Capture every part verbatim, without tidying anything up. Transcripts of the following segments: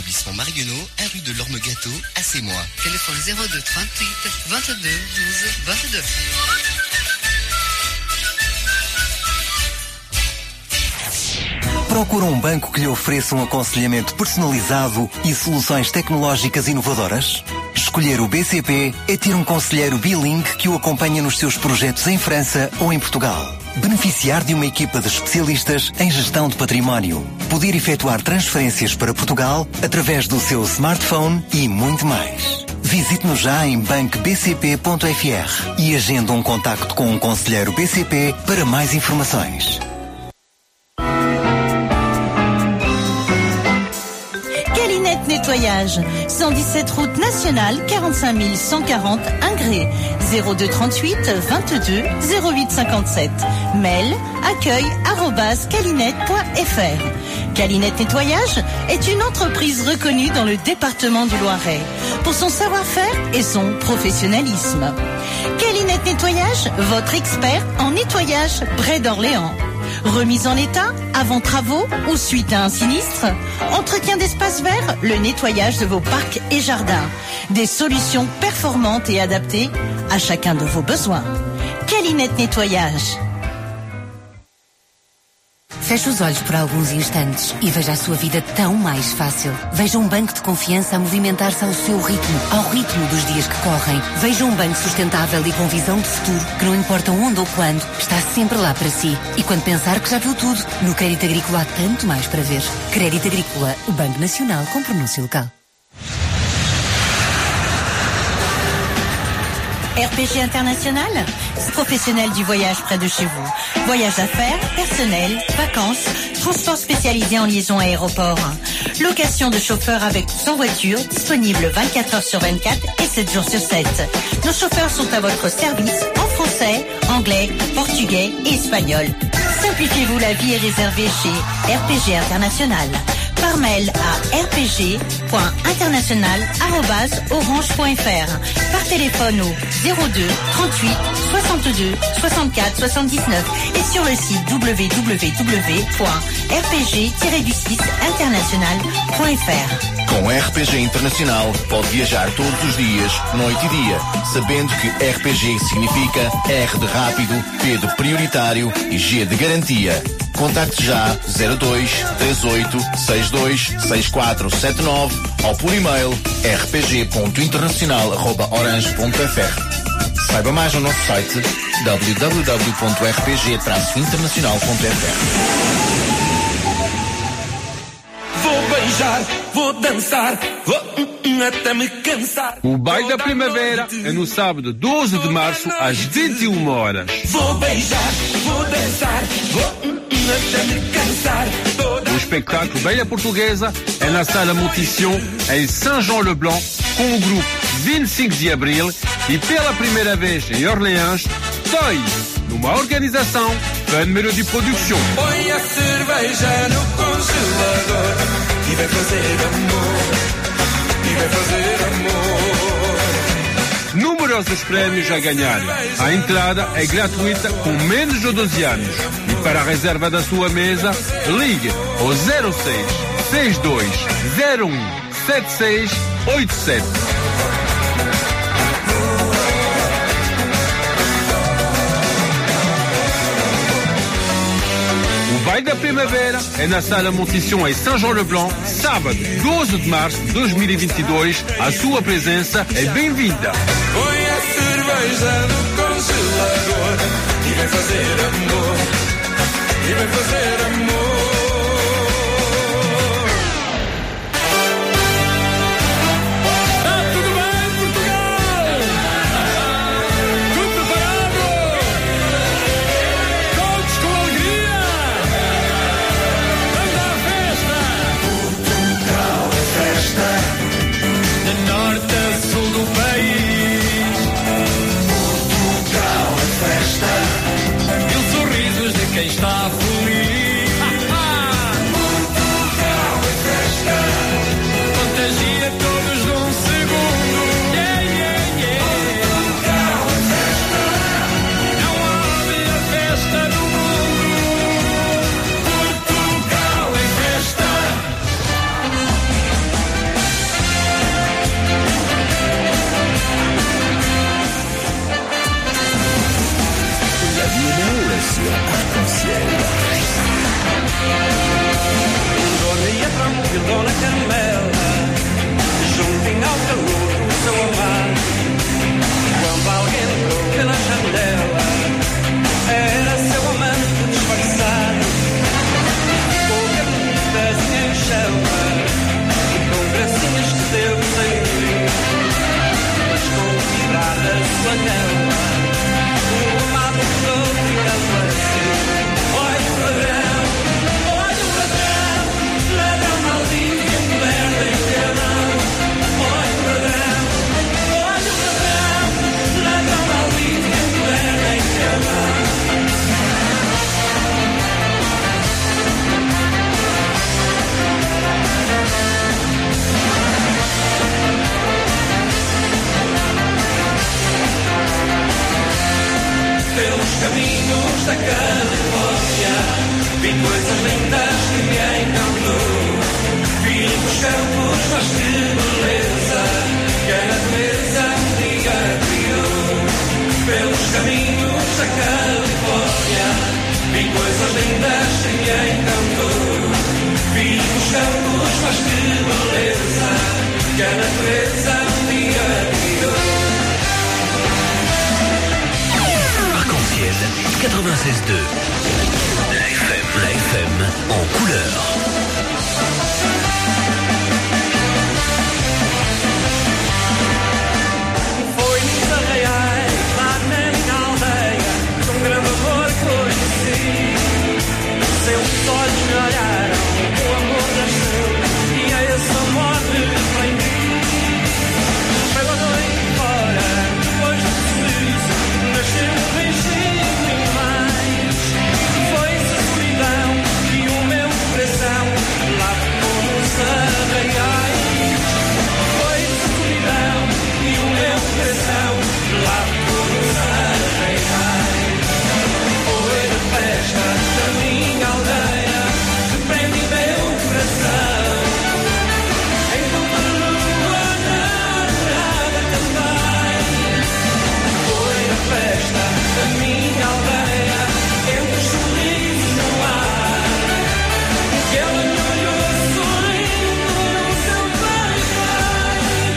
Établissement Marionneau, un rue de l'Orme-Gâteau, à Sémois. Téléphone zéro deux trente-huit vingt-deux douze vingt-deux. Procura um banco que lhe ofereça um aconselhamento personalizado e soluções tecnológicas inovadoras? Escolher o B C P é ter um conselheiro bilingue que o acompanha nos seus projetos em França ou em Portugal. Beneficiar de uma equipa de especialistas em gestão de património. Poder efetuar transferências para Portugal através do seu smartphone e muito mais. Visite-nos já em banco b c p ponto f r e agenda um contacto com um conselheiro B C P para mais informações. Calinette Nettoyage, cent dix-sept route nationale, quarante-cinq mille cent quarante Ingré, zéro deux trente-huit vingt-deux zéro huit cinquante-sept. Mail accueil arobase calinette point f r. Calinette Nettoyage est une entreprise reconnue dans le département du Loiret pour son savoir-faire et son professionnalisme. Calinette Nettoyage, votre expert en nettoyage près d'Orléans. Remise en état, avant travaux ou suite à un sinistre. Entretien d'espaces verts, le nettoyage de vos parcs et jardins. Des solutions performantes et adaptées à chacun de vos besoins. Calinette Nettoyage. Feche os olhos por alguns instantes e veja a sua vida tão mais fácil. Veja um banco de confiança a movimentar-se ao seu ritmo, ao ritmo dos dias que correm. Veja um banco sustentável e com visão de futuro, que não importa onde ou quando, está sempre lá para si. E quando pensar que já viu tudo, no Crédito Agrícola há tanto mais para ver. Crédito Agrícola, o Banco Nacional com pronúncio local. R P G International, professionnel du voyage près de chez vous. Voyage d'affaires, personnel, vacances, transport spécialisé en liaison aéroport. Location de chauffeurs avec ou sans voiture, disponible vingt-quatre heures sur vingt-quatre et sept jours sur sept. Nos chauffeurs sont à votre service en français, anglais, portugais et espagnol. Simplifiez-vous la vie et réservez chez R P G International. Par mail à r p g point international arobase orange point f r. Par téléphone au zéro deux trente-huit soixante-deux soixante-quatre soixante-dix-neuf et sur le site w w w point r p g tiret du six international point f r. Com R P G Internacional pode viajar todos os dias, noite e dia, sabendo que R P G significa R de rápido, P de prioritário e G de garantia. Contacte já zero dois três oito seis dois seis quatro sete nove ou por e-mail r p g ponto internacional arroba orange ponto f r. Saiba mais no nosso site w w w ponto r p g traço internacional ponto f r. Vou beijar, vou dançar, vou até me cansar. O baile da primavera é no sábado doze de março às vinte e uma horas. Vou beijar, vou dançar, vou até me cansar. O espetáculo Beira Portuguesa é na Sala Montição, em Saint-Jean-le-Blanc, com o grupo vinte e cinco de abril e pela primeira vez em Orleans, Toy, numa organização Número de Produção. Põe a cerveja no congelador e vai fazer amor, e vai fazer amor. Numerosos prémios a ganhar. A entrada é gratuita com menos de doze anos. E para a reserva da sua mesa, ligue ao zero seis seis dois zero um sete seis oito sete. O baile da primavera é na Sala Montição em Saint-Jean-le-Blanc, sábado doze de março de dois mil e vinte e dois. A sua presença é bem-vinda. Põe a cerveja no congelador e vai fazer amor, e vai fazer amor. Quem está feliz janela, juntinho ao calor do seu amar. Quando alguém entrou pela janela, era seu amante disfarçado, com cabelinhas em chama e com gracinhas que Deus tem, mas com o vibrar da sua cama, o amado todo ficava assim. Olha o ladrão, olha o ladrão, ladrão maldito que merda em teu mão. Olha o ladrão, olha o ladrão, ladrão maldito que merda em teu mão. Pelos caminhos da Califórnia vi coisas lindas que me encantou. Vi os campos, mas que beleza que a natureza um dia criou. Pelos caminhos da Califórnia vi coisas lindas que me encantou. Vi os campos, mas que beleza que a natureza um dia criou. quatre-vingt-seize deux. La F M, la F M en couleur. Foi nos arraiais, lá na minha aldeia, com grande amor conheci. Seus olhos me olharam, o amor nasceu, e a esse amor me prendi. Pela noite fora, depois do sorriso, nasceu um beijinho. E o meu coração lá ficou nos arraiais. Foi escuridão e o meu coração lá ficou nos arraiais. Foi a festa da minha aldeia que prende meu coração. Enquanto a lua nada também. Foi a festa da minha aldeia entre os sorrisos no ar. Que ela me olhou sorrindo no seu bem-bem.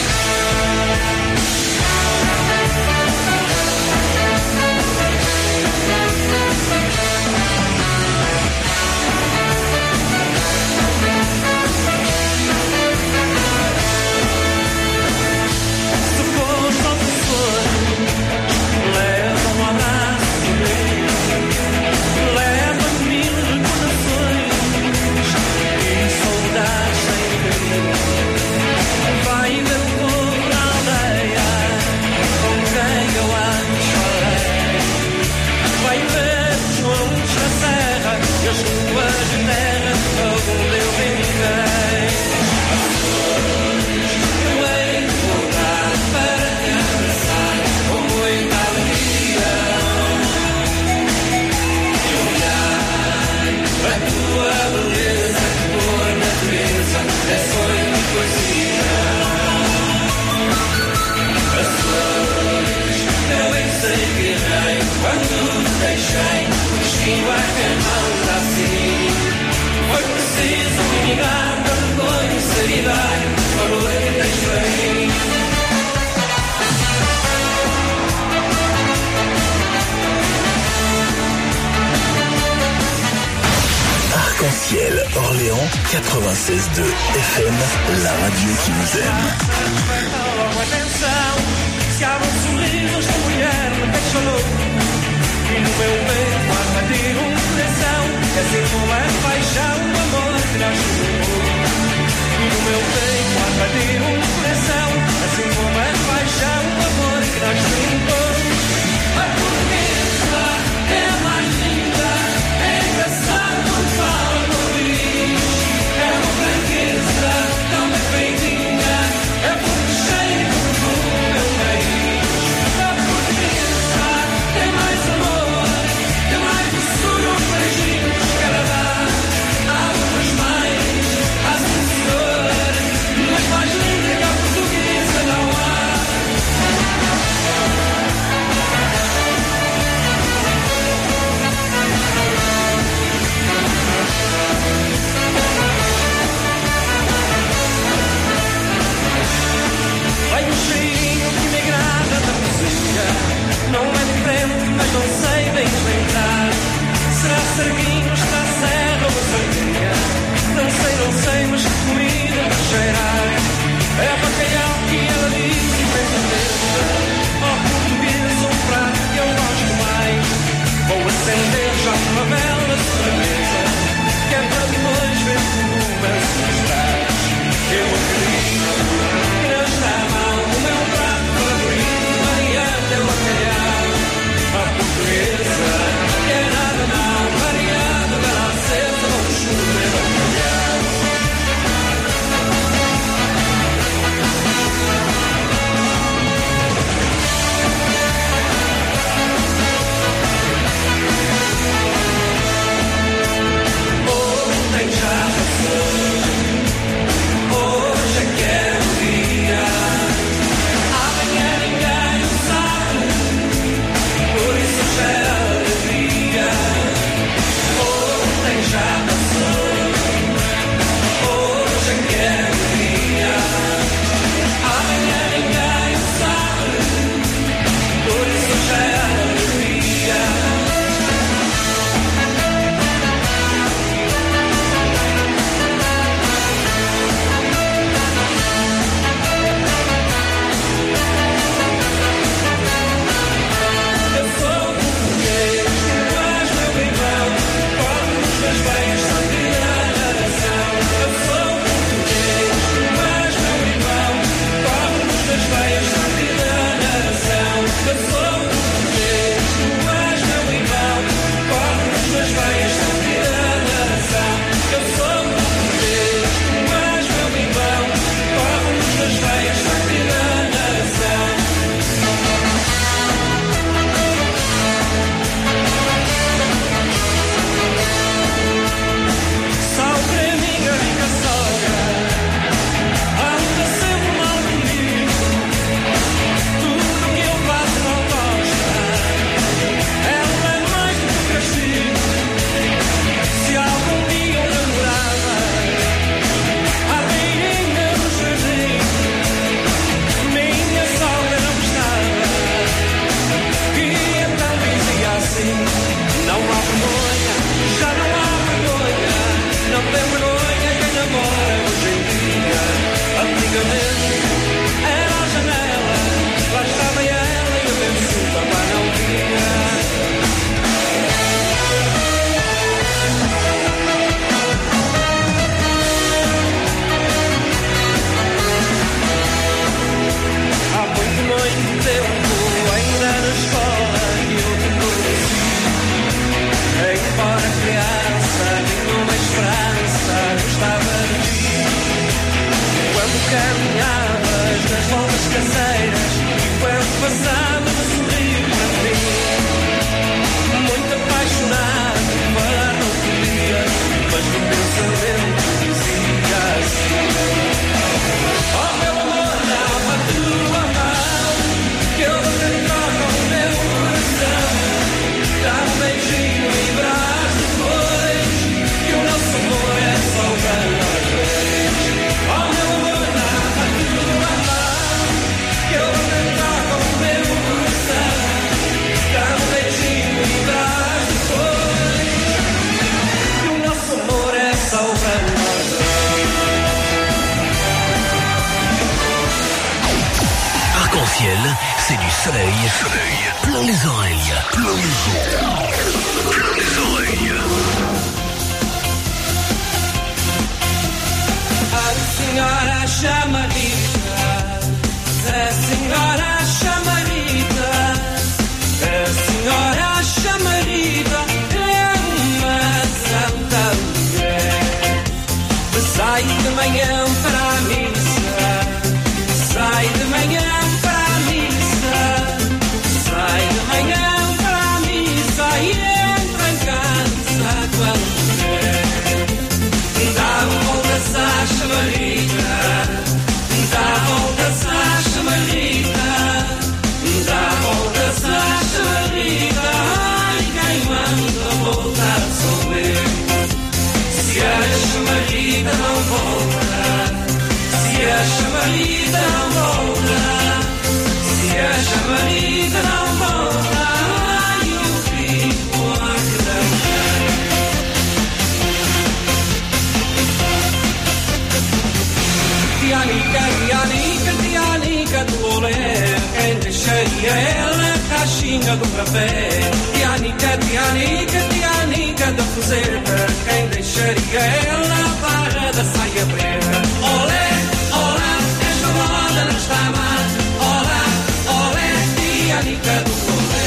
Se for só pessoas, leva um abraço de mim. Leva mil recordações e saudades sem fim. Vai ver o povo na aldeia com quem eu antes falei. Vai ver os montes da serra e as ruas de terra onde eu brinquei. Eu hei de voltar para te abraçar com muita alegria. A tua beleza, tua natureza, é sonho e poesia. As flores, eu hei de ser que errei quando te deixei, o destino é que manda assim. Foi preciso migrar para conhecer e dar o valor que tens para mim. Arc-en-ciel, Orléans, quatre-vingt-seize deux. F M, la radio qui vous aime. Atenção, se abre um sorriso, esta mulher me deixa louco. E no meu peito faz bater um coração. Assim como é paixão, o amor que nasce do amor. E no meu peito faz bater um coração. Assim como é paixão, o amor que nasce do amor. A portuguesa é a mais linda, é engraçado quando fala no nariz. É uma franqueza tão bem feitinha, é porque cheia de perfume o meu país. A portuguesa tem mais amor, tem mais doçura, um beijinho de escaravelho. Há outras mães, há caminhavas nas voltas caseiras e o tempo passava a sorrir para mim. Muito apaixonado, falar não podia, mas no pensamento dizia assim: oh meu amor, dá-me a tua mão, que eu vou tentar com o meu coração. Dá um beijinho e brás depois, que o nosso amor é só para nós dois. Oh meu amor, dá-me a tua mão, que eu vou tentar com o meu coração. Dá um beijinho e brás depois, que o nosso amor é só para nós dois. Arc-en-ciel, c'est du soleil, soleil plein les oreilles, plein les oreilles, plein les oreilles. A senhora chamarita, a senhora chamarita, a senhora chamarita é uma santa mulher. Sai de manhã para a missa, sai de manhã para a missa, sai de manhã para a missa e entra em casa quando quer. Dá voltas à chamarita, dá voltas à chamarita, dá voltas à chamarita. Ai, quem manda voltar sou eu. Se a chamarita não volta, se a chamarita não volta, se a chamarita não volta, ai, eu fico a quedar. Tianica, Tianica, Tianica do olé, quem deixaria ela a caixinha do café? Tianica, Tianica, Tianica da fuzeta, quem deixaria ela a barra da saia preta? Olé, olá, esta moda não está má. Olá, olé, Tianica do olé.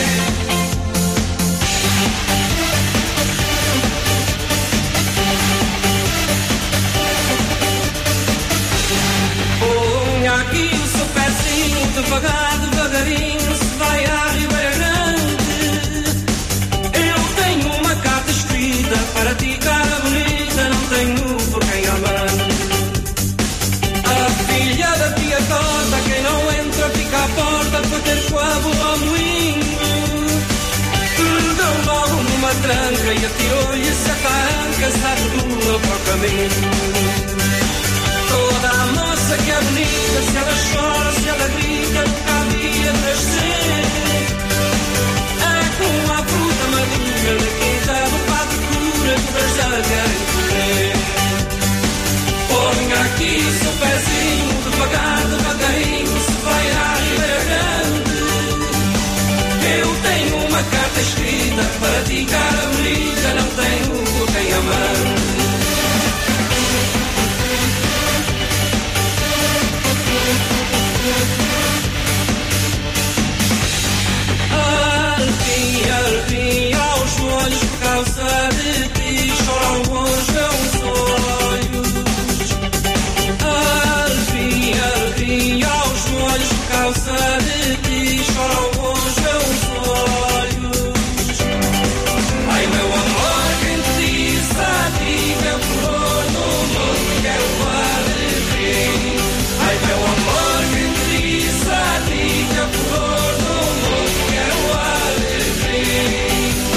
Ponha aqui o seu pezinho, devagar, devagarinho, se vai à Ribeira Grande. Eu tenho uma carta escrita para ti, cara bonita, não tenho por quem amar. A filha da tia torta, quem não entra fica à porta para ter com a burra ao moinho. Deu logo numa tranca e atirou-lhe essa taranca, sabe tudo para o caminho. Toda a moça que é bonita, se ela chora, se ela grita, nunca havia de nascer. É como a fruta madura na quinta do padre cura, todas já querem comer. Ponha aqui o seu pezinho, devagar, devagarinho, se vai à Ribeira Grande. Eu tenho uma carta escrita para ti, cara bonita, não tenho por quem amar. Alfim, alfim, aos molhos por causa de ti, choram os meus olhos. Alfim, alfim, aos molhos por causa de ti, choram os meus olhos. Ai meu amor, quem te disse a ti, meu flor no mundo quero alegria. Ai meu amor, quem te disse a ti, meu flor no mundo quero alegria.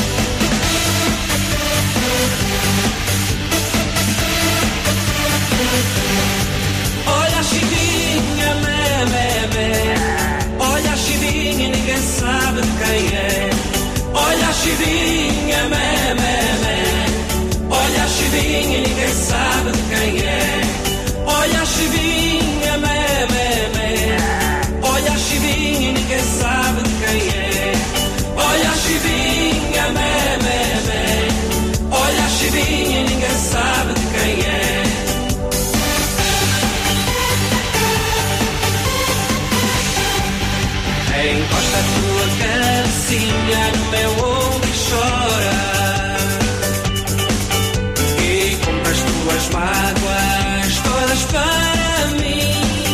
Olha a chivinha, mé, mé, mé. Olha a chivinha, ninguém sabe de quem é. Olha a chivinha, mé, mé, mé. Olha a chivinha, ninguém sabe de quem é. Olha a chivinha, mé, mé, mé. Olha a chivinha, ninguém sabe de quem é. Olha a chivinha, mé, mé, mé. Olha a chivinha, ninguém sabe de quem é. Encosta a tua cabecinha no meu ombro e chora. E conta as tuas mágoas todas para mim.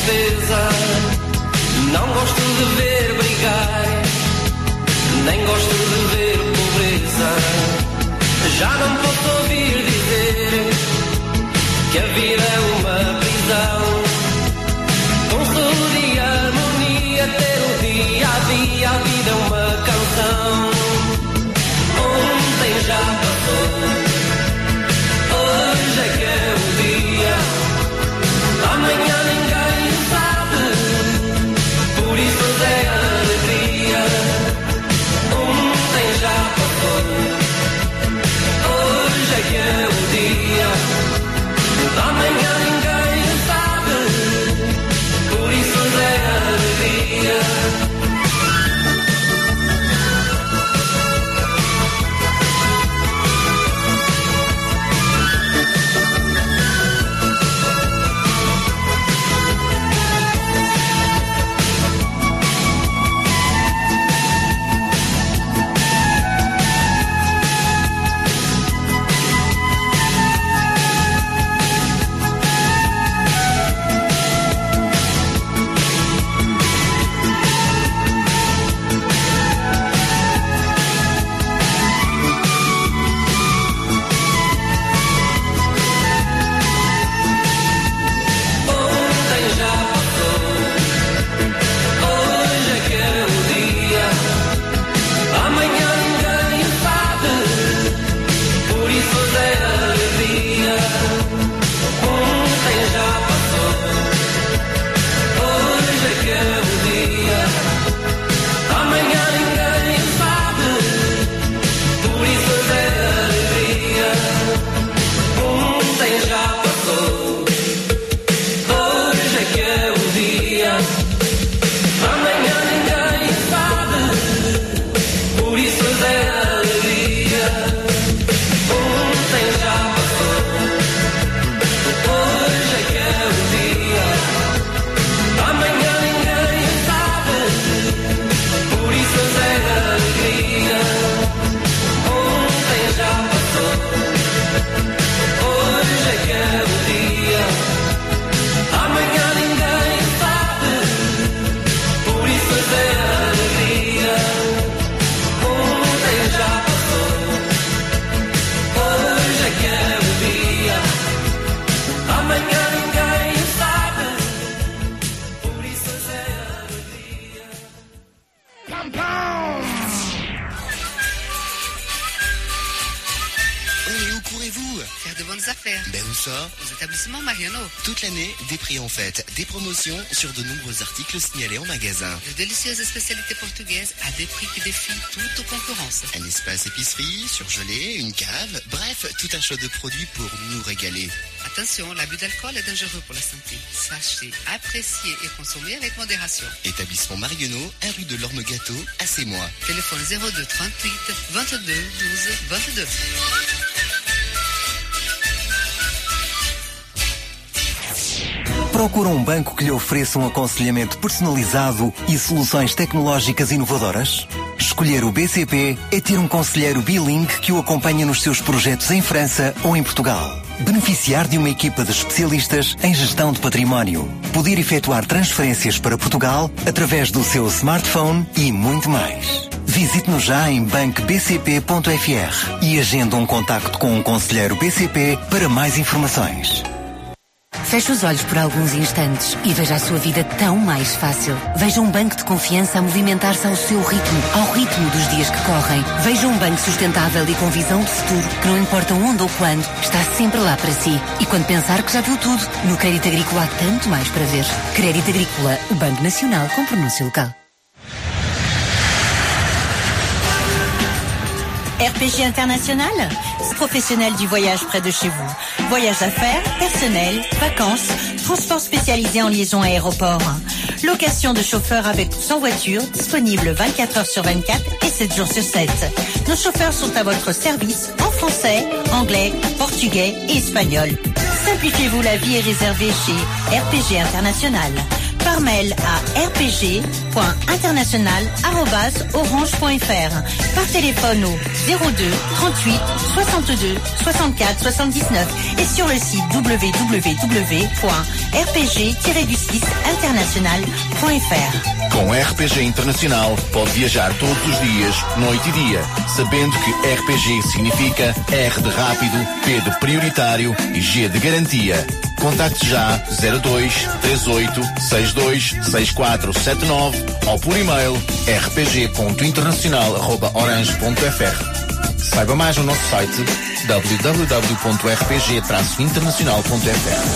tristeza. Não gosto de ver brigar, nem gosto de ver pobreza. Já não posso ouvir dizer que a vida é uma prisão. Com saúde e harmonia, ter o dia a dia, a vida é uma canção. Ontem já passou, hoje é que é o dia. Amanhã ninguém sabe, por isso é alegria. Ontem já passou, hoje é que é o dia. Amanhã ninguém sabe, por isso é alegria. Toute l'année, des prix en fête, des promotions sur de nombreux articles signalés en magasin. De délicieuses spécialités portugaises à des prix qui défient toute concurrence. Un espace épicerie, surgelé, une cave, bref, tout un choix de produits pour nous régaler. Attention, l'abus d'alcool est dangereux pour la santé. Sachez, apprécier et consommer avec modération. Établissement Marionneau, un rue de l'Orme-Gâteau, à Sémois. Téléphone zéro deux trente-huit vingt-deux douze vingt-deux. Procura um banco que lhe ofereça um aconselhamento personalizado e soluções tecnológicas inovadoras? Escolher o B C P é ter um conselheiro bilingue que o acompanha nos seus projetos em França ou em Portugal. Beneficiar de uma equipa de especialistas em gestão de património. Poder efetuar transferências para Portugal através do seu smartphone e muito mais. Visite-nos já em banco b c p ponto f r e agenda um contacto com um conselheiro B C P para mais informações. Feche os olhos por alguns instantes e veja a sua vida tão mais fácil. Veja um banco de confiança a movimentar-se ao seu ritmo, ao ritmo dos dias que correm. Veja um banco sustentável e com visão de futuro, que não importa onde ou quando, está sempre lá para si. E quando pensar que já viu tudo, no Crédito Agrícola há tanto mais para ver. Crédito Agrícola, o Banco Nacional com pronúncia local. R P G International, professionnel du voyage près de chez vous. Voyage d'affaires, personnel, vacances, transport spécialisé en liaison aéroport. Location de chauffeurs avec ou sans voiture, disponible vingt-quatre heures sur vingt-quatre et sept jours sur sept. Nos chauffeurs sont à votre service en français, anglais, portugais et espagnol. Simplifiez-vous la vie et réservez chez R P G International. par mail à r p g point international arobase orange point f r, par téléphone au zéro deux trente-huit soixante-deux soixante-quatre soixante-dix-neuf et sur le site w w w point r p g tiret du six international point f r. Com R P G Internacional pode viajar todos os dias, noite e dia, sabendo que R P G significa R de rápido, P de prioritário e G de garantia. Contacte já zero dois três oito seis dois seis quatro sete nove ou por e-mail r p g ponto internacional arroba orange ponto f r. Saiba mais no nosso site w w w ponto r p g traço internacional ponto f r.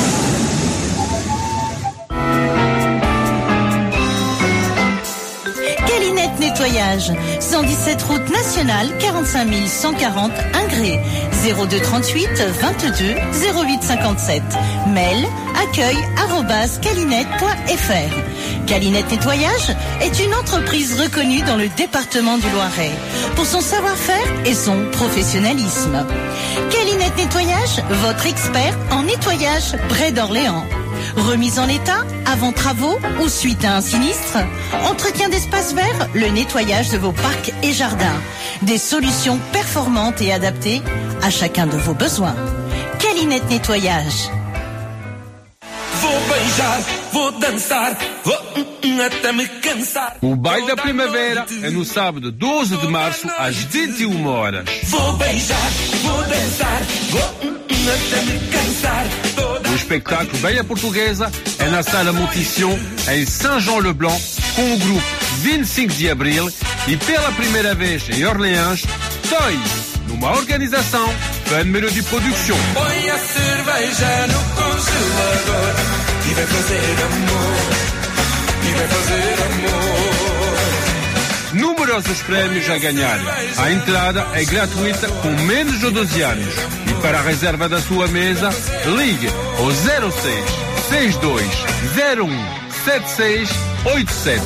Nettoyage, cent dix-sept route nationale, quarante-cinq mille cent quarante Ingré, zéro deux trente-huit vingt-deux zéro huit cinquante-sept. Mail accueil arobase calinette point f r. Calinette Nettoyage est une entreprise reconnue dans le département du Loiret pour son savoir-faire et son professionnalisme. Calinette Nettoyage, votre expert en nettoyage près d'Orléans. Remise en état, avant travaux ou suite à un sinistre, entretien d'espaces verts, le nettoyage de vos parcs et jardins. Des solutions performantes et adaptées à chacun de vos besoins. Calinette Nettoyage. Vou beijar, vou dançar, vou até me cansar. O baile da primavera é no sábado doze de março às vinte e uma horas. Vou beijar, vou dançar, vou até me cansar. O espetáculo Beia Portuguesa é na Sala Montição, em Saint-Jean-le-Blanc, com o grupo vinte e cinco de Abril e pela primeira vez em Orleans, Toy, numa organização Fan Melody Production. Põe a cerveja no congelador e vai fazer amor, e vai fazer amor. Numerosos prémios a ganhar. A entrada é gratuita com menos de doze anos. E para a reserva da sua mesa, ligue ao zero seis seis dois zero um sete seis oito sete.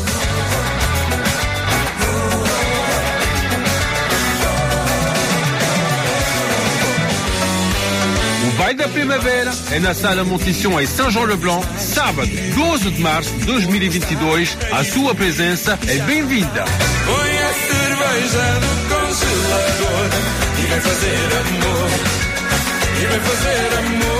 O Baile da Primavera é na Sala Montição em Saint-Jean-le-Blanc, sábado, doze de março de dois mil e vinte e dois. A sua presença é bem-vinda. Põe a cerveja no congelador e vai fazer amor, e vai fazer amor.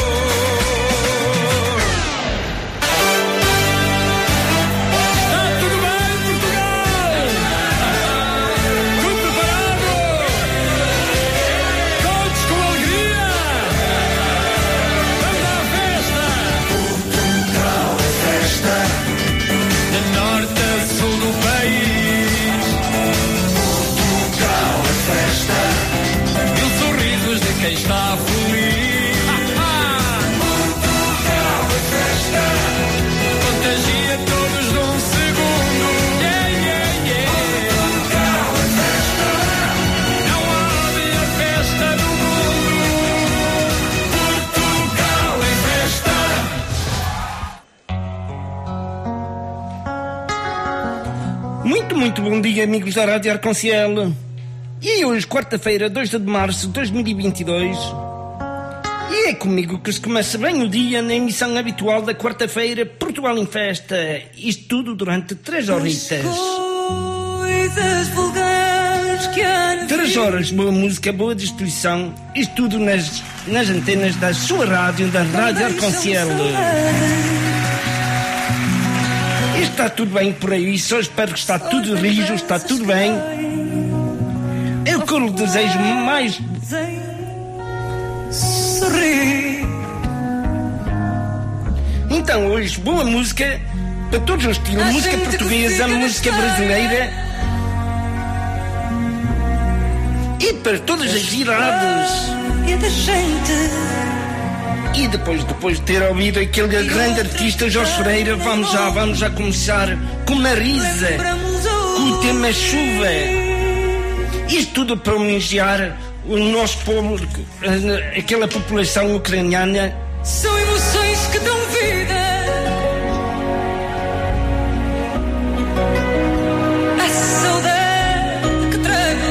Quem está feliz, Portugal é festa, contagia todos num segundo. Yeah, yeah, yeah. Portugal é festa, não há melhor festa do mundo. Portugal é festa. Muito, muito bom dia, amigos da Rádio Arconciel. E hoje, quarta-feira, dois de março de dois mil e vinte e dois, e é comigo que se começa bem o dia na emissão habitual da quarta-feira, Portugal em Festa. Isto tudo durante três horitas. Três horas de boa música, boa disposição. Isto tudo nas, nas antenas da sua rádio, da Rádio Arconciel. E está tudo bem por aí, só espero que está tudo rijo, está tudo bem. Eu que lhe desejo mais sorrir. Então hoje, boa música para todos os estilos, música portuguesa, música brasileira e para todas as idades. E depois, depois de ter ouvido aquele grande artista Jorge Ferreira, vamos já, vamos já começar com Marisa, com o tema Chuva. Isto tudo para homenagear o nosso povo, aquela população ucraniana. São emoções que dão vida à saudade que trago,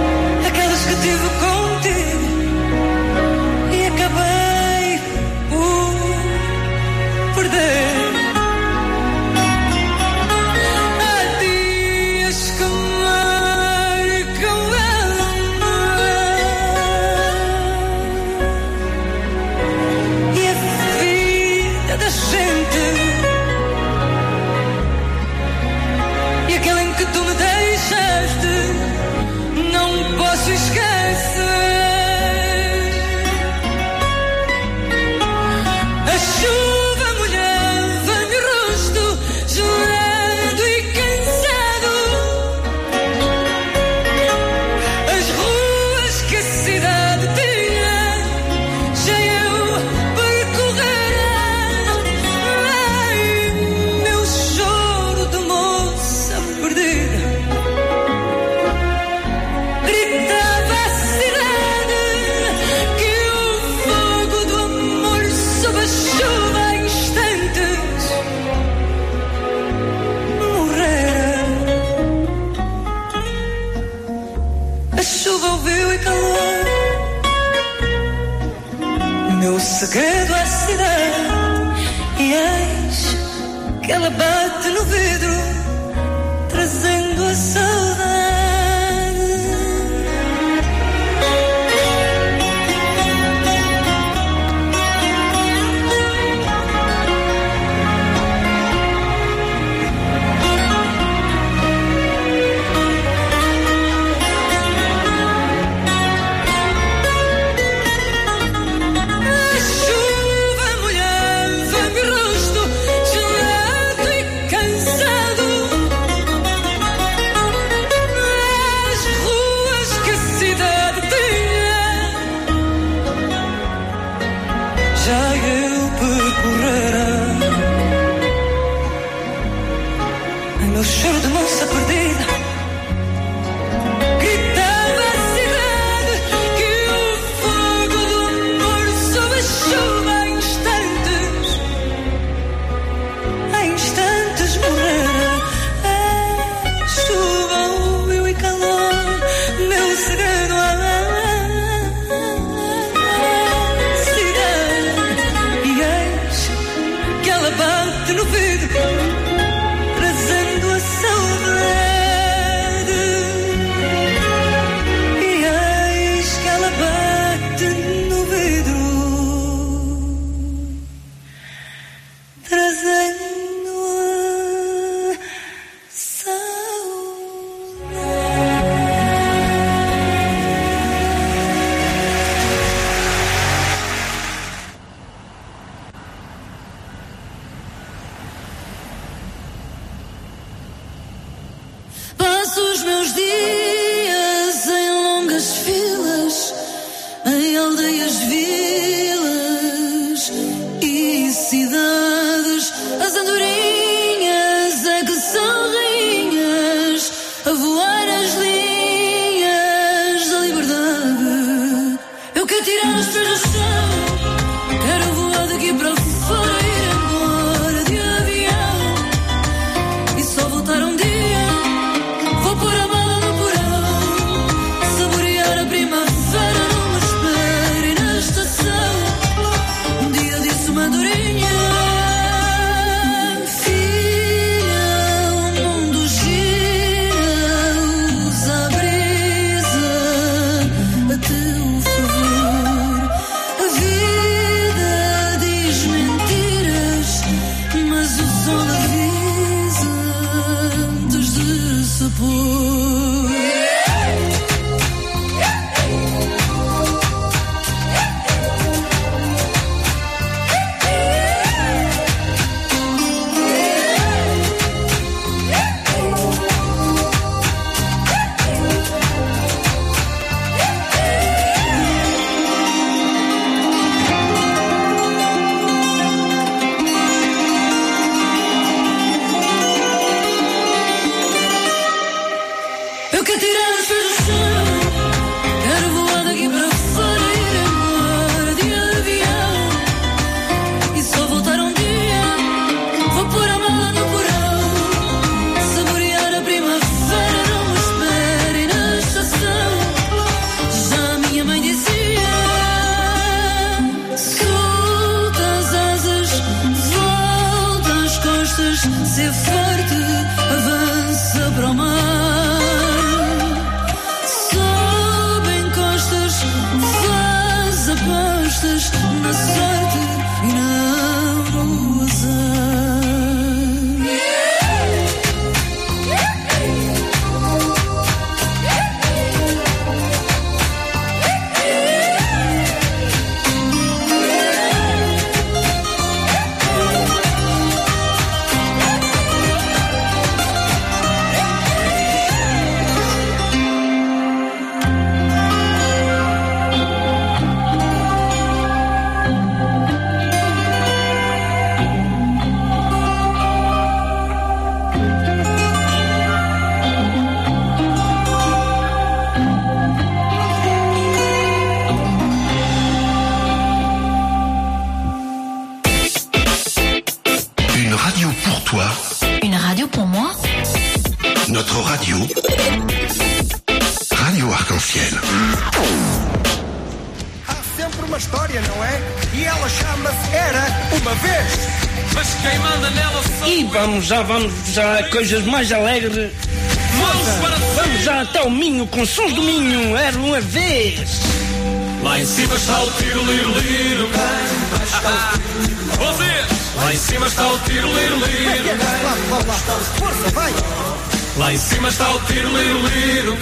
aquelas que tive contigo e acabei por segredo é cidade. E eis que ela bate no vidro, trazendo a saudade. Cheiro de moça perdida, gritava a cidade que o fogo do amor sob a chuva em instantes, em instantes morrera. A chuva, o meu e calor, meu segredo a cidade. E eis que ela bate no vidro, trazendo a saudade. E eis que ela bate no vidro, trazendo a Passo os meus dias em longas filas, em aldeias, vilas e cidades. As andorinhas é que são rainhas, a voar as linhas da liberdade. Eu quero tirar os pés do chão, quero voar daqui para fora, ir embora de avião e só voltar um dia. Vou pôr a mala no porão, saborear a primavera numa espera e na estação. Um dia disse uma andorinha: filha, o mundo gira, usa a brisa a teu favor. A vida diz mentiras, mas o sol avisa antes de se pôr. Eu quero tirar os pés do chão, quero voar daqui para fora, ir embora de avião e só voltar um dia. Vou pôr a mala no porão, saborear a primavera numa espera e na estação. Já a minha mãe dizia: solta as asas, volta às costas, ser forte, avança para o mar. Apostas na sorte e não no azar. Une radio pour moi. Notre radio. Radio Arc-en-Ciel. Há sempre uma história, não é? E ela chama-se Era Uma Vez. Mas quem manda nela sou E vamos já, vamos já a coisas mais alegres. Moça, vamos já até o Minho com sons do Minho. Era uma vez. Lá em cima está o tiro, liro, liro. Vocês! Lá em cima está o tiro, liro, liro. Força, vai! Lá em cima está o tiro, liro, liro.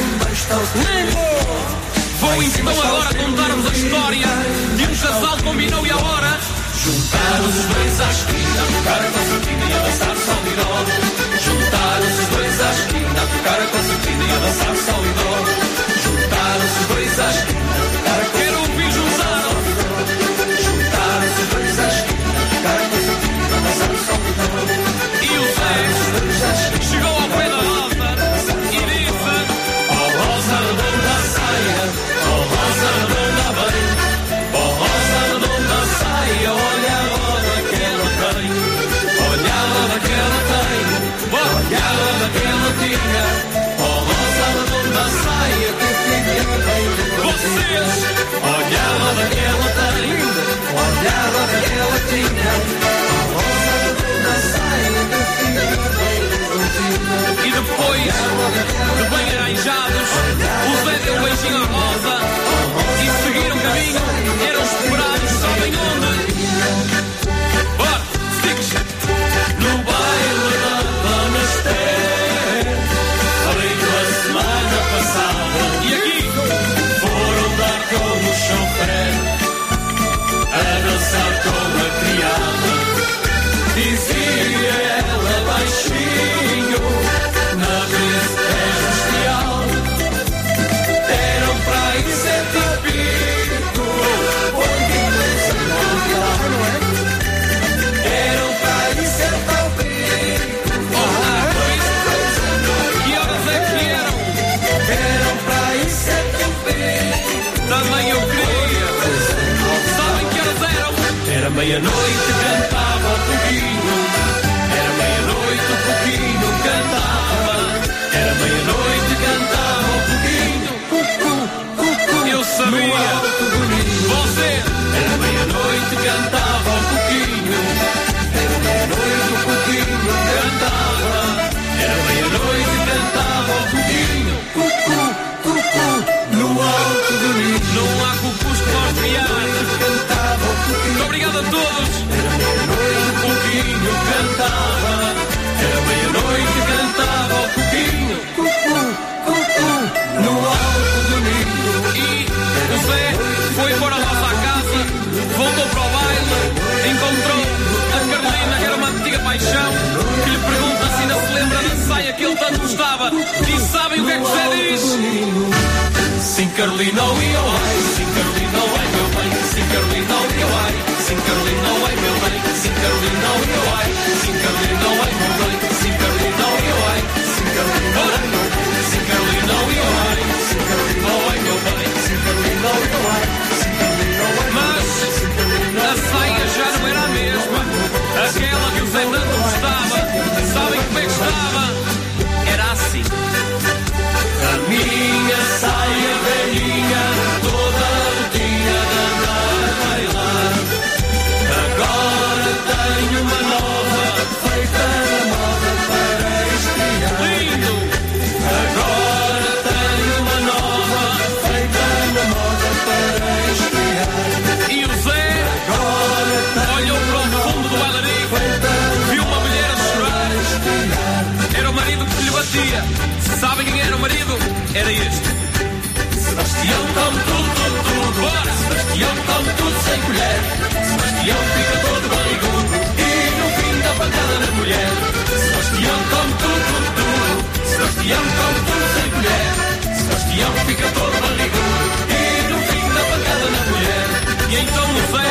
Vou então agora contar-vos a história de um casal que combinou e a hora. Juntaram-se os dois à esquina, a tocar a concertina e a dançar sol e dó. Juntaram-se os dois à esquina, a tocar a concertina e a dançar sol e dó. Juntaram-se os dois à esquina, a tocar a concertina. Quero ouvir juntar. Juntaram-se os dois à esquina, a tocar a concertina e a dançar sol e dó. E o Zé chegou ao pé da Rosa e disse: Oh Rosa redonda a saia, oh Rosa redonda bem, oh Rosa redonda a saia, olha a roda que ela tem, olha a roda que ela tem, olha a roda que ela tinha, oh Rosa redonda a saia, que tinha bem. Vocês, olha a roda que ela tem, olha a roda que ela tinha, oh Rosa redonda a saia, que tinha bem. E depois de bem arranjados, o Zé deu um beijinho à Rosa e seguiram caminho. Eram esperados, sabem onde? Bora, sticks! No baile da Banasté, feito a semana passada. E aqui foram dar com o chofer, a dançar com a criada. Dizia ela baixinho, na vez celestial, deram para aí sete e pico, onde não é? Deram para aí sete e pico, olá, coisa, que horas é que eram? Deram para aí sete e pico, também eu queria, sabem que horas eram? Era meia-noite, cantava um pouquinho, era meia-noite, um pouquinho, cantava, era meia-noite, cantava um pouquinho, cucu, cucu, eu sabia, você, era meia-noite, cantava um pouquinho, era meia-noite, um pouquinho, cantava, era meia-noite, cantava um pouquinho, cucu, cucu, no alto do ninho, não há cucus que nós criados, cantava um pouquinho. Obrigado a todos. Era meia-noite, um pouquinho, cantava. Era meia-noite, cantava um pouquinho. Cucu, cucu, no alto do ninho. E o Zé foi embora lá à casa, voltou para o baile, encontrou a Carolina, que era uma antiga paixão, que lhe pergunta se ainda se lembra da saia que ele tanto gostava. E sabem o que é que o Zé diz? Sim, Carolina, oh, eu ai. Sim, Carolina, oh, ai, meu bem. Sim, Carolina, oh, eu ai. Sim, Carolina, oh, ai, meu bem. Sim, Carolina, oh, eu ai. Sim, Carolina, oh, ai, meu bem. Sim, Carolina, oh, eu ai. Sim, Carolina, oh, ai, meu bem. Sim, Carolina, oh, eu ai. Sim, Carolina, oh, ai, meu bem. Sim, Carolina, oh, eu ai. Sim, Carolina, oh, ai. Mas a saia já não era a mesma. Aquela que o Zé tanto gostava. Sabem como é que estava? Era assim. A minha saia velhinha, toda rotinha de andar a bailar. Agora tenho uma nova, feita na moda para estrear. Lindo! Agora tenho uma nova, feita na moda para estrear. E o Zé agora olhou para o fundo do bailarino, viu uma mulher a chorar. Era o marido que lhe batia. Sabem quem era o marido? Era este. Sebastião come tudo, tudo, tudo. Bora! Sebastião come tudo sem colher. Sebastião fica todo barrigudo e no fim dá pancada na mulher. Sebastião come tudo, tudo, tudo. Sebastião come tudo sem colher. Sebastião fica todo barrigudo e no fim dá pancada na mulher. E então o Zé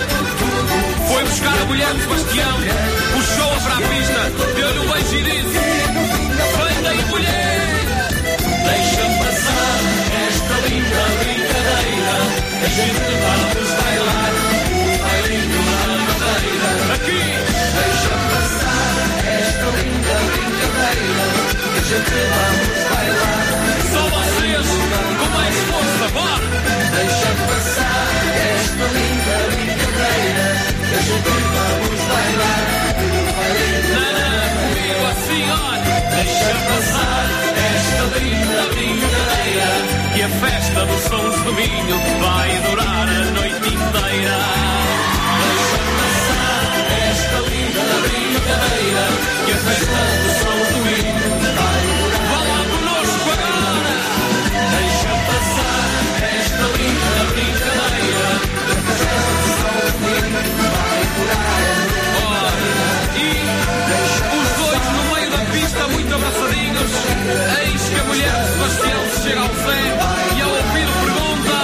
foi buscar a mulher de Sebastião, puxou-a para a pista, deu-lhe um beijo e disse: vem daí, mulher, deixa passar esta linda brincadeira, a gente vamos bailar o bailinho na madeira. Aqui, deixa passar esta linda brincadeira, a gente vamos bailar. Só vocês, com mais força, bora! Deixa passar sonho que vai durar a noite inteira. Deixa passar esta linda brincadeira e a festa do São Domingo vai durar. Vá lá conosco agora. Deixa passar esta linda brincadeira e a festa do São Domingo vai durar. E os dois no meio da pista muito abraçadinhos. Eis que a mulher de Sebastião se chega ao Zé e ao ouvido pergunta: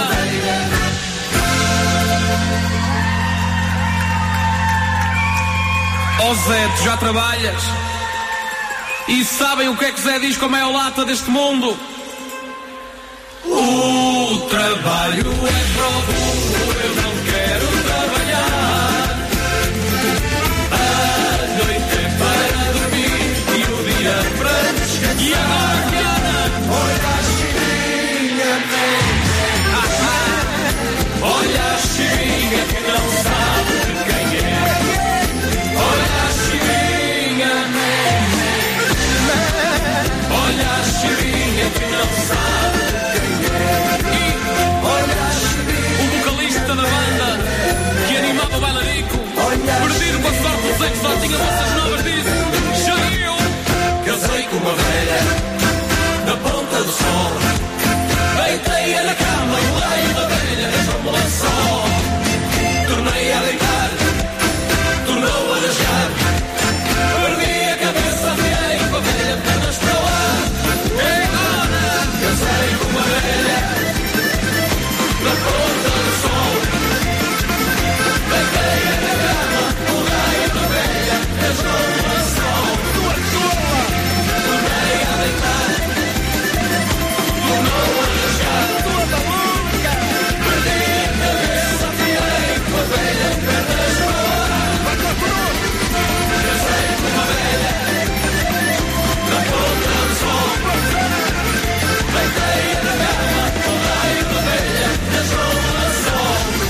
ó Zé, tu já trabalhas? E sabem o que é que Zé diz como é a lata deste mundo? O trabalho é para o burro, eu não quero trabalhar. A noite é para dormir e o dia para descansar. E agora que Ana, olha a Chirinha, olha a Chirinha que não sabe de quem é. Olha a Chirinha, olha a Chirinha que não sabe de quem é. E olha a Chirinha, o vocalista da banda que animava o bailarico, perdido com a sorte do Zé que só tinha moças novas, disse: já eu casei com uma velha na ponta do sol, deitei-a na cama e o leio da velha deixou-me lá só. Tornei a deitar, tornou a rasgar, perdi a cabeça, virei com a velha pernas para lá. E agora casei com uma velha na ponta do sol, deitei-a na cama, o leio da velha deixou-me lá só. Tornei a deitar, tornou a rasgar, perdi a cabeça, virei com a velha pernas para lá. Casei com uma velha na ponta do sol, deitei-a na cama, o raio da velha deixou-me lá só.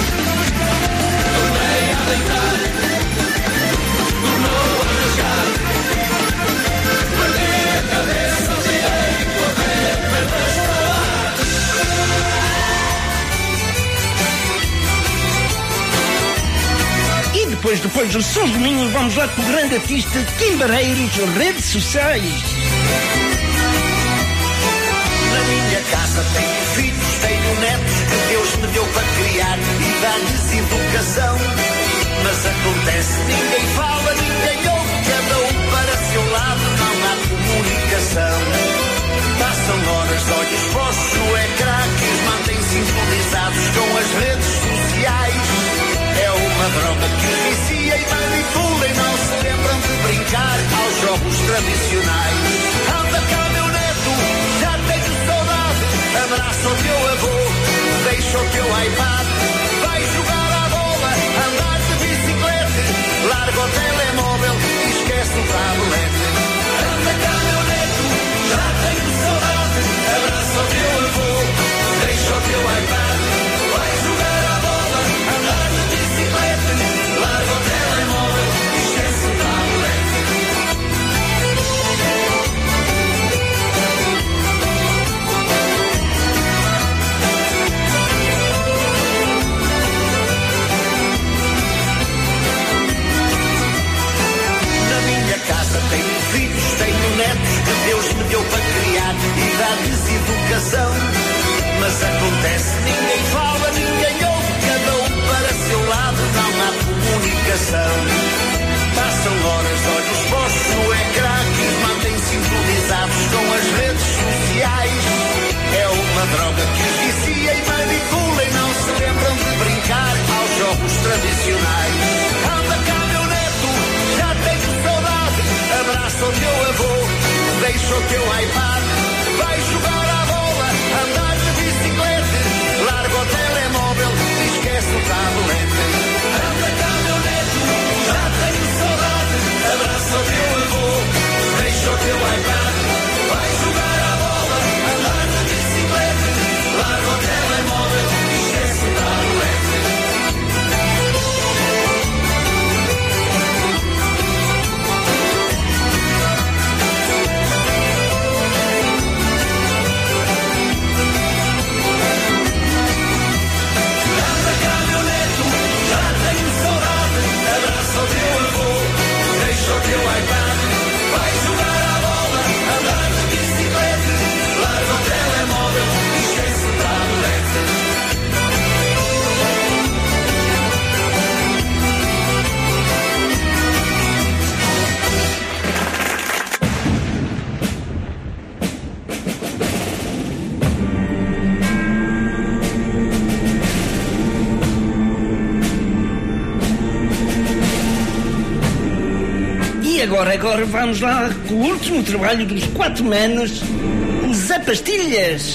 Tornei a deitar, tornou a rasgar, perdi a cabeça, virei com a velha pernas para lá. E depois, depois do São Domingos, vamos lá com o grande artista Timbareiros, redes sociais. Na minha casa tenho filhos, tenho netos que Deus me deu para criar e dar-lhes educação. Mas acontece, ninguém fala, ninguém ouve, cada um para seu lado, não há comunicação. Passam horas de olhos postos no ecrã que os mantém sintonizados com as redes sociais. É uma droga que os vicia e manipula e não se lembram de brincar aos jogos tradicionais. Anda cá meu neto, já tenho saudade, abraça o teu avô, deixa o teu iPad, vai jogar à bola, andar de bicicleta, larga o telemóvel e esquece o tablete. Anda cá meu neto, já tenho saudade, abraça o teu avô, deixa o teu iPad, vai jogar à bola, andar de bicicleta, larga o telemóvel e esquece o tablete. Na minha casa tenho filhos, tenho netos que Deus me deu para criar e dar-lhes educação. Mas acontece, ninguém fala, ninguém ouve, cada um para seu lado, não há comunicação. Passam horas de olhos postos no ecrã que os mantém sintonizados com as redes sociais. É uma droga que os vicia e manipula e não se lembram de brincar aos jogos tradicionais. Anda cá meu neto, já tenho saudade, abraça o teu avô, deixa o teu iPad, vai jogar à bola, andar de bicicleta, larga E agora, agora vamos lá com o último trabalho dos quatro manos, os Apastilhas.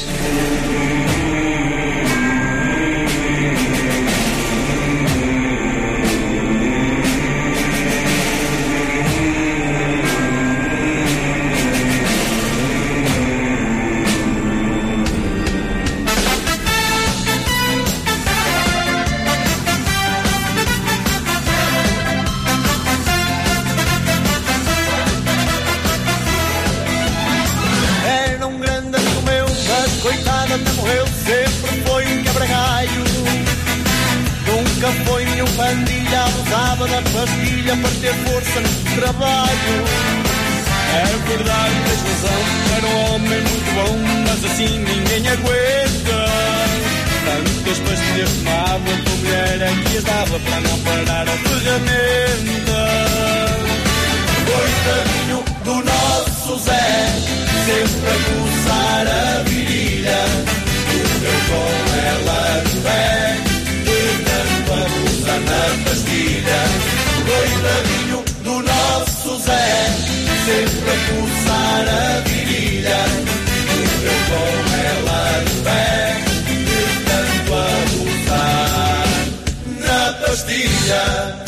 Morreu, sempre foi um quebra-galho. Nunca foi nenhum pandilha, abusava da pastilha para ter força no trabalho. É verdade, tens razão, era um homem muito bom, mas assim ninguém aguenta. Tantas pastilhas tomava, tua mulher aqui as dava para não parar a ferramenta. Coitadinho do nosso Zé, sempre a coçar a virilha. Com ela no pé, de tanto abusar na pastilha. Coitadinho do nosso Zé, sempre a coçar a virilha. Morreu com ela no pé, de tanto abusar na pastilha.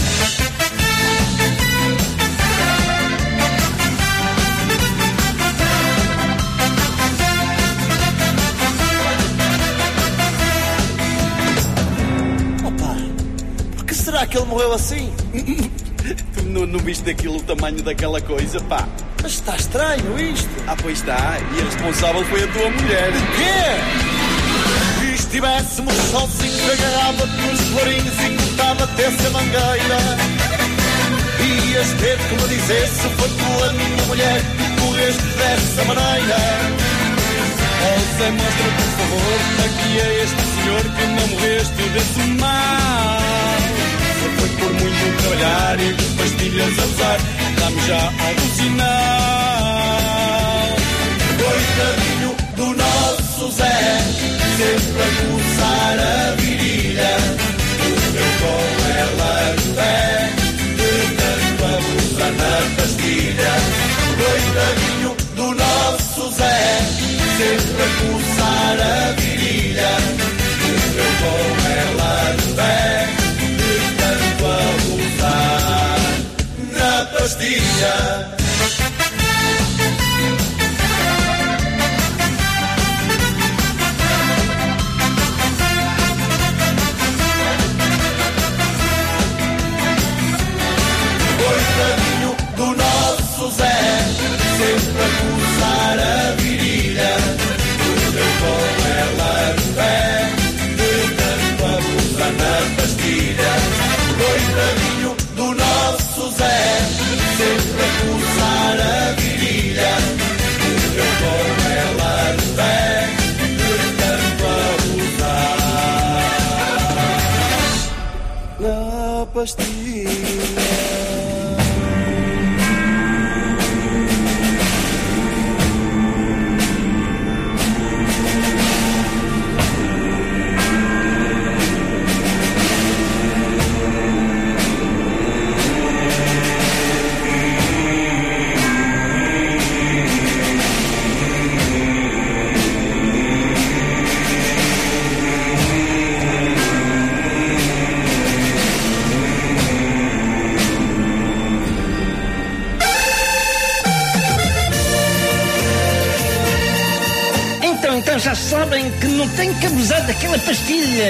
Será que ele morreu assim? Tu não, não viste daquilo, o tamanho daquela coisa, pá? Mas está estranho isto. Ah, pois está. E a responsável foi a tua mulher. De quê? Se estivéssemos sozinhos, agarrava-te nos florinhos e cortava-te essa mangueira. Ias ter que me dizer se foi pela minha mulher que morreste dessa maneira. Oh, Zé, mostra, por favor, aqui é este senhor que não morreste desse mal. Foi por muito trabalhar e de pastilhas a usar, dá-me já algum sinal. Coitadinho do nosso Zé, sempre a coçar a virilha. Morreu com ela no pé, de tanto abusar na pastilha. Coitadinho do nosso Zé, sempre a coçar a virilha. Morreu com ela no pé, abusar na pastilha. Coitadinho do nosso Zé, sempre a coçar a virilha. Morreu com ela no pé, de tanto abusar na pastilha. Coitadinho do nosso Zé, sempre a coçar a virilha. Morreu com ela no pé, de tanto abusar na pastilha. Então já sabem que não tem que abusar daquela pastilha.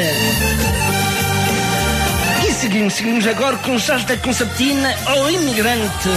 E seguimos, seguimos agora com Jorge da Concertina ao Imigrante.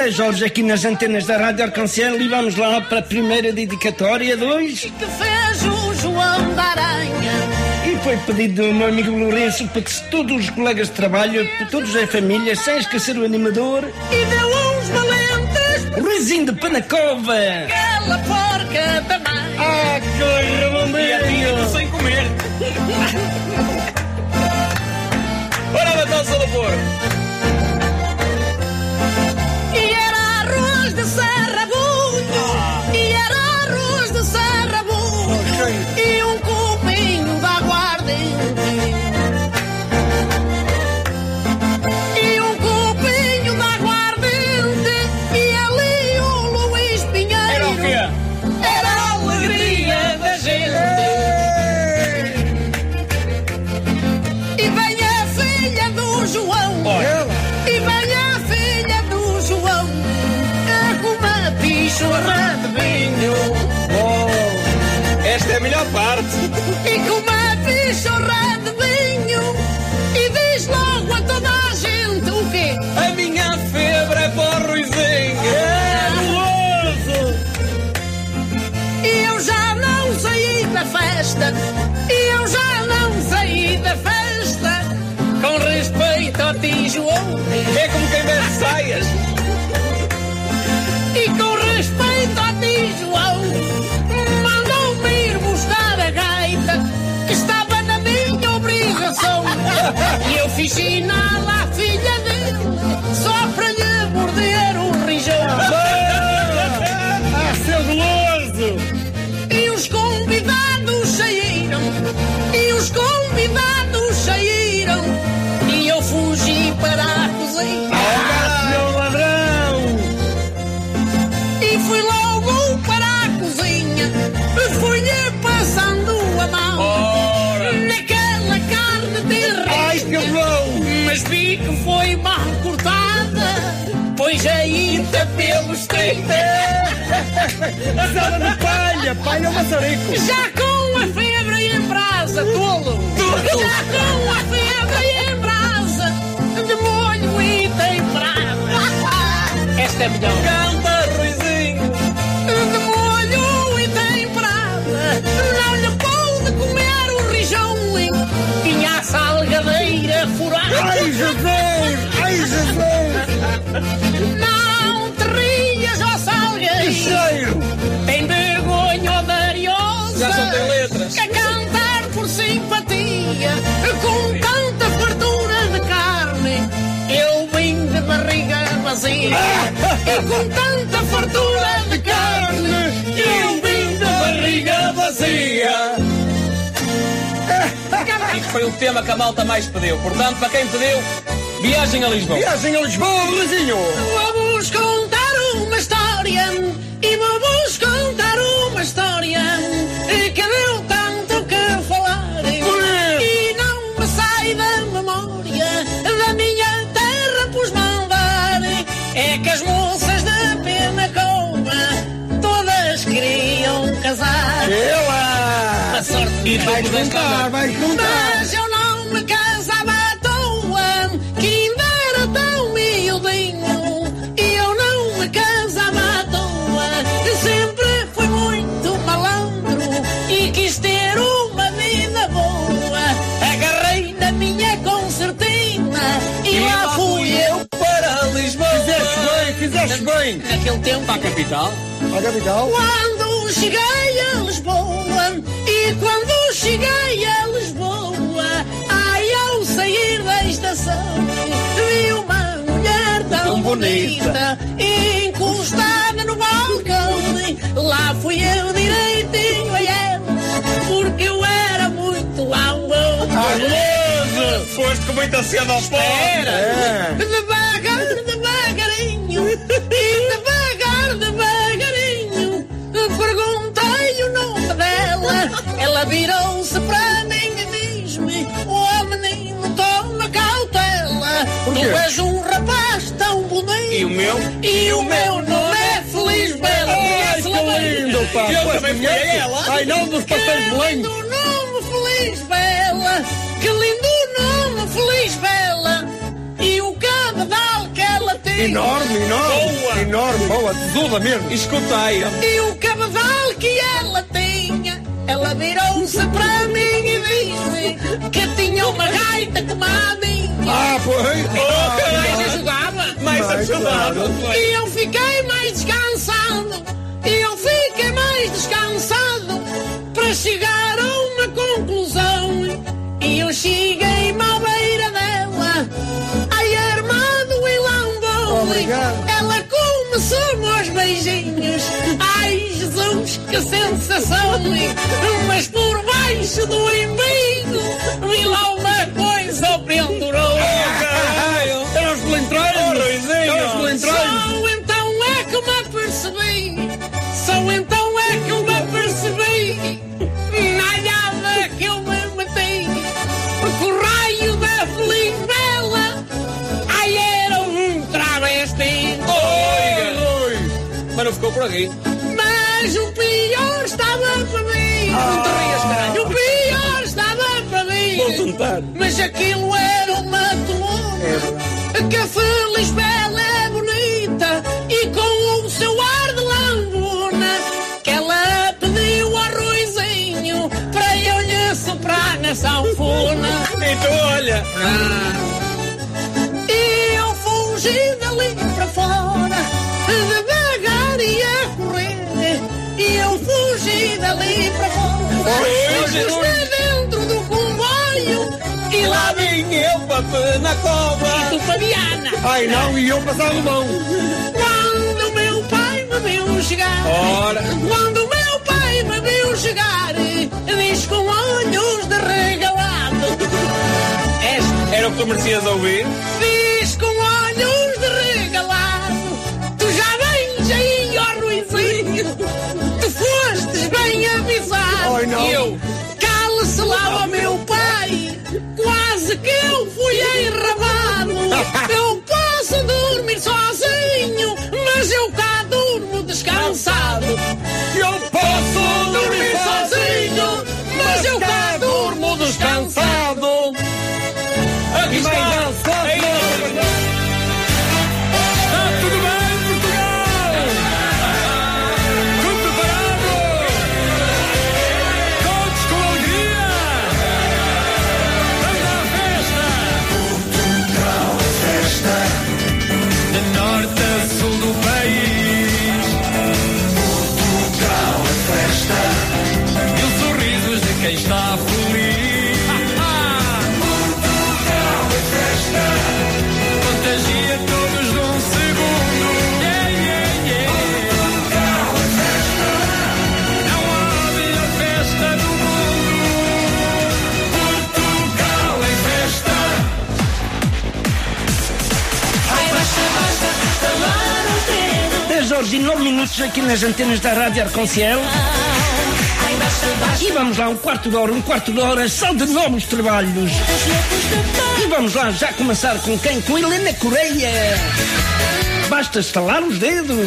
Zé Jorge aqui nas antenas da Rádio Arconcel e vamos lá para a primeira dedicatória de hoje. Que fez o João da Aranha. E foi pedido do meu amigo Lourenço para que todos os colegas de trabalho, todos as famílias, sem esquecer o animador. E deu uns valentes. O Ruizinho de Panacova. Aquela porca da mãe. Ah, que Bombinho sem comer. Ora, Matança do Porco. E era arroz de serrabulho. Ah. E era arroz de serrabulho. Okay. E um copinho de aguardente. E um copinho de aguardente. E ali o Luís Pinheiro. Era o quê? Era a alegria da gente. E vem a filha do João. Olha. E vem a filha do João. É com uma pichorra de vinho. Oh, esta é a melhor parte. E com uma pichorra de vinho. E diz logo a toda a gente o quê? A minha febre é para o Ruizinho. É goloso. E eu já não saí da festa. E eu já não saí da festa. Com respeito ao tio João. É como quem veste saias. E com respeito ao tio João, mandou-me ir buscar a gaita que estava na minha obrigação. E eu fiz sinal à filha dele só para lhe morder o rijão. Ah, seu goloso! E os convidados saíram. E os convidados saíram. E eu fugi para a cozinha. Ah, meu ladrão! E fui logo para a cozinha. Fui-lhe passando a mão. Ora. Naquela carne terrestre. Ai, que bom! Mas vi que foi mal cortada. Pois aí pelos trinta. Assada de palha, palha ao maçarico. Já com a febre em brasa, tolo. Já com a febre em brasa. De molho e temperada. Esta é melhor. Canta, Ruizinho. De molho e temperada. Não lhe pôde comer o rijão. Tinha a salgadeira furada. Ai, Jesus! Ai, Jesus! Não te rias, ó salgueiro. Tem vergonha odariosa. Já só tem letras. A cantar por simpatia. Com tanta fartura de carne. Eu vim de barriga vazia. E com tanta fartura de carne. Eu vim de barriga vazia. Isto foi o tema que a malta mais pediu. Portanto, para quem pediu, viagem a Lisboa. Viagem a Lisboa, Luizinho! Vamos contar uma história. E vamos contar uma história que deu tanto que falar. E não me sai da memória da minha terra por mandar. É que as moças da Penacova todas queriam casar. Ela! A sorte E tu Vai pudeste contar, andar. vai contar! Mas eu não me casava à toa, que ainda era tão miudinho. E eu não me casava à toa, sempre fui muito malandro e quis ter uma vida boa. Agarrei na minha concertina e, E lá fui eu para Lisboa. Fizeste bem, fizeste bem! naquele tempo. Para a capital. A capital? Quando cheguei a Lisboa, e quando cheguei a Lisboa, ai, ao sair da estação, vi uma mulher tão, Tão bonita. bonita, encostada no balcão. Lá fui eu direitinho a ela, porque eu era muito amor. Arloso! Foste com muita sede ao pó. É. Devagar, devagarinho, e devagar, devagarinho, perguntei o nome dela. Ela virou-se para mim e diz-me: oh menino, toma cautela, tu és um rapaz tão bonito. E o meu? E o meu nome é Feliz Bela. Ai, que lindo, pá! Eu Pois também fui a conhece? ela. Ai, não, dos Que pastéis de Belém! lindo nome, Feliz Bela. Que lindo nome, Feliz Bela. E o cabedal que ela tem Enorme, enorme. Boa. Enorme, boa, tesuda mesmo. Escutai. E o cabedal que ela tinha, ela virou-se para mim e disse que tinha uma gaita como a minha. Ah, pois. Oh, caralho, ajudava. Mais ajudava. E eu fiquei mais descansado. E eu fiquei mais descansado para chegar a uma conclusão. E eu cheguei-me à beira dela, ai armado e lambou. Ela começou aos beijinhos. Ai Jesus, que sensação. Mas por baixo do embigo vi lá uma coisa pendurou. Eram os pelintróides. Eram os pelintróides. Só então é que me apercebi. Só então é que eu me apercebi. Nada que eu me meti. Porque o raio da Felimbela, ai era um travesti. Oi, mas não ficou por aqui. Mas o pior estava para mim. Não te rias, caralho. O pior estava para mim. Vou tentar. Mas aquilo era uma tolona. Que a Felisbela é bonita e com o seu ar de lambona que ela pediu arrozinho para eu lhe soprar na sanfona. E tu olha. Ah. E eu fugi dali para fora, devagar e a correr. E eu fugi dali para fora, fugi dentro do comboio. E lá vim eu para na cova. E tu para Viana. Ai não, e eu passava a mão. Quando meu pai me viu chegar, ora. Quando meu pai me viu chegar, diz com olhos de regalado. Era o que tu merecias ouvir? Diz com olhos de regalado. Tu já vens aí, ó Ruizinho. Tu fostes bem avisado. Ai, não. E eu, cale-se lá, ó meu pai. Quase que eu fui enrabado. Eu posso dormir sozinho, mas eu cá durmo descansado. Eu posso dormir sozinho, mas eu cá durmo descansado. Aqui está. Está tudo bem, Portugal? Tudo preparado? Todos com alegria? Vamos à festa! Portugal é festa. De norte a sul do país. Portugal é festa. E os sorrisos de quem está feliz. Contagia todos num segundo. Yeah, yeah, yeah. Portugal é festa. Não há melhor festa do mundo. Portugal é festa. Ai, basta, basta, calar o dedo. dez horas e nove minutos aqui nas antenas da Rádio Arconciel. Ai, basta, basta. E vamos lá, um quarto de hora, um quarto de hora, só de novos trabalhos. E vamos lá, já começar com quem? Com Helena Correia. Basta estalar os dedos.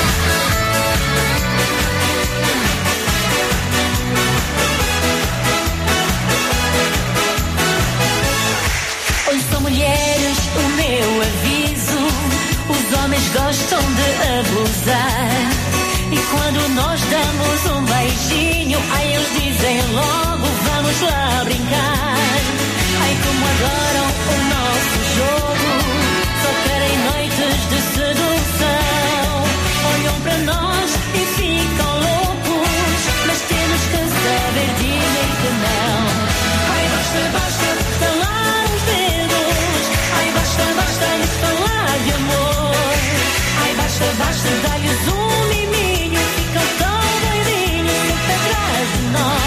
Ouçam mulheres, o meu aviso. Os homens gostam de abusar. E quando nós damos um beijinho, aí eles dizem logo, vamos lá brincar. Ai, como adoram o nosso jogo, só querem noites de sedução. Olham para nós e ficam loucos, mas temos que saber dizer que não. Ai, basta, basta, estalar os dedos. Ai, basta, basta, lhes falar de amor. Ai, basta, basta, dar-lhes um miminho. Ficam tão doidinhos sempre atrás de nós.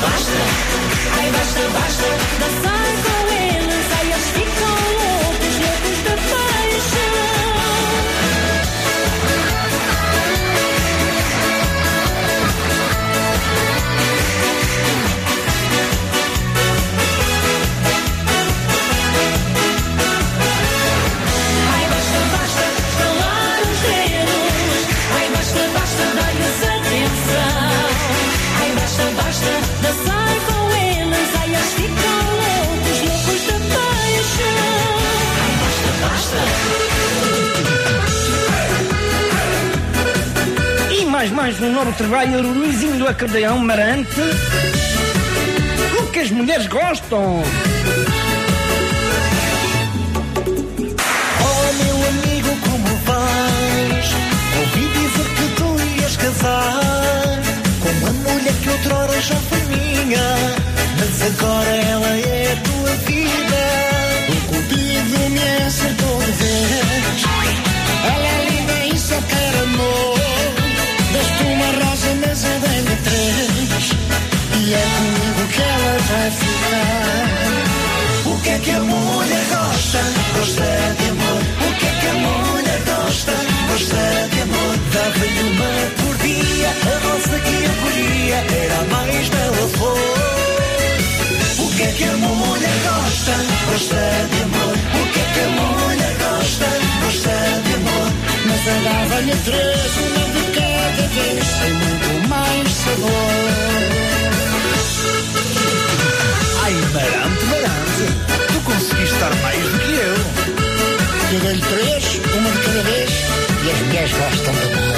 basta, ai basta, basta dançar com eles, ai eles ficam loucos, loucos de paixão. Ai basta, basta estalar os dedos, ai basta, basta dar-lhes atenção. Ai basta, basta dançar com eles, ai eles ficam loucos, loucos de paixão. Ai basta, basta. E mais, mais um novo trabalho, Luizinho do Acordeão Marante. O que as mulheres gostam? Oh meu amigo, como vais? Ouvi dizer que tu ias casar com uma mulher que outrora já foi minha, mas agora ela é a tua vida. O cupido me acertou de vez. Ela é linda e só quer amor. Deste uma rosa, mas eu dei-lhe três. E é comigo que ela vai ficar. O que é que a mulher gosta? Gosta de amor. O que é que a mulher gosta? Gosta de amor. Dava-lhe uma por dia, a rosa que eu colhia era a mais bela flor. O que é que a mulher gosta? Gosta de amor. O que é que a mulher gosta? Gosta de amor. Mas eu dava-lhe três, uma de cada vez, sem muito mais sabor. Ai, Marante, Marante, tu conseguiste dar mais do que eu. Eu dei-lhe três, uma de cada vez, e as mulheres gostam de amor.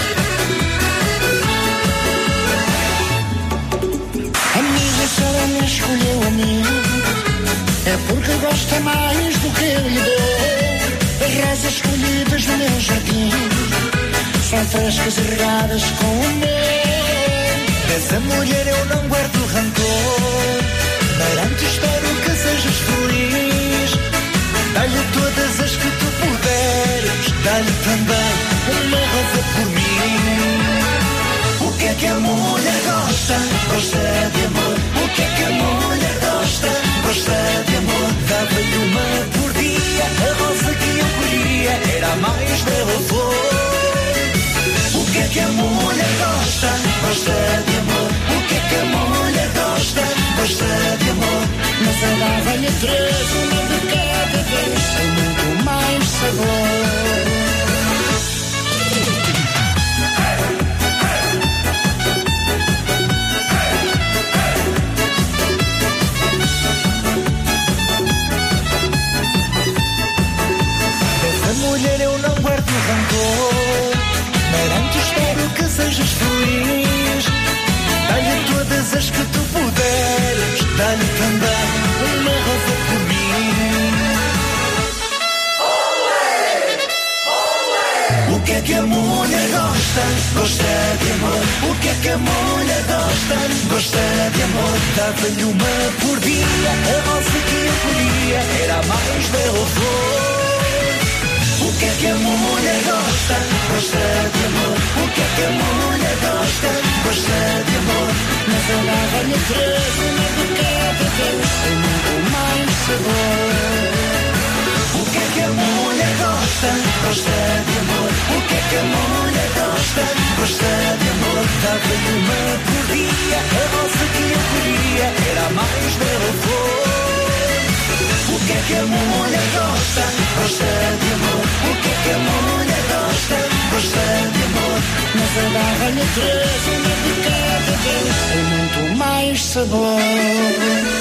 A minha senhora me escolheu a mim, é porque gosta mais do que eu lhe dou. As rosas escolhidas no meu jardim são frescas e regadas com amor. Dessa mulher eu não guardo rancor. Marante, espero que sejas feliz. Dá-lhe todas as que tu puderes. Dá-lhe também uma rosa por mim. o que é que a mulher gosta? Gosta de amor. O que é que a mulher gosta? Gosta de amor. Dava-lhe uma por dia, a rosa que eu colhia era a mais bela flor. O que é que a mulher gosta? Gosta de amor. O que é que a mulher gosta? Gosta de amor. Mas eu dava-lhe três, uma de cada vez, sem muito mais sabor. Dessa mulher eu não guardo rancor. Marante, espero que sejas feliz. Dá-lhe todas as que tu puderes. Dá-lhe também uma rosa por mim. O que é que a mulher gosta? Gosta de amor. O que é que a mulher gosta? Gosta de amor. Dava-lhe uma por dia, a rosa que eu colhia era a mais bela flor. O que é que a mulher gosta? Gosta de amor. O que é que a mulher gosta? Gosta de amor. Mas eu dava-lhe três, uma de cada vez, sem muito mais sabor. O que é que a mulher gosta? Gosta de amor. O que é que a mulher gosta? Gosta de amor. Dava-lhe uma por dia, a rosa que eu colhia era a mais bela flor. O que é que a mulher gosta? Gosta de amor. O que é que a mulher gosta? Gosta de amor. Mas eu dava-lhe três, uma de cada vez, sem muito mais sabor.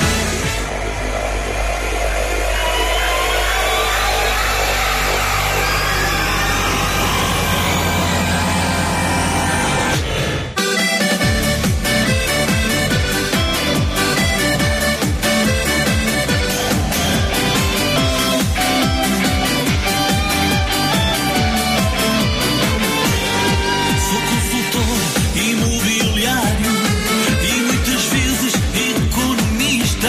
Imobiliário e muitas vezes economista.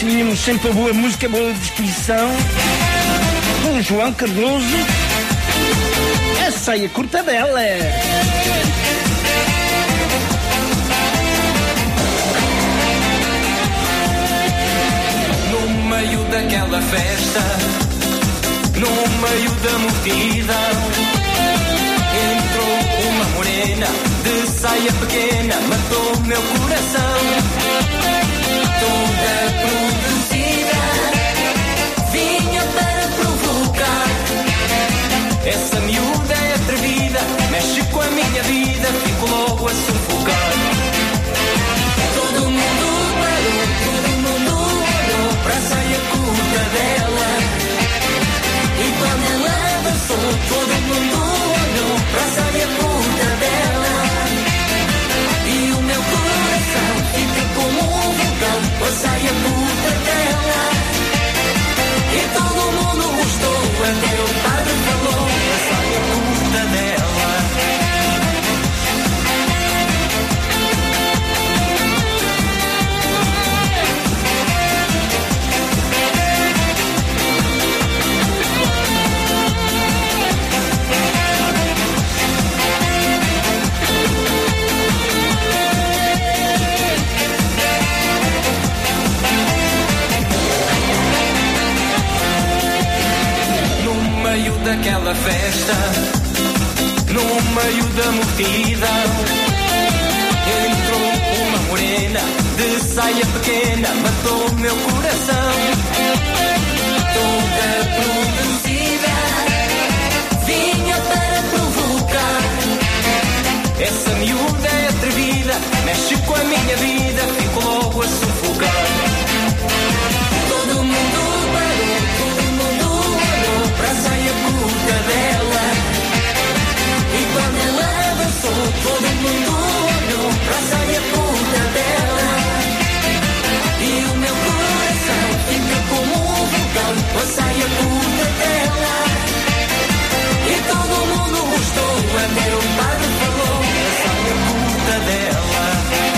escolhemos sempre a boa música, a boa disposição. Com João Cardoso, a saia curta dela. No meio daquela festa, no meio da multidão, entrou uma morena de saia pequena, matou meu coração. Toda produzida, vinha para provocar. Essa miúda é atrevida, mexe com a minha vida, fico logo a sufocar. Todo mundo parou, todo mundo olhou para a saia curta dela. E quando ela dançou, todo mundo olhou para a saia curta dela. E o meu coração fica como um vulcão com a saia curta dela. E todo mundo gostou, até o padre falou a saia curta dela. No meio daquela festa, no meio da multidão, entrou uma morena de saia pequena, matou meu coração. Toda produzida, vinha para provocar. Essa miúda é atrevida, mexe com a minha vida, fico logo a sufocar. Todo mundo parou, todo mundo olhou para a saia curta dela. E quando ela dançou, todo mundo olhou para a saia curta dela. E o meu coração fica como um vulcão com a saia curta dela. E todo mundo gostou, até o padre falou a saia curta dela.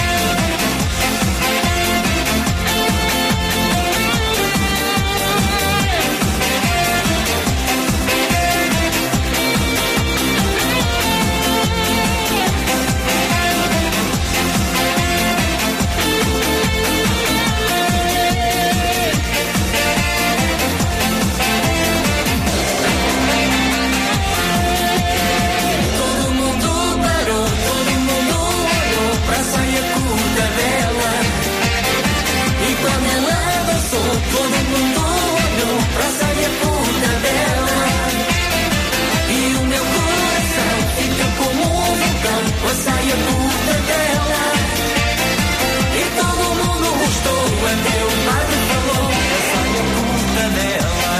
Todo mundo olhou pra saia curta dela. E o meu coração fica como um vulcão com a saia curta dela. E todo mundo gostou, até o padre falou a saia curta dela.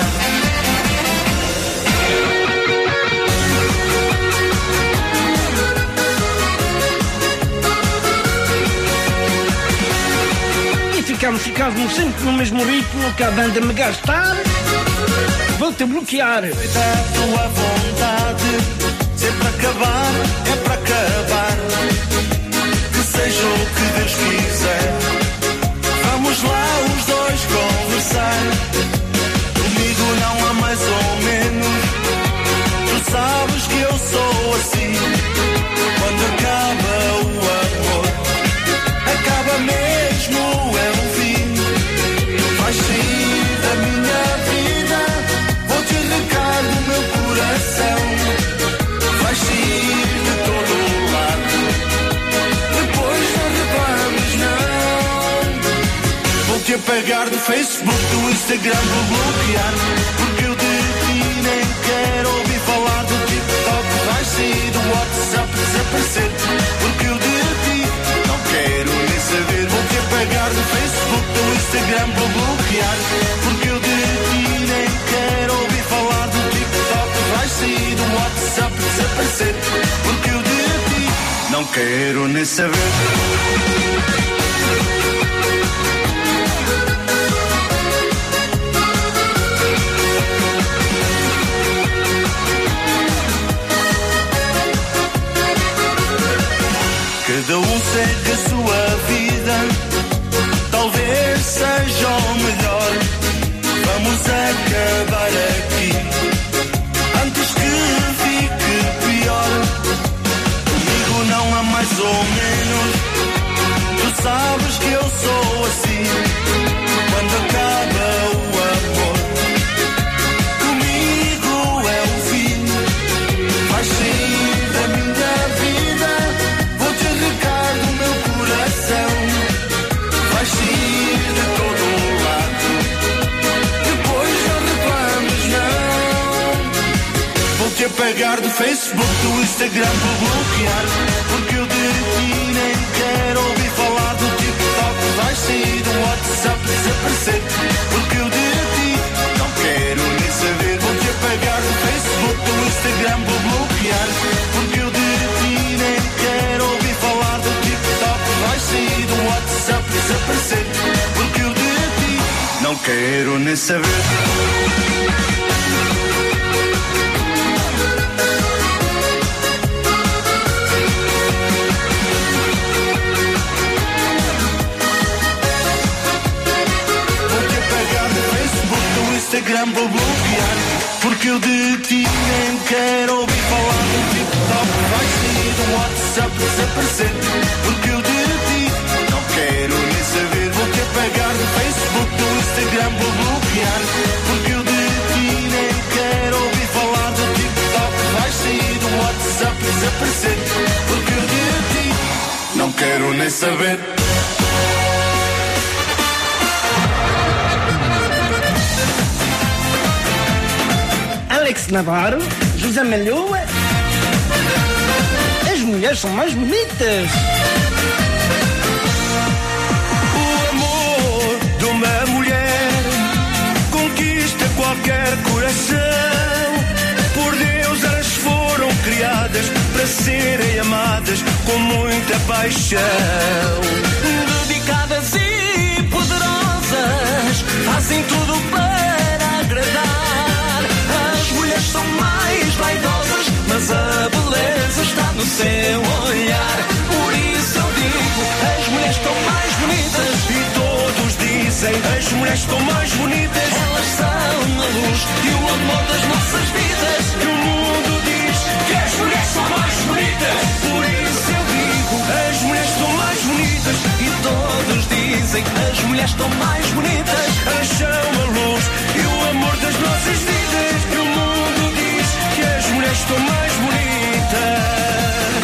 E ficamos, ficamos sempre no mesmo ritmo que a banda me gastar. Vou-te bloquear. Tua vontade, se é para acabar, é para acabar. Que seja o que Deus quiser. Vamos lá os dois conversar. Comigo não há mais ou menos. Tu sabes que eu sou assim. Quando acaba o amor, acaba mesmo, é um fim. Vais sair da minha vida, vou-te arrancar do meu coração. Vais sair de todo o lado, depois não reclames não. Vou-te apagar do Facebook, do Instagram, vou bloquear. Porque eu de ti nem quero ouvir falar do TikTok. Vais sair do WhatsApp, desaparecer. Porque eu de ti não quero nem saber. Vou-te apagar do Facebook, do Instagram, vou bloquear. Porque eu de ti nem quero ouvir falar do TikTok. Vais sair do WhatsApp, desaparecer. Porque eu de ti não quero nem saber. Cada um segue a sua vida, talvez seja o melhor. acabar aqui antes que fique pior. Comigo não há mais ou menos. Tu sabes que eu sou assim. Quando acaba o amor, comigo é o fim. Vais sair da minha vida, vou-te arrancar do meu coração. Vais sair de todo o lado, depois não reclames não. Vou-te apagar do Facebook, do Instagram, vou bloquear, porque eu de ti nem quero ouvir falar do TikTok. Vais sair do WhatsApp, desaparecer, porque eu de ti não quero nem saber. Vou-te apagar do Facebook, do Instagram, vou bloquear, porque eu de ti nem quero ouvir falar do TikTok. Vais sair do WhatsApp, desaparecer, porque eu de ti não quero nem saber. Instagram vou bloquear, porque eu de ti nem quero ouvir falar do TikTok. Vais sair do WhatsApp, desaparecer, porque eu de ti não quero nem saber. Vou-te apagar do Facebook, do Instagram vou bloquear, porque eu de ti nem quero ouvir falar do TikTok. Vais sair do WhatsApp, desaparecer, porque eu de ti não quero nem saber. Alex Navarro, José Malhoa. As mulheres são mais bonitas. O amor de uma mulher conquista qualquer coração. Por Deus elas foram criadas para serem amadas com muita paixão. Dedicadas e poderosas, fazem tudo para agradar. São mais vaidosas, mas a beleza está no seu olhar. Por isso eu digo, as mulheres estão mais bonitas. E todos dizem, as mulheres estão mais bonitas. Elas são a luz e o amor das nossas vidas. E o mundo diz que as mulheres são mais bonitas. Por isso eu digo, as mulheres estão mais bonitas. E todos dizem, as mulheres estão mais bonitas. Elas são a luz e o amor das nossas vidas. E o mundo que as mulheres estão mais bonitas.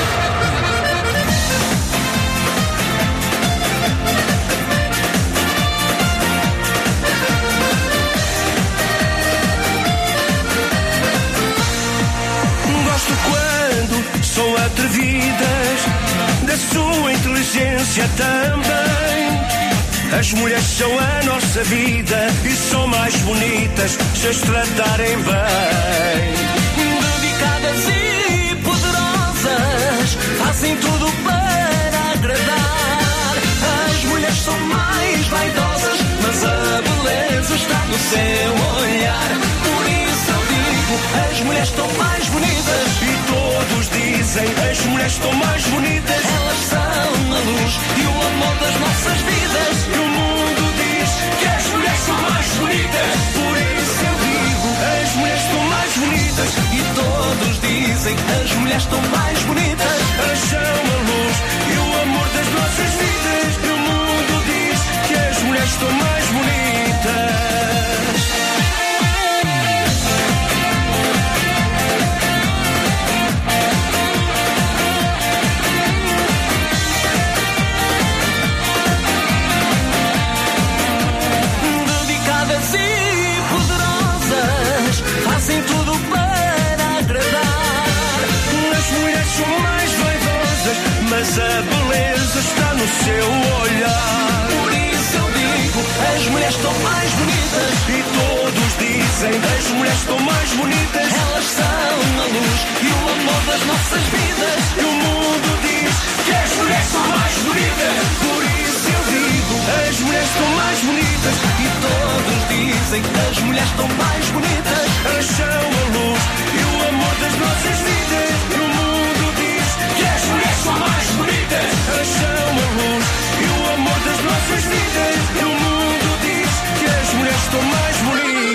Gosto quando são atrevidas, da sua inteligência também. As mulheres são a nossa vida e são mais bonitas se as tratarem bem. Dedicadas e poderosas, fazem tudo para agradar. As mulheres são mais vaidosas, mas a beleza está no seu olhar. Por isso eu digo, as mulheres estão mais bonitas. E todos dizem, as mulheres estão mais bonitas. Elas são a luz e o amor das nossas vidas. E o mundo diz que as mulheres são mais bonitas. Por isso eu digo, as mulheres estão mais bonitas. E todos dizem, as mulheres estão mais bonitas. Elas são a luz e o amor das nossas vidas. E o mundo diz que as mulheres estão mais bonitas. Fazem tudo para agradar. As mulheres são mais vaidosas, mas a beleza está no seu olhar. Por isso eu digo, as mulheres estão mais bonitas. E todos dizem, as mulheres estão mais bonitas. Elas são a luz e o amor das nossas vidas. E o mundo diz que as mulheres são mais bonitas. Por isso eu digo, as mulheres estão mais bonitas. E todos dizem, as mulheres estão mais bonitas. Elas são a luz e o amor das nossas vidas. E o mundo diz que as mulheres são mais bonitas. Elas são a luz e o amor das nossas vidas. E o mundo diz que as mulheres estão mais bonitas.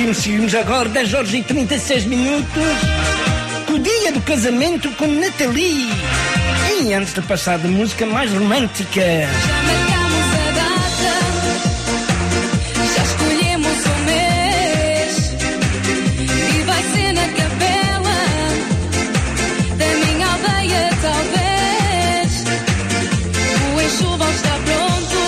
seguimos, seguimos agora, dez horas e trinta e seis minutos, com o dia do casamento com Nathalie. E antes de passar de música mais romântica, Marcamos a data, já escolhemos o mês e vai ser na capela da minha aldeia, talvez. O enxoval está pronto,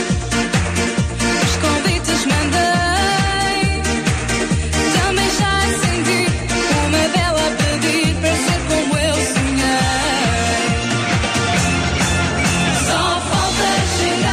os convites mandei. Também já acendi uma vela a pedir para ser como eu sonhei. Só falta chegar.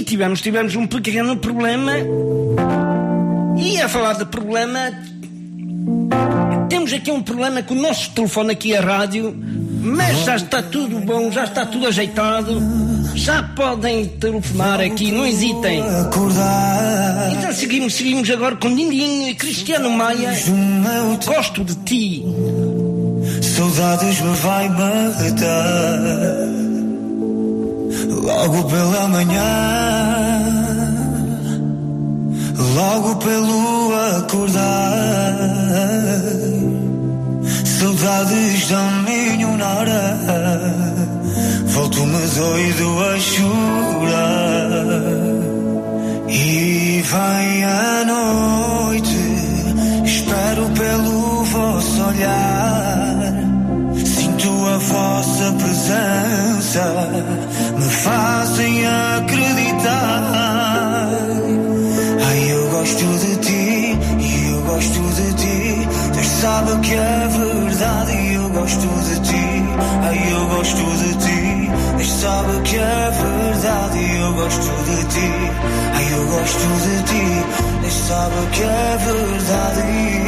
tivemos, tivemos um pequeno problema. E a falar de problema, temos aqui um problema com o nosso telefone aqui, a rádio, mas já está tudo bom, já está tudo ajeitado. Já podem telefonar aqui, não hesitem. Então seguimos, seguimos agora com Dindinho e Cristiano Maia. Gosto de ti. Saudades me vai matar logo pela manhã, logo pelo acordar. Saudades da minha nara, volto-me doido a chorar. E vem a noite, espero pelo vosso olhar. Sinto a vossa presença, me fazem acreditar. Ai, eu gosto de ti, e eu gosto de ti. Deus sabe que é verdade, e eu gosto de ti. Ai, eu gosto de ti. Deus sabe que é verdade, e eu gosto de ti. Ai, eu gosto de ti. Deus sabe que é verdade.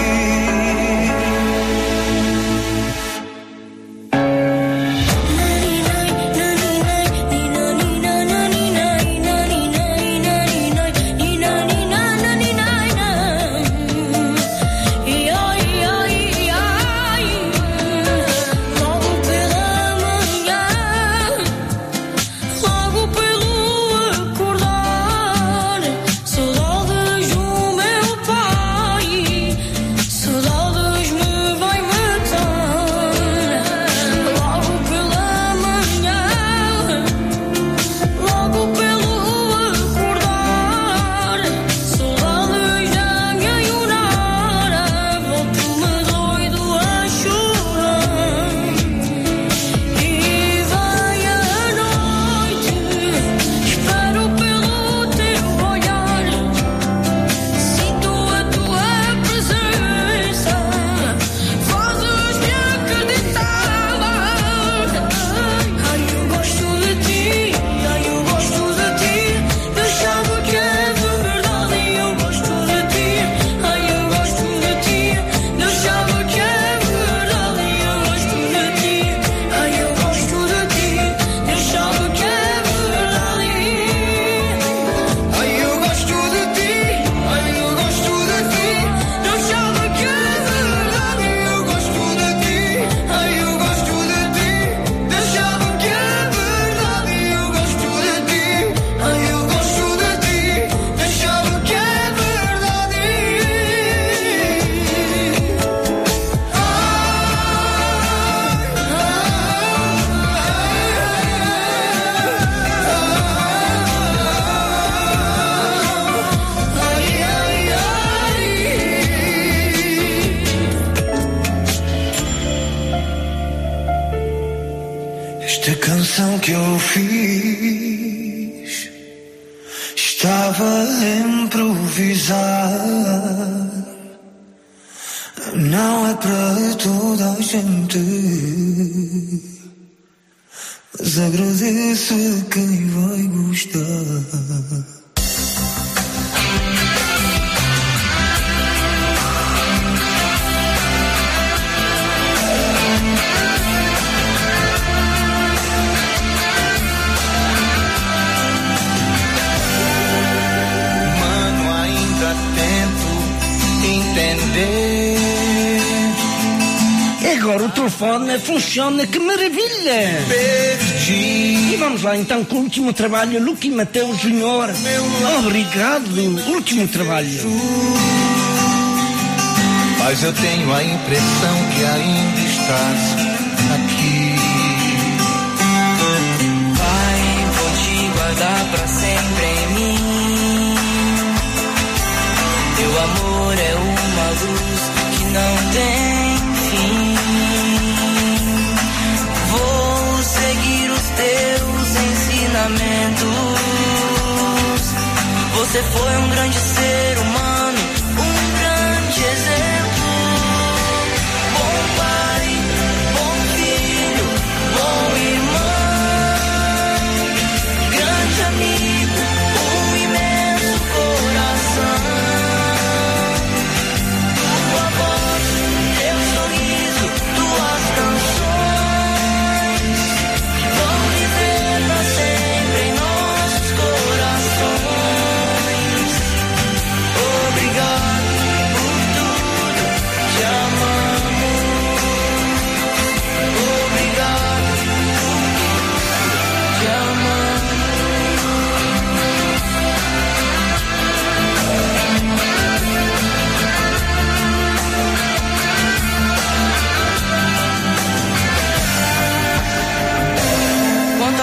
Esta canção que eu fiz estava a improvisar. Não é para toda a gente, mas agradeço a quem vai gostar. Agora o telefone funciona, que maravilha! Perdi. E vamos lá então com o último trabalho, Lucky Mateus Júnior. Obrigado, último trabalho. Mas eu tenho a impressão que ainda estás aqui. Pai, vou te guardar pra sempre em mim. Teu amor é uma luz que não tem fim. Vou seguir os teus ensinamentos. Você foi um grande ser humano, um grande exemplo. Bom pai, bom filho, bom irmão, grande amigo, um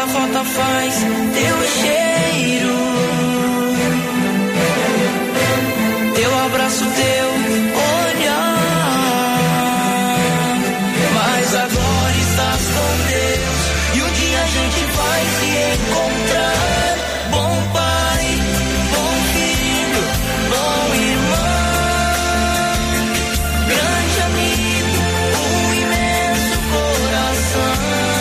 Tanta falta faz teu cheiro, teu abraço, teu olhar. Mas agora estás com Deus e um dia a gente vai se encontrar. Bom pai, bom filho, bom irmão, grande amigo, um imenso coração.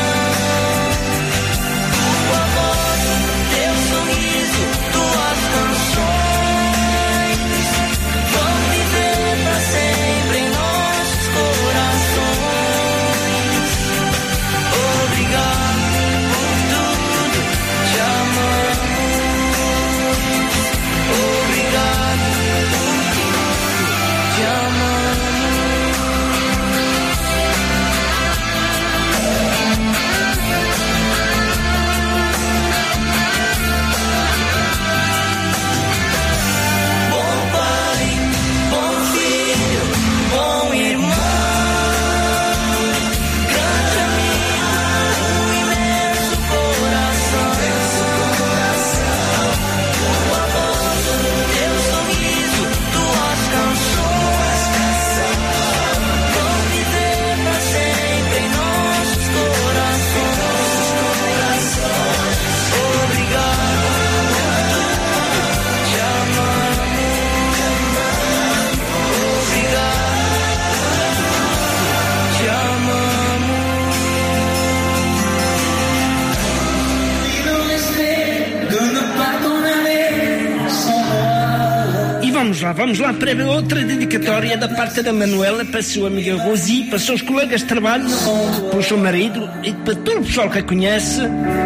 Tua voz, teu sorriso, tuas canções vão viver pra sempre em nossos corações. Obrigado por tudo, te amamos. Obrigado por tudo, te Bom pai, bom filho, bom irmão, grande amigo, um imenso coração. Tua voz, teu sorriso, tuas canções vão viver pra sempre em nossos corações. Obrigado por tudo, te amamos. Obrigado, te E vamos lá, vamos lá para outra dedicatória da parte da Manuela para a sua amiga Rosi, para os seus colegas de trabalho, para o seu marido e para todo o pessoal que a conhece.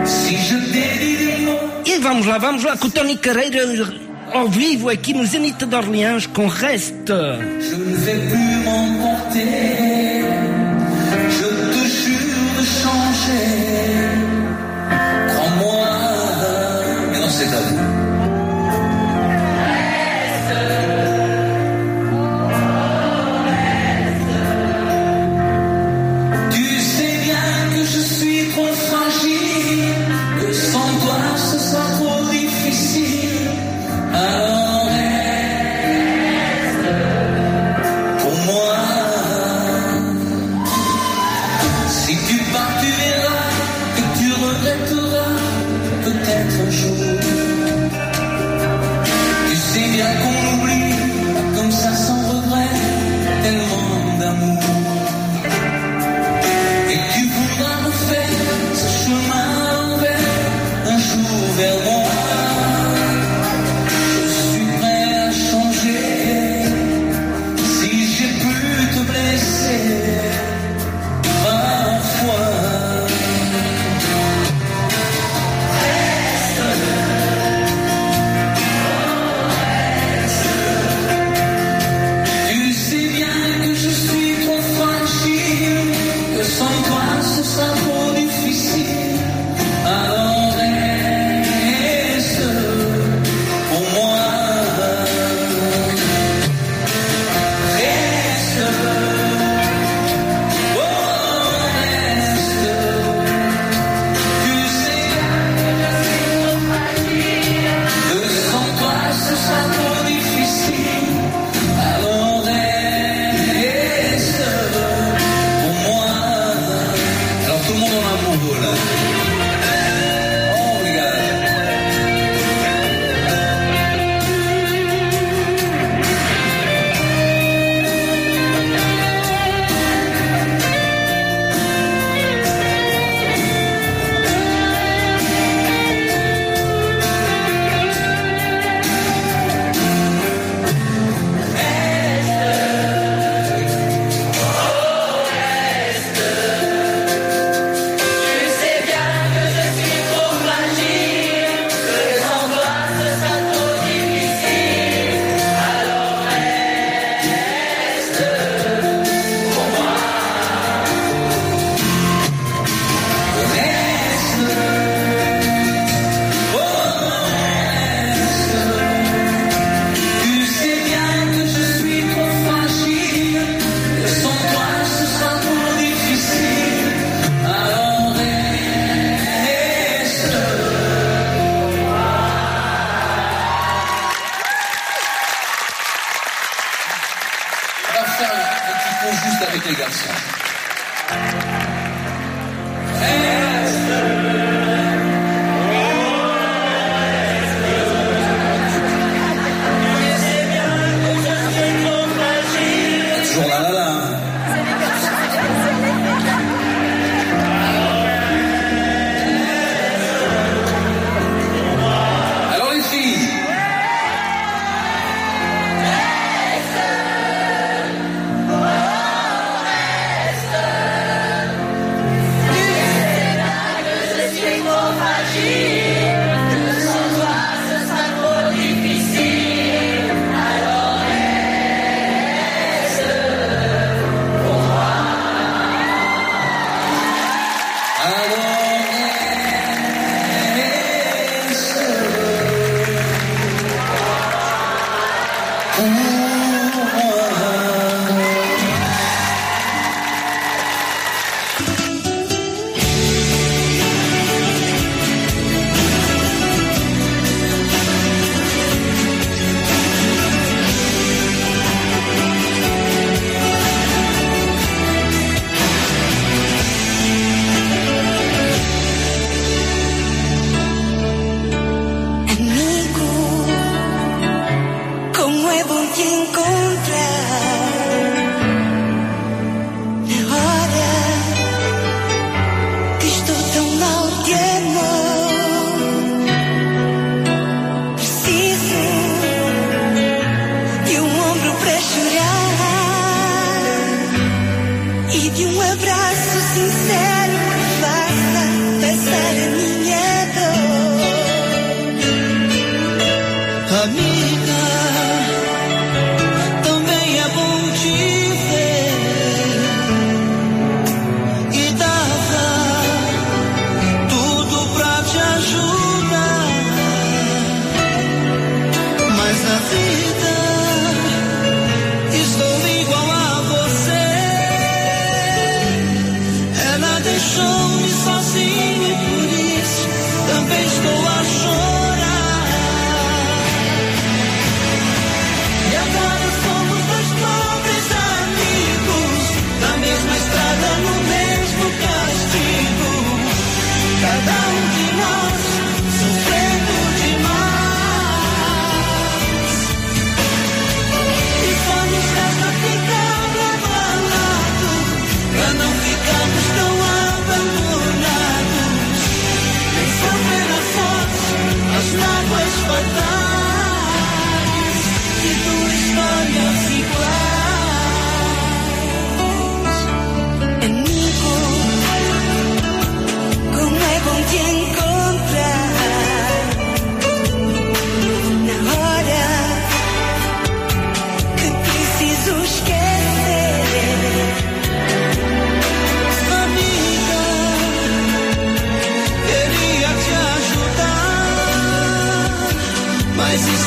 E vamos lá, vamos lá com o Tony Carreira ao vivo aqui no Zenith de Orleans com Reste. Je ne vais plus m'emporter, je te jure de changer. Crois-moi, mais non, c'est à vous. Tu sais bien que je suis trop fragile, que sans toi ce sera trop difficile. Alors reste pour moi.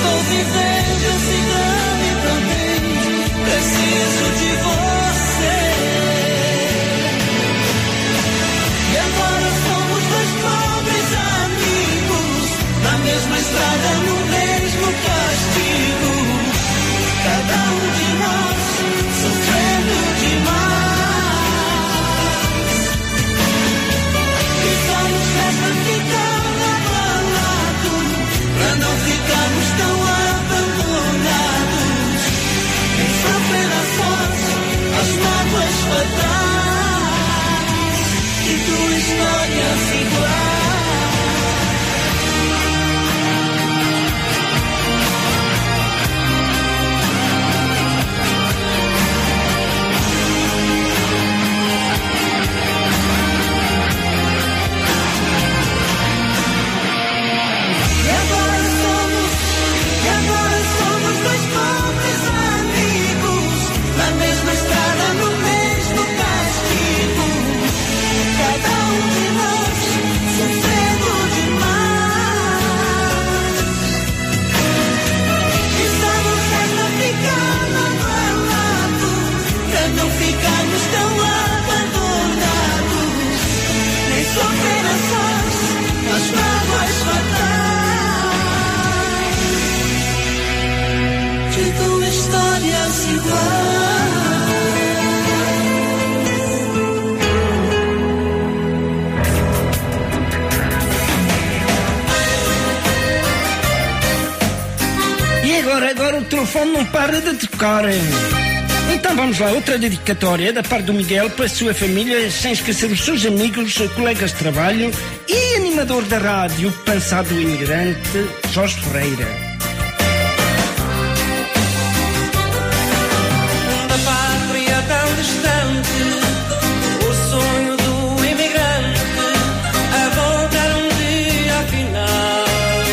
estou vivendo esse drama e também preciso de você. E agora somos dois pobres amigos, na mesma estrada, no mesmo castigo. Cada um de nós sofrendo demais. E só nos resta ficar abalado, pra não ficarmos tão abandonados. Nem sofrer a sorte, as mágoas fatais. E tua história se igual. Agora o telefone não para de tocar. Então vamos lá, outra dedicatória da parte do Miguel para a sua família, sem esquecer os seus amigos, colegas de trabalho e animador da rádio, pensado imigrante, Jorge Ferreira. Da pátria tão distante, o sonho do imigrante a voltar um dia afinal.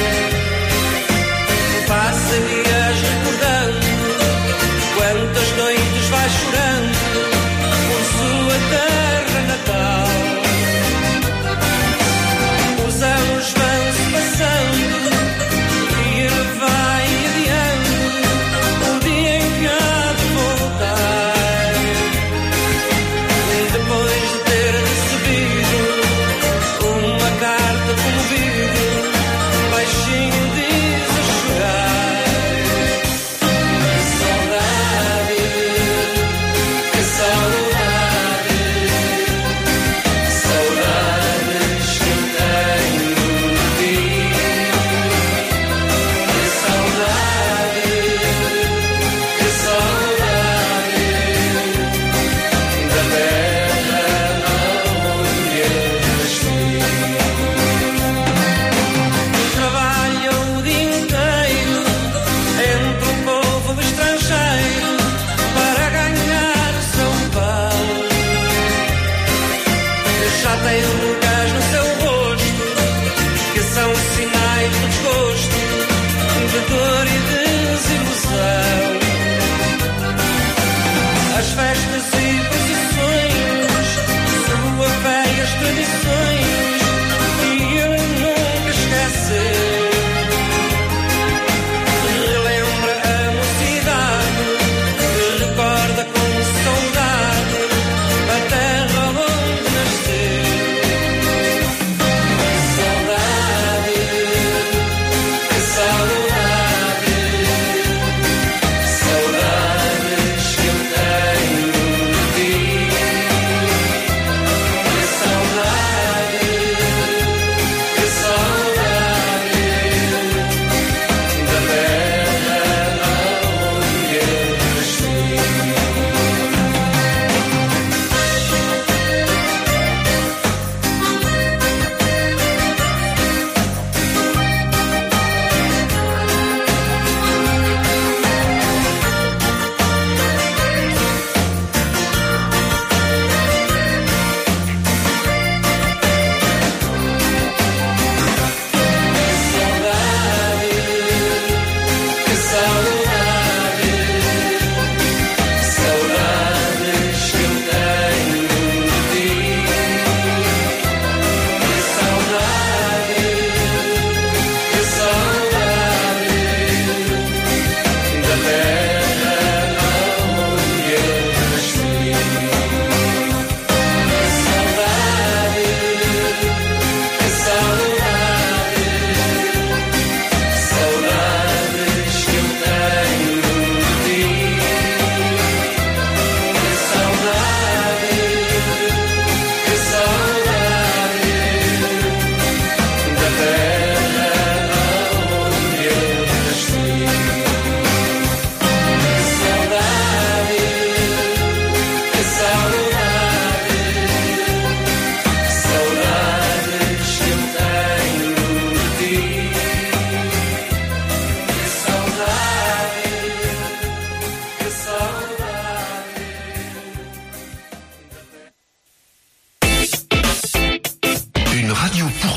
Passa dias recordando quantas noites vai chorando por sua terra natal. Os anos vão-se passando e ele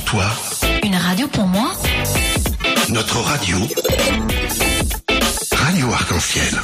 toi. Une radio pour moi. Notre radio. Radio Arc-en-Ciel.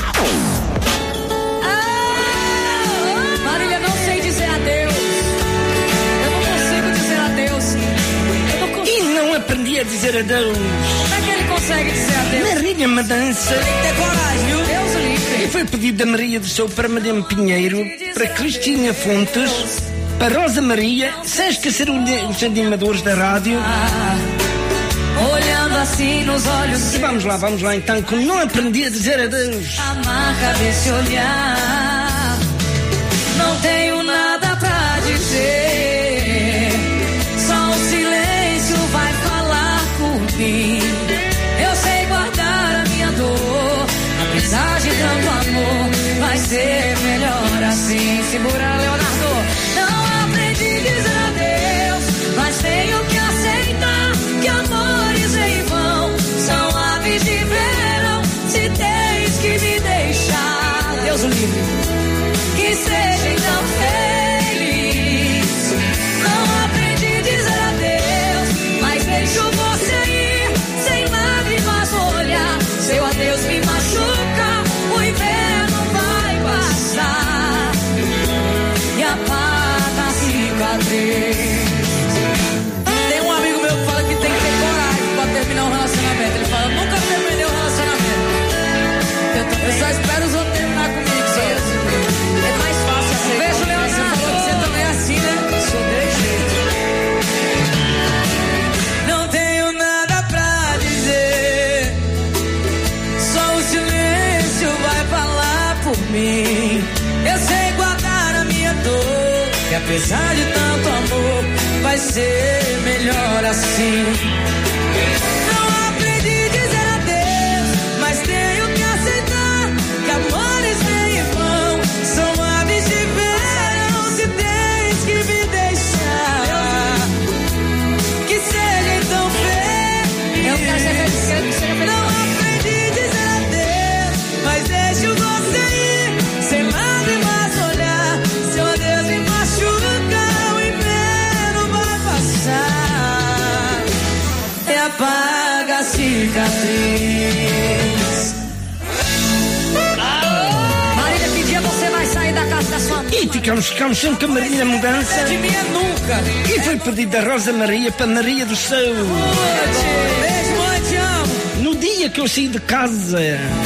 Marília, não sei dizer adeus. Eu não consigo dizer adeus. Eu não consigo. E não aprendi a dizer adeus. Como é que ele consegue dizer adeus? Marília Madança. Tem que ter coragem, viu? Deus o livre. E foi pedido da Maria do Céu para Madame Pinheiro, para Cristina Fontes, para Rosa Maria, sem esquecer os animadores da rádio. Ah, olhando assim nos olhos. E vamos lá, vamos lá então, que não aprendi a dizer adeus. A marca desse olhar. Não tenho nada pra dizer. Só o silêncio vai falar por mim. Eu sei guardar a minha dor. Apesar de tanto amor, vai ser melhor assim. Segura, Leonardo. Não aprendi a dizer adeus, mas tenho que aceitar que amores em vão são aves de verão. Se tens que me deixar, Deus o livre, que seja então feliz. Não aprendi a dizer adeus, mas deixo você ir sem lágrimas no olhar. Seu adeus me machuca, o inverno vai passar e apaga a cicatriz. Tem um amigo meu que fala que tem que ter coragem pra terminar um relacionamento. Ele fala, nunca terminei um relacionamento. Eu, eu só espero os outros terminar comigo. Só. É mais fácil assim. Veja o Leonardo. Você falou que você também é assim, né? Sou desse jeito. Não tenho nada pra dizer. Só o silêncio vai falar por mim. Eu sei guardar a minha dor, que apesar de tanto amor, vai ser melhor assim. Não aprendi a dizer adeus, mas tenho que aceitar que amores vêm e vão, são aves de verão. Se tens que me deixar, que seja então feliz. Eu quero ser feliz, quero que seja feliz. Não aprendi a dizer adeus, mas deixo você ir sem lágrimas no olhar. Seu adeus me machuca, o inverno vai passar e apaga a cicatriz. Marília, que dia você vai sair da casa da sua mãe? E ficamos, ficamos sem que a Marília Mudança. De mim é nunca. E foi pedido da Rosa Maria para Maria do Céu. Beijo, mãe, te amo. No dia que eu saí de casa.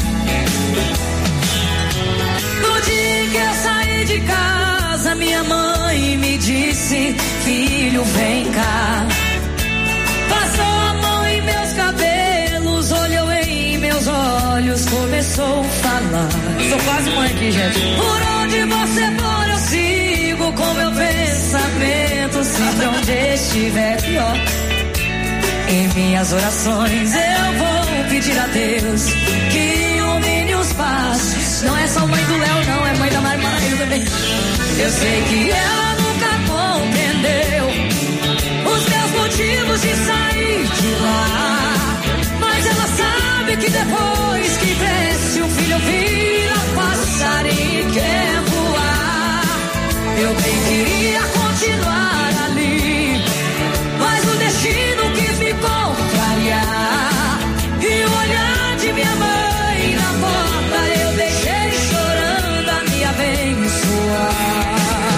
No dia que eu saí de casa, minha mãe me disse, filho, vem cá. Passou a mão em meus cabelos, olhou em meus olhos, começou a falar. Sou quase mãe aqui, gente. Por onde você for, eu sigo com meu pensamento. Sempre onde estiver pior, em minhas orações eu vou pedir a Deus que ilumine os passos. Não é só mãe do Léo, não, é mãe da Maria também. Eu sei que ela nunca compreendeu os meus motivos de sair de lá, mas ela sabe que depois que cresce o filho vira passarinho e quer voar. Eu bem queria continuar ali, mas o destino quis me contrariar. E o olhar de minha mãe na porta eu deixei chorando a me abençoar.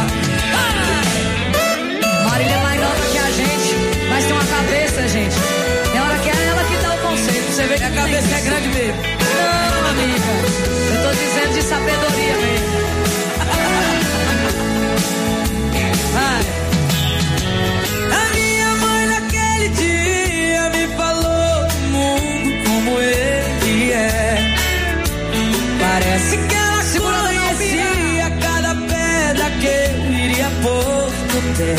Marília é mais nova que a gente, mas tem uma cabeça, gente. Tem hora que é ela que dá o conceito. Você vê que a cabeça é grande mesmo. Não, amiga, eu tô dizendo de sabedoria mesmo. Vai. A minha mãe naquele dia me falou do mundo como ele é. Parece que ela se conhecia cada pedra que eu iria pôr no pé.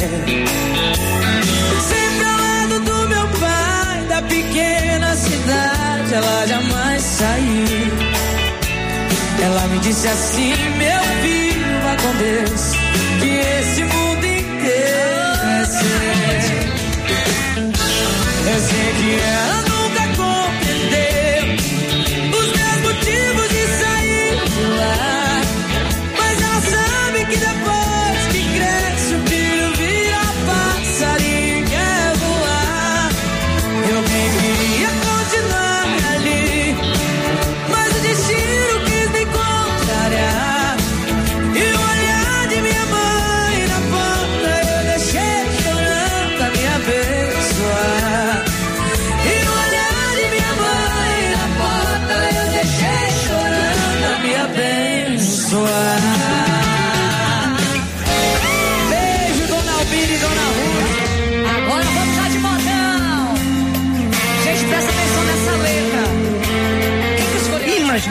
Sempre ao lado do meu pai, da pequena cidade, ela jamais saiu. Ela me disse assim, meu filho, vá com Deus, que esse mundo inteiro é seu. Eu sei que ela nunca compreendeu os meus motivos de sair de lá, mas ela sabe que depois que cresce o filho vira passarinho, quer voar.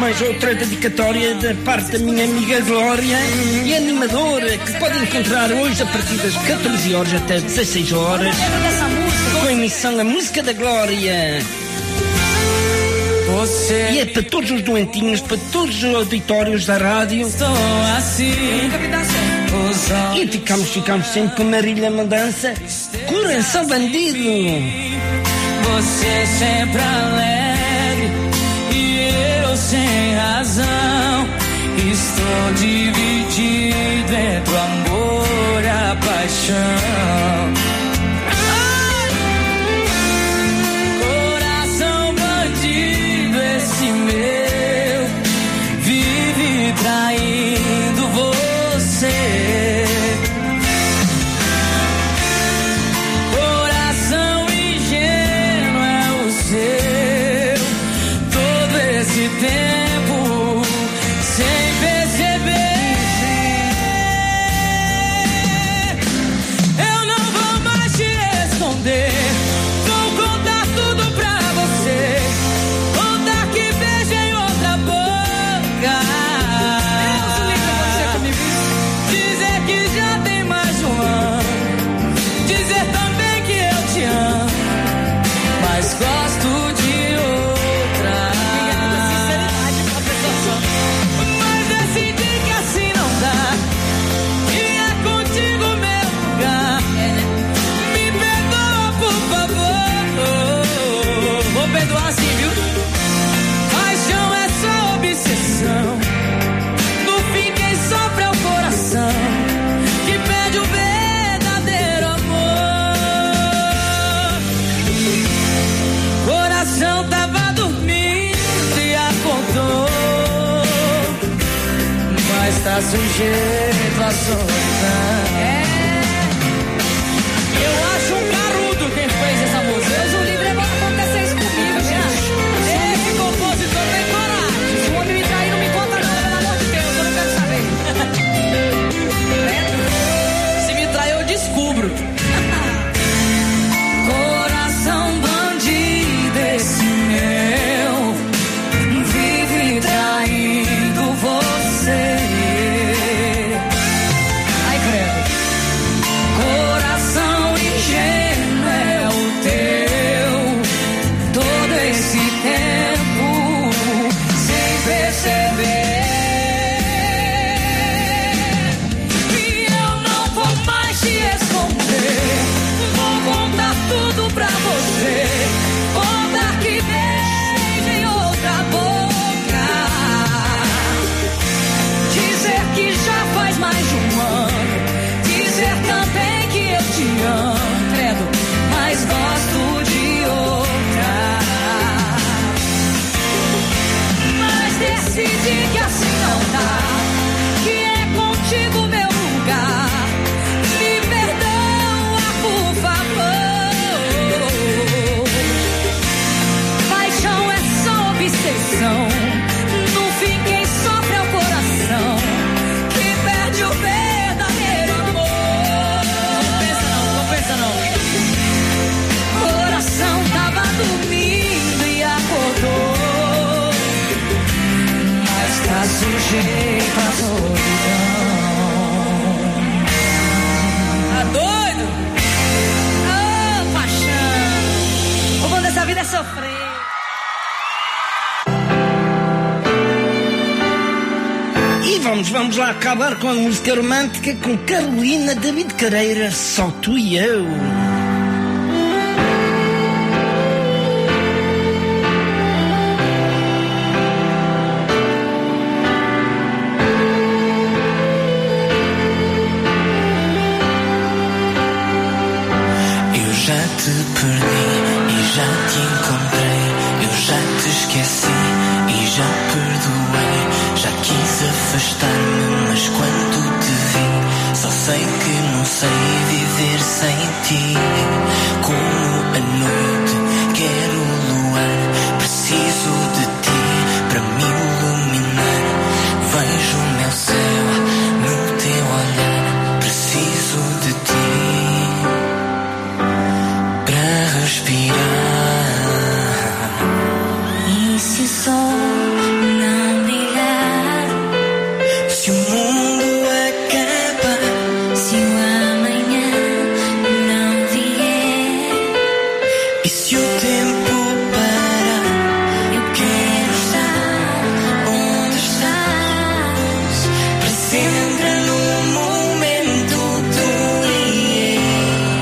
mais outra dedicatória da parte da minha amiga Glória e animadora, que pode encontrar hoje a partir das catorze horas até dezesseis horas, com a emissão A Música da Glória. Você... E é para todos os doentinhos, para todos os auditórios da rádio. Estou assim. E ficamos, ficamos sempre com Marília Mendonça, Coração Bandido. Você sempre alegre e eu sem razão. Estou dividido entre o amor e a paixão. Ai! Coração bandido, esse meu vive traindo você. Tempo sem perceber, eu não vou mais te esconder. Vou contar tudo pra você, contar que beijei outra boca, dizer que já tem mais de um ano, dizer também que eu te amo, mas gosto de perdoar assim, viu? Paixão é só obsessão. No fim quem sofre é o coração, que pede o verdadeiro amor. Coração tava dormindo e acordou, mas tá sujeito à solidão. É. Eu acho um carudo quem fez essa música. Deus o livre é bom acontecer isso comigo, gente. Esse compositor tem coragem. Se o homem me trair, não me conta nada, pelo amor de Deus, eu não quero saber. Se me trair, eu descubro. Coração bandido, esse meu vive traindo você. Ai, credo. Coração ingênuo é o teu, todo esse tempo sem perceber. E eu não vou mais te esconder, vou contar tudo pra você, contar que beijei outra boca, dizer que já faz mais de um ano, dizer também que eu te amo, credo, mas gosto de outra. Mas decidi que assim não dá, que é contigo meu lugar. Me perdoa, por favor. Paixão é só obsessão. No fim quem sofre é o coração, que perde o verdadeiro amor. Não pensa não, não pensa não. Coração tava dormindo e acordou, mas tá sujeito à solidão. Tá doido? Ô, oh, paixão. O bom dessa vida é sofrer. E vamos, vamos lá acabar com a música romântica com Carolina, David Carreira, Só Tu e Eu. Eu já te perdi e já te encontrei, eu já te esqueci e já perdoei, já quis afastar-me, mas quando te vi, só sei que não sei viver sem ti. Como a noite, quero o luar, preciso de ti para me iluminar. Vejo o meu céu no teu olhar, preciso de ti para respirar. E se o sol não E se o tempo parar, eu quero estar onde estás, para sempre no momento tu e eu,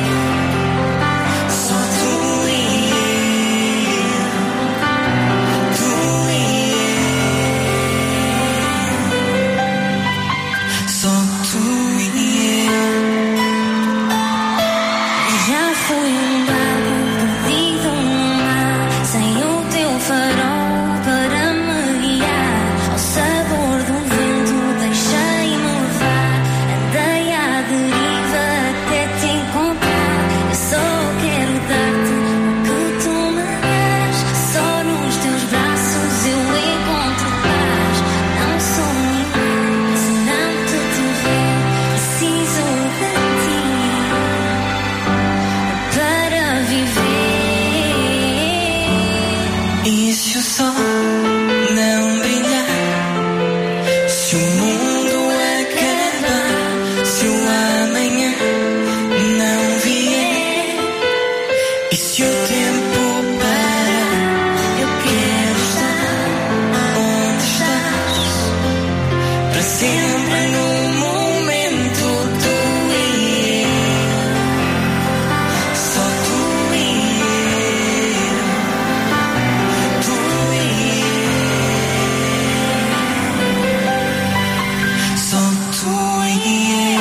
só tu e eu, tu e eu, só tu e eu. Já fui um barco perdido no mar, sem o teu farol para me guiar. Ao sabor do vento deixei-me levar, andei à deriva até te encontrar. Eu só quero dar-te o que tu me dás, só nos teus braços eu encontro paz. Não sou ninguém se não te tiver, preciso de ti para viver. E se o sol não brilhar, se o mundo acabar, se o amanhã não vier, e se o tempo parar, eu quero estar onde estás, para sempre no momento tu e eu, só tu e eu, tu e eu, só tu e eu.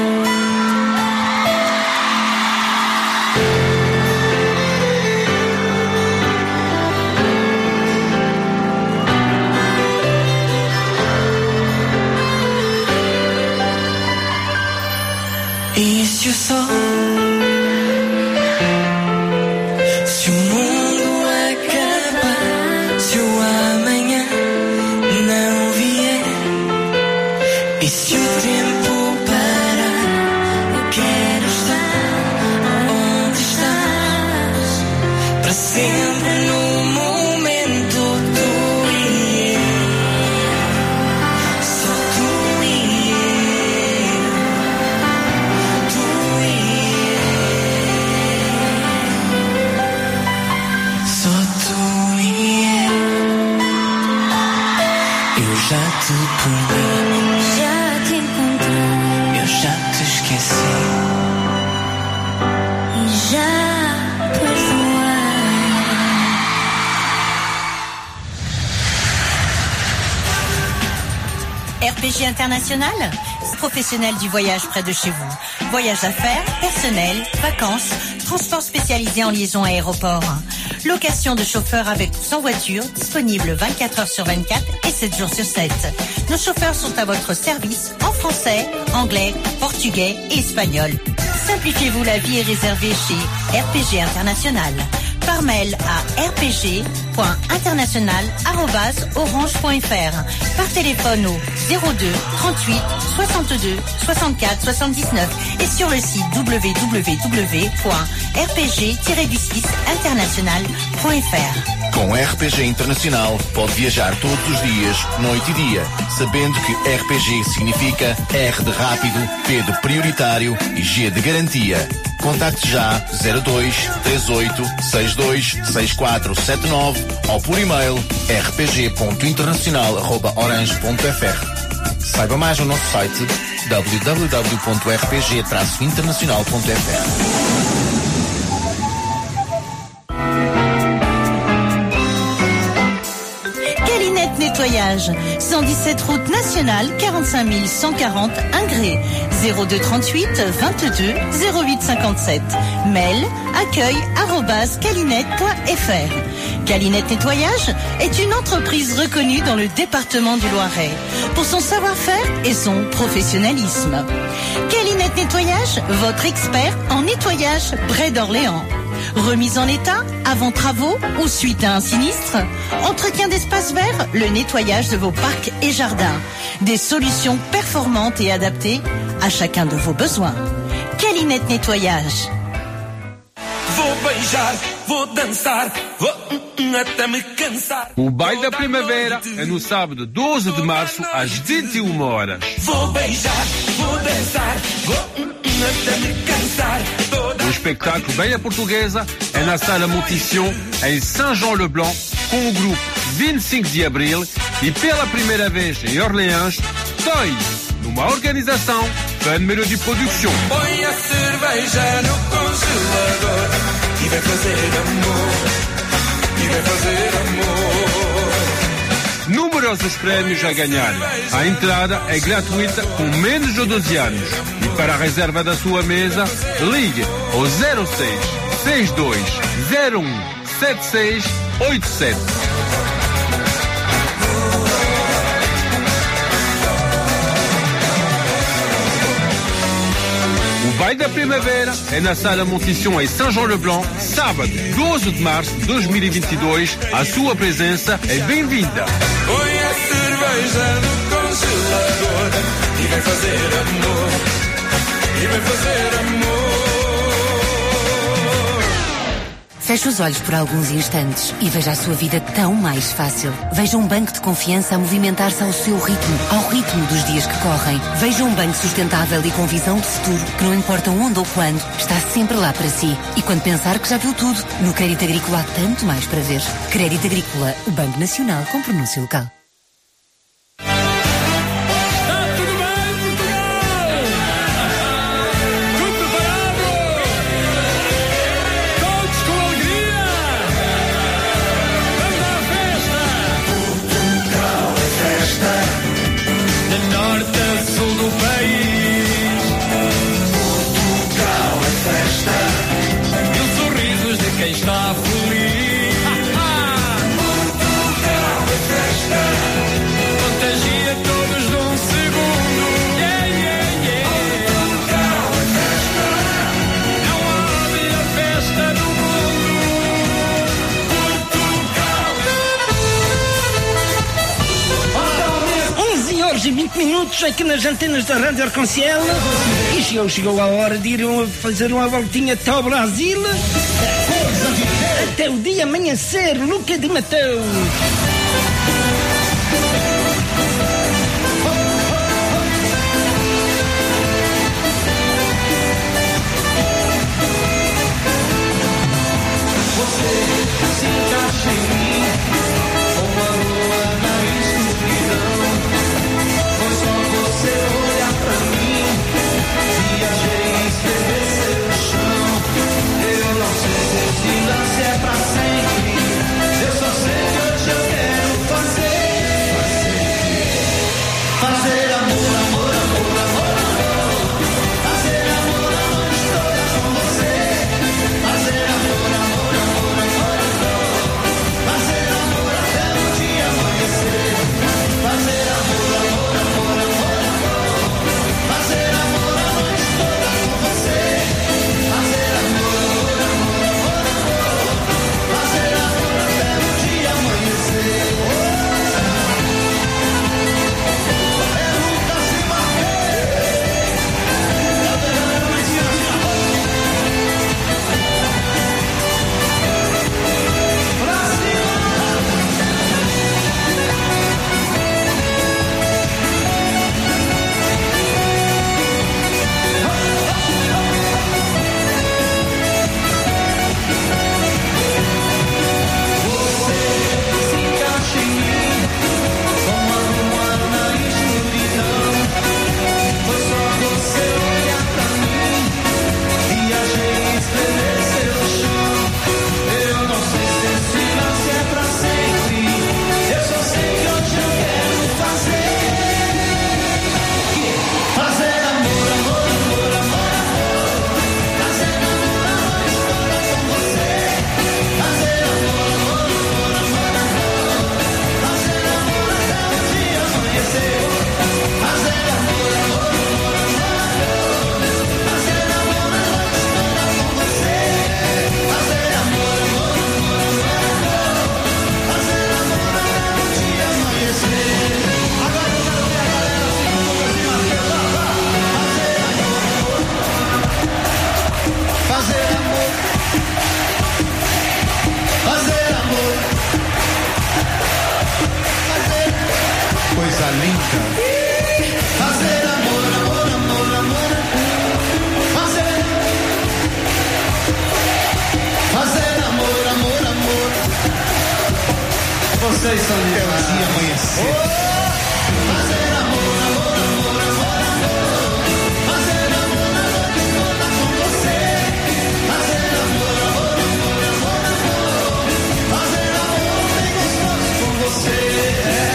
E se o sol, se o mundo acabar, se o amanhã não vier, e se o tempo parar, eu quero estar onde estás, para sempre no momento tu e eu, só tu e eu, tu e eu, só tu e eu. Eu já te perdi, já te encontrei, eu já te esqueci e já perdoei. R P G International, professionnel du voyage près de chez vous. Voyage d'affaires, personnel, vacances, transport spécialisé en liaison aéroport. Location de chauffeurs avec ou sans voiture, disponible vingt-quatre heures sur vingt-quatre et sept jours sur sept. Nos chauffeurs sont à votre service en français, anglais, portugais et espagnol. Simplifiez-vous la vie et réservez chez R P G International. Par mail à r p g point international arobase orange point f r. Par téléphone au zéro deux trente-huit soixante-deux soixante-quatre soixante-dix-neuf et sur le site w w w point r p g tiret du six international point f r. Com R P G Internacional pode viajar todos os dias, noite e dia, sabendo que R P G significa R de rápido, P de prioritário e G de garantia. Contacte já zero dois três oito seis dois seis quatro sete nove ou por e-mail r p g ponto internacional arroba orange ponto f r. Saiba mais no nosso site w w w ponto r p g traço internacional ponto f r. Calinette Nettoyage, cent dix-sept route nationale, quarante-cinq mille cent quarante Ingré, zéro deux trente-huit vingt-deux zéro huit cinquante-sept. Mail accueil arobase calinette point f r. Calinette Nettoyage est une entreprise reconnue dans le département du Loiret pour son savoir-faire et son professionnalisme. Calinette Nettoyage, votre expert en nettoyage près d'Orléans. Remise en état, avant travaux ou suite à un sinistre, entretien d'espaces verts, le nettoyage de vos parcs et jardins. Des solutions performantes et adaptées à chacun de vos besoins. Calinette Nettoyage. Vou beijar, vou dançar, vou até me cansar. O baile da primavera é no sábado doze de março às vinte e uma horas. Vou beijar, vou dançar, vou até me cansar. Toda O espetáculo bem à portuguesa é na Sala Montição, em Saint-Jean-le-Blanc, com o grupo vinte e cinco de Abril e pela primeira vez em Orleans, Toy, numa organização Fan Melody Production. Põe a cerveja no congelador e vai fazer amor, e vai fazer amor. Numerosos prémios a ganhar. A entrada é gratuita com menos de doze anos. E para a reserva da sua mesa, ligue ao zero seis, seis dois zero um, sete seis oito sete. O Baile da Primavera é na Sala Montição em Saint-Jean-le-Blanc, sábado, doze de março de dois mil e vinte e dois. A sua presença é bem-vinda. Põe a cerveja no congelador e vai fazer amor, e vai fazer amor. Feche os olhos por alguns instantes e veja a sua vida tão mais fácil. Veja um banco de confiança a movimentar-se ao seu ritmo, ao ritmo dos dias que correm. Veja um banco sustentável e com visão de futuro, que não importa onde ou quando, está sempre lá para si. E quando pensar que já viu tudo, no Crédito Agrícola há tanto mais para ver. Crédito Agrícola, o Banco Nacional com pronúncia local. Está feliz. Portugal é festa. Contagia todos de um segundo. Yeah, yeah, yeah. Portugal é festa. Não há melhor festa do mundo. Portugal. onze horas e vinte minutos aqui nas antenas da Rádio Arconciel. E chegou, chegou a hora de ir fazer uma voltinha até ao Brasil. Até o dia amanhecer, Luca de Mateus. Você se encaixa em mim, como a lua na escuridão. Foi só você olhar pra mim, viajei e escrever seu chão. Eu não sei se se é pra sempre. Eu só sei que hoje eu quero fazer, fazer, fazer amor, amor, amor, amor, amor. Fazer amor a noite toda com você. Fazer amor, amor, amor, amor, amor. Vocês são demais. É o dia amanhecer. Fazer amor, amor, amor, amor, amor. Fazer amor, amor, que conta com você. Fazer amor, amor, amor, amor, amor. Fazer amor bem gostoso com você.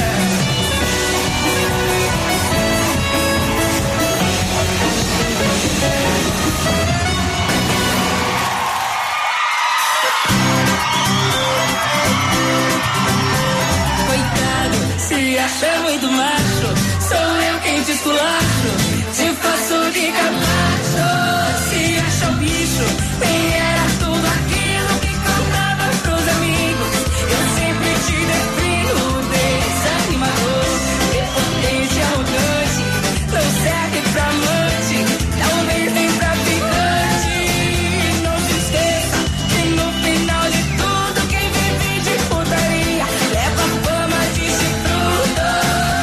Se acha muito macho, sou eu quem te esculacho, te faço de capacho. Se acha o bicho, nem era tudo aquilo que contava pros amigos. Eu sempre te defino, desanimador, prepotente, arrogante, não serve pra amante, talvez nem pra ficante. Não se esqueça que no final de tudo quem vive de putaria leva fama de chifrudo.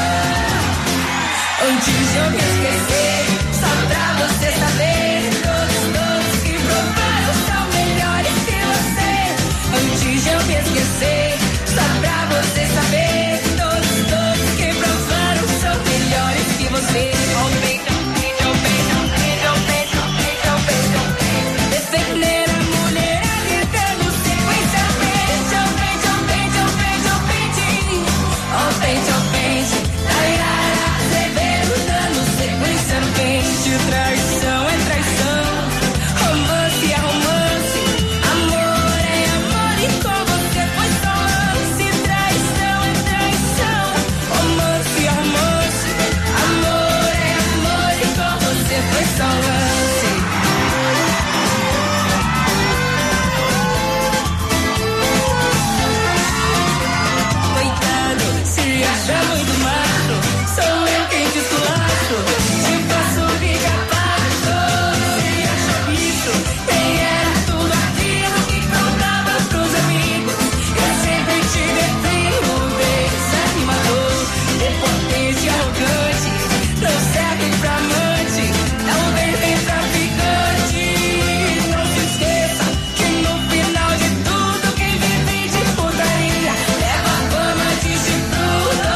Antes de eu me esquecer, só pra você saber, todos, todos que provaram são melhores que você. Antes de eu me esquecer, só pra você saber, todos, todos que provaram são melhores que você. Oh, peito, peito, peito, peito, peito, peito, peito, peito. Defender a mulher gritando sequência, peito, peito, peito, peito, peitinho. Oh, peito, peito, tairara, severo, dando sequência no peixe. Traição é traição, romance é romance, amor é amor e com você foi só lance. Traição é traição, romance é romance, amor é amor e com você foi só lance. Coitado, se acha muito macho, sou eu quem te esculacho, te faço de capacho. Se acha bicho, nem era tudo aquilo que contava pros amigos. Eu sempre te defino, desanimador, prepotente, arrogante, não serve pra amante, talvez nem pra ficante. Não se esqueça que no final de tudo quem vive de putaria leva fama de chifrudo.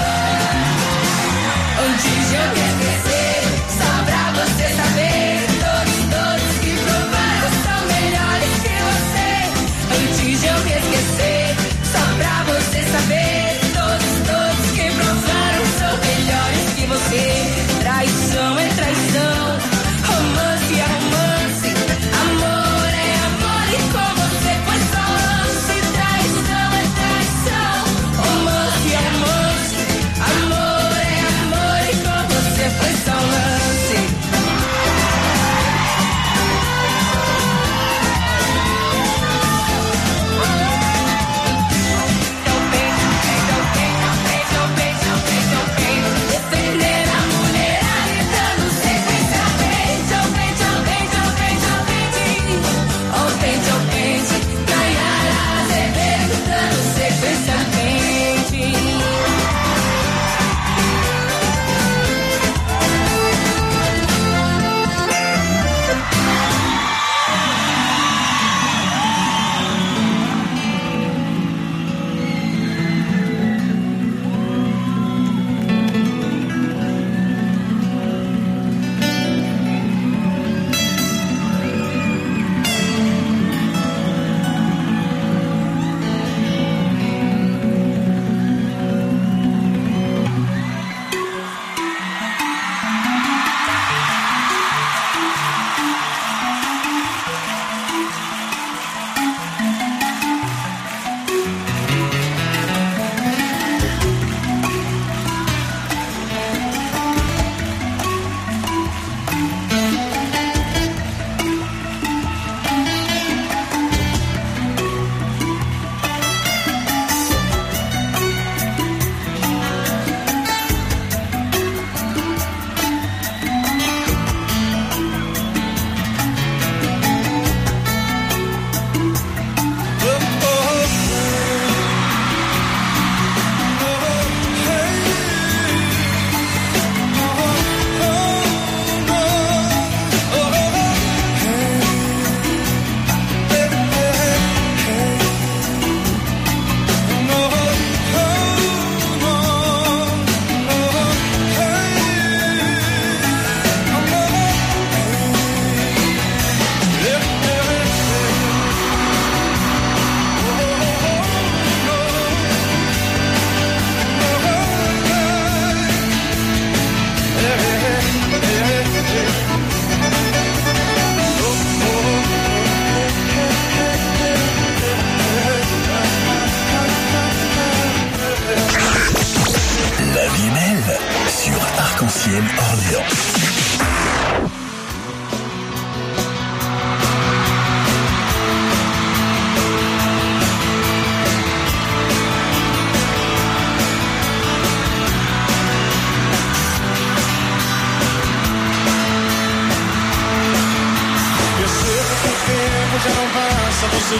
Antes de eu me esquecer, só pra você saber, todos, todos que provaram são melhores que você. Antes de eu me esquecer, só pra você saber, todos, todos que provaram são melhores que você. Traição é traição, romance é romance, amor é amor e com você foi só lance. Traição é traição, romance é romance, amor é amor e com você foi só lance.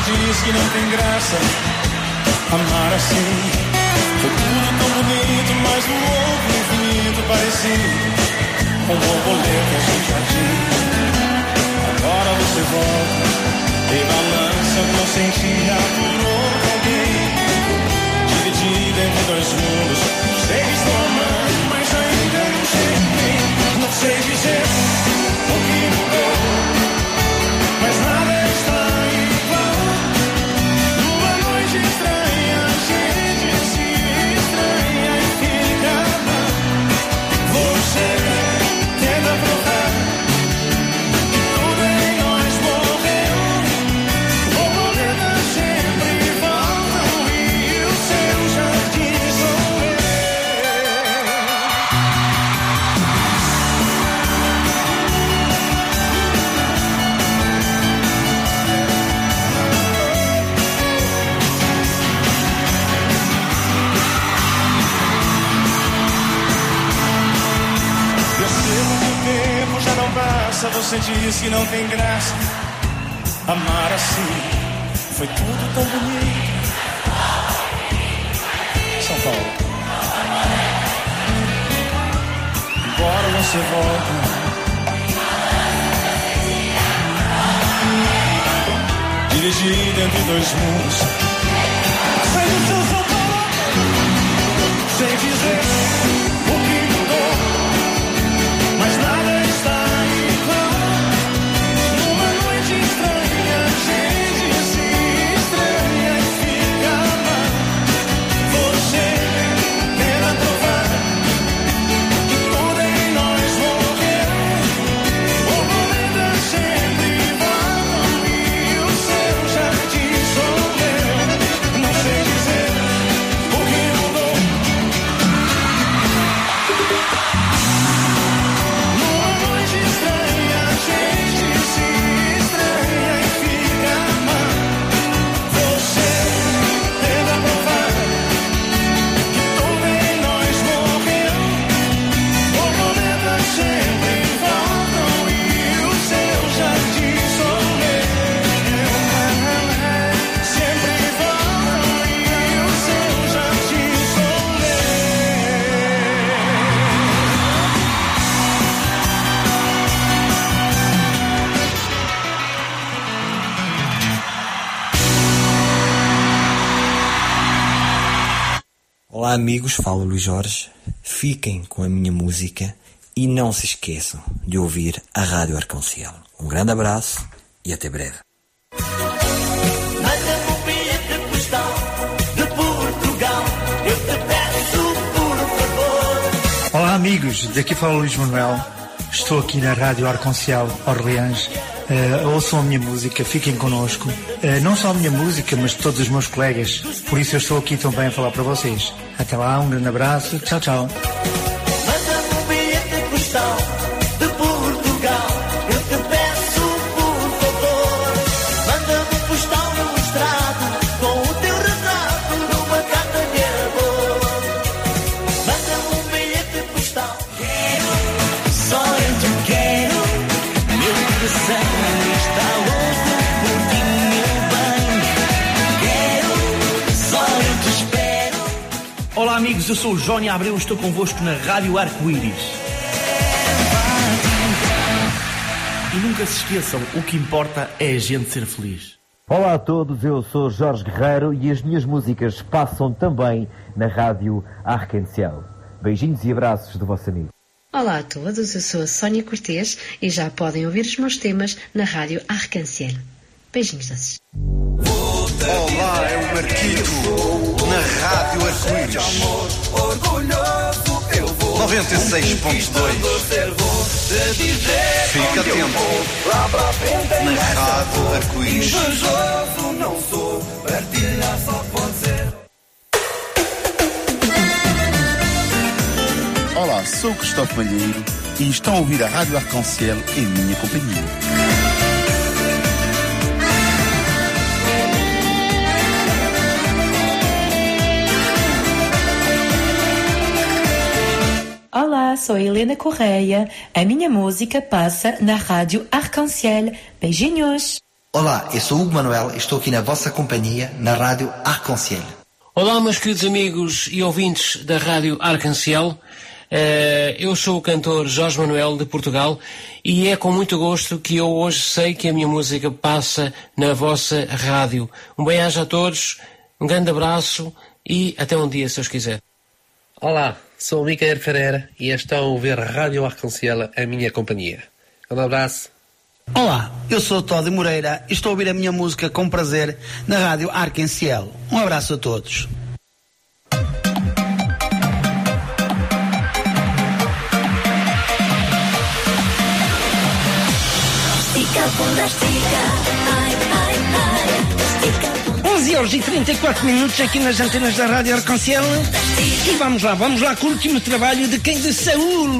diz que não tem graça amar assim. Foi tudo tão bonito, mas no outro infinito parecia um borboleta sem jardim. Agora você volta e balança o que eu sentia por outro alguém. Dividida entre dois mundos, sei que estou amando, mas ainda não sei bem. Não sei dizer o que mudou, mas nada está igual. Numa noite estranha, a gente se estranha e fica mal. Você tenta provar que tudo em nós morreu. Borboletas sempre voltam e o seu jardim sou eu. Percebo que o tempo já não passa. Você diz que não tem graça amar assim. Foi tudo tão bonito. São Paulo. Agora você volta. Dividido entre dois mundos. Sai do seu São Paulo, sem dizer o que mudou, mas nada está igual. Numa noite estranha, a gente se estranha e fica mal. Você tenta provar que tudo em nós morreu. Borboletas sempre voltam e o seu jardim sou eu. Não sei dizer o que mudou. Numa noite estranha, a gente se estranha e fica mal. Você tenta provar que tudo em nós morreu. Borboletas sempre voltam e o seu jardim sou eu. Sempre voltam e o seu jardim sou eu. Olá amigos, falo Luís Jorge. Fiquem com a minha música e não se esqueçam de ouvir a Rádio Arconciel. Um grande abraço e até breve. Manda-me um bilhete postal de Portugal. Eu te peço por favor. Olá amigos, daqui fala o Luís Manuel. Estou aqui na Rádio Arconciel Orleans. Uh, ouçam a minha música, fiquem connosco. Uh, não só a minha música, mas todos os meus colegas. Por isso eu estou aqui também a falar para vocês. Até lá, um grande abraço. Tchau, tchau. Manda-me um bilhete postal de Portugal. Eu te peço por favor. Manda-me um postal ilustrado com o teu retrato numa carta de amor. Manda-me um bilhete postal. Quero, só eu te quero. Meu coração está louco por ti, meu bem. Quero, só eu te espero. Olá amigos, eu sou o Jónio Abreu e estou convosco na Rádio Arco-Íris. E nunca se esqueçam, o que importa é a gente ser feliz. Olá a todos, eu sou Jorge Guerreiro e as minhas músicas passam também na Rádio Arc-en-Ciel. Beijinhos e abraços do vosso amigo. Olá a todos, eu sou a Sónia Cortês e já podem ouvir os meus temas na Rádio Arc-en-Ciel. Beijinhos doces. Olá, é o Marquito na Rádio Arco-Íris noventa e seis ponto dois. Fica atento na Rádio Arco-Íris. Não sou, partilha só pode ser. Olá, sou o Cristóvão Malheiro e estão a ouvir a Rádio Arc-en-Ciel em minha companhia. Olá, sou a Helena Correia. A minha música passa na Rádio Arc-en-Ciel. Beijinhos! Olá, eu sou Hugo Manuel e estou aqui na vossa companhia na Rádio Arc-en-Ciel. Olá, meus queridos amigos e ouvintes da Rádio Arc-en-Ciel. Uh, eu sou o cantor Jorge Manuel de Portugal e é com muito gosto que eu hoje sei que a minha música passa na vossa rádio. Um bem-aja a todos, um grande abraço e até um dia, se Deus quiser. Olá, sou o Micael Ferreira e estão a ouvir a Rádio Arc-en-Ciel, a minha companhia. Um abraço. Olá, eu sou o Tódio Moreira e estou a ouvir a minha música com prazer na Rádio Arc-en-Ciel. Um abraço a todos. onze horas e trinta e quatro minutos aqui nas antenas da Rádio Arc-en-Ciel. E vamos lá, vamos lá com o último trabalho de quem? De Saúl.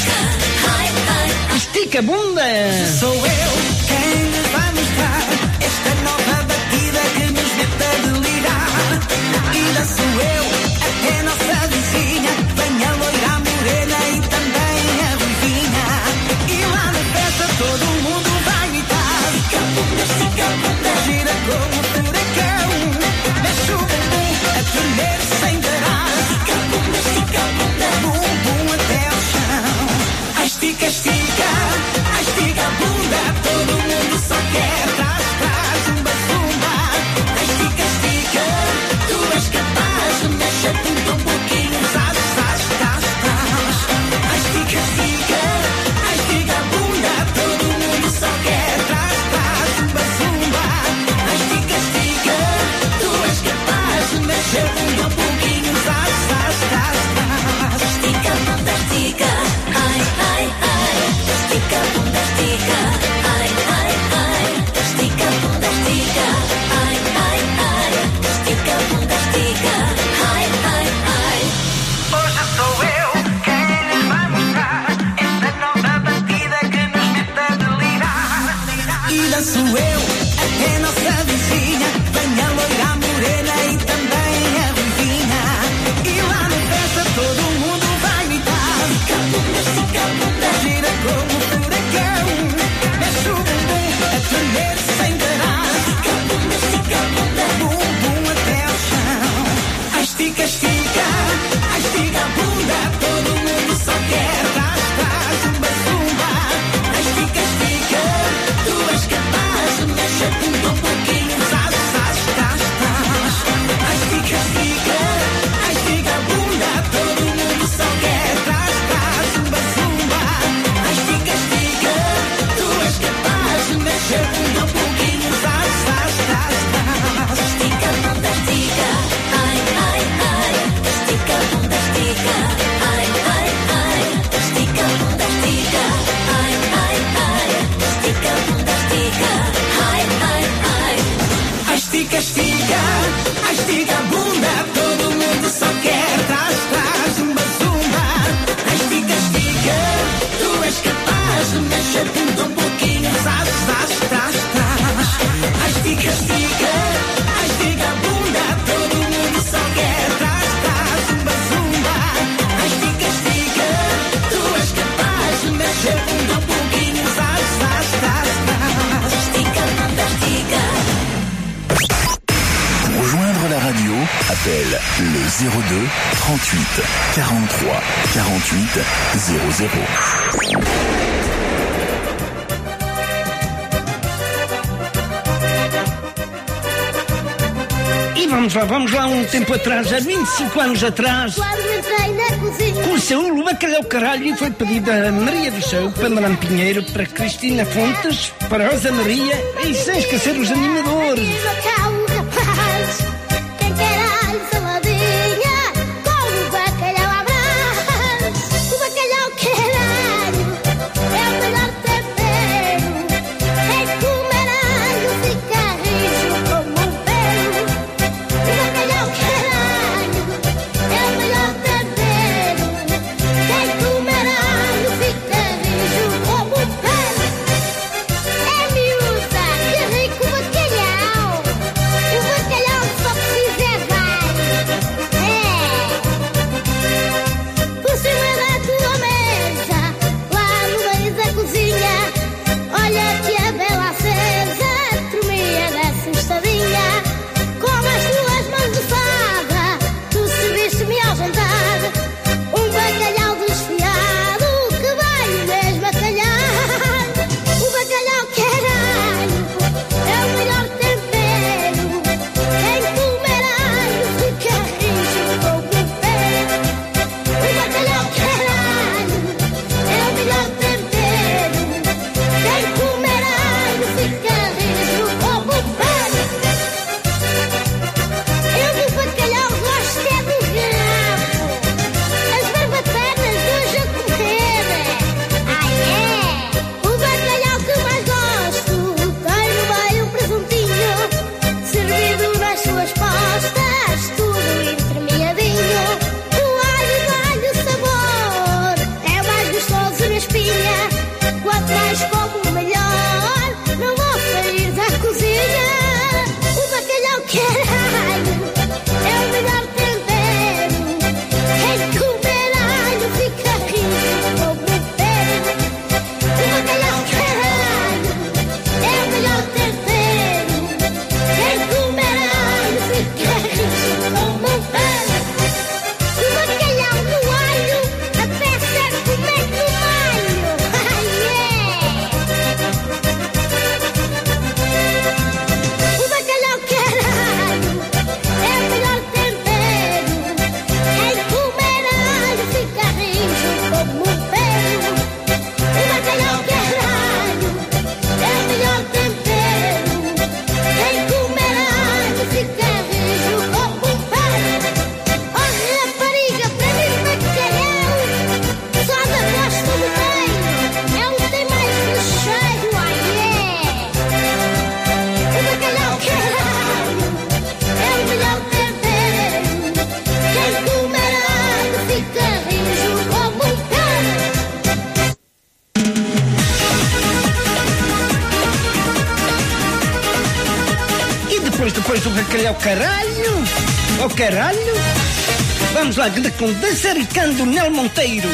Estica a bunda. Sou eu quem lhes vai mostrar esta nova batida que nos mete a delirar. E danço eu até nossa vizinha, venha loira, a morena e também a ruivinha. E lá na festa todo mundo vai gritar. Estica a bunda, estica a bunda, gira como um furacão. Mexe o bumbum a tremer sem parar. Estica a bunda, estica a bunda, bumbum até ao chão. Ai, estica, estica, ai, estica a bunda, todo mundo só quer trás, trás, zumba, zumba. Ai, estica, estica, tu és capaz, mexe a bunda um pouquinho, zaz, zaz, zaz, zaz. Ai, estica, estica, ai, estica a bunda, todo mundo só quer trás, trás, zumba, zumba. Ai, estica, estica, tu és capaz, mexe a bunda um pouquinho, zaz, zaz, zaz, zaz. Estica a bunda, estica, ai, ai, ai. Estica a bunda, estica, ai, ai, ai. Estica a bunda, estica, ai, ai, ai. Estica a bunda, estica, ai, ai, ai. Hoje sou eu quem lhes vai mostrar esta nova batida que nos mete a delirar. E danço eu até nossa vizinha, venha loira, a morena e também a ruivinha. E lá na festa todo mundo vai gritar. Estica a bunda, estica a bunda, gira como um furacão. Mexe o bumbum a tremer sem parar. Estica a bunda, estica a bunda, bumbum até ao chão. Ai, estica, estica, ai, estica a bunda, todo mundo só quer trás, trás, zumba, zumba. Ai, estica, estica, tu és capaz, mexe a bunda um pouquinho, zaz, zaz, zaz, zaz. Ai, estica, estica, ai, estica a bunda, todo mundo só quer trás, trás, zumba, zumba. Ai, estica, estica, tu és capaz, mexe a bunda um pouquinho, zaz, zaz, zaz, zaz. Estica a bunda, estica, ai, ai, ai. Estica a bunda, estica, ai, ai, ai. Estica a bunda, estica, ai, ai, ai. Estica a bunda, estica, ai, ai, ai. Ai, estica, estica, ai, estica a bunda, todo mundo só quer trás, trás, zumba, zumba. Ai, estica, estica, tu és capaz, mexe a bunda um pouquinho, zaz, zaz, zaz, zaz. Ai, estica, estica, ai, estica a bunda, todo mundo só quer trás, trás, zumba, zumba. Ai, estica, estica, tu és capaz, mexe a bunda um pouquinho, zaz, zaz, zaz, zaz. Estica a bunda, estica. Pour rejoindre la radio, appelle le zéro deux trente-huit quarante-trois quarante-huit zéro zéro. E vamos lá, vamos lá um tempo atrás, há vinte e cinco anos atrás. Quando entrei na cozinha. Com o Saúl, o bacalhau caralho, e foi pedido a Maria do Céu, para Madame Pinheiro, para Cristina Fontes, para Rosa Maria e sem esquecer os animadores. Cá um rapaz, quem quer alho saladinha, com o bacalhau à brás. O bacalhau caralho é o melhor tempero. Quem comer alho fica rijo como um pelo. O bacalhau caralho é o melhor tempero. Quem comer alho fica rijo como um pelo. É miúda, que rico bacalhau. depois do bacalhau caralho, ao caralho. Vamos lá, com Dançaricando Nel Monteiro.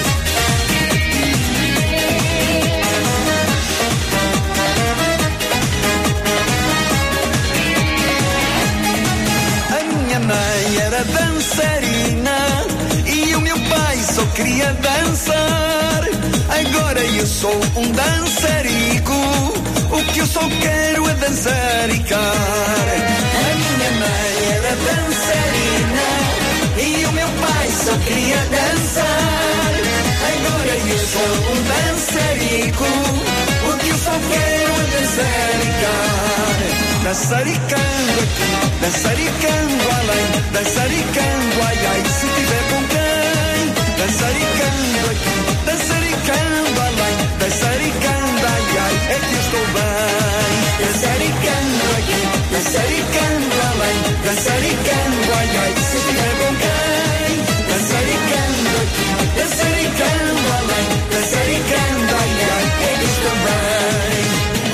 A minha mãe era dançarina e o meu pai só queria dançar. Agora eu sou um dançarico, o que eu só quero é dançaricar. A minha mãe era dançarina e o meu pai só queria dançar. Agora eu sou um dançarico, o que eu só quero é dançaricar. Dançaricando aqui, dançaricando além, dançaricando ai ai, se tiver com quem. Dançaricando aqui, dançaricando além, dançaricando ai ai, é que eu estou bem. Dançaricando aqui, dançaricando além, dançaricando ai ai, se tiver com quem. Dançaricando aqui, dançaricando além, dançaricando ai ai, é que eu estou bem.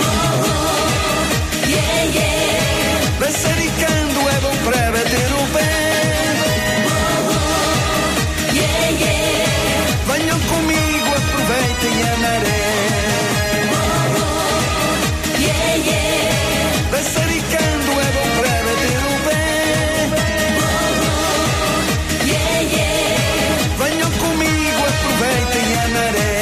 Yeah, yeah. Dançaricando é bom para bater o pé. Yeah, yeah. Venham comigo, aproveitem a maré. Yeah, yeah. Dançaricando é bom para bater o pé. Yeah, yeah. Venham comigo, aproveitem a maré.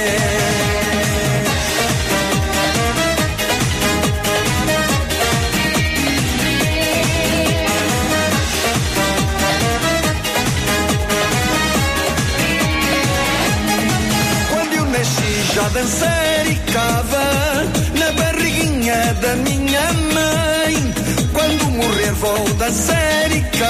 Já dançaricava na barriguinha da minha mãe. Quando morrer vou dançaricar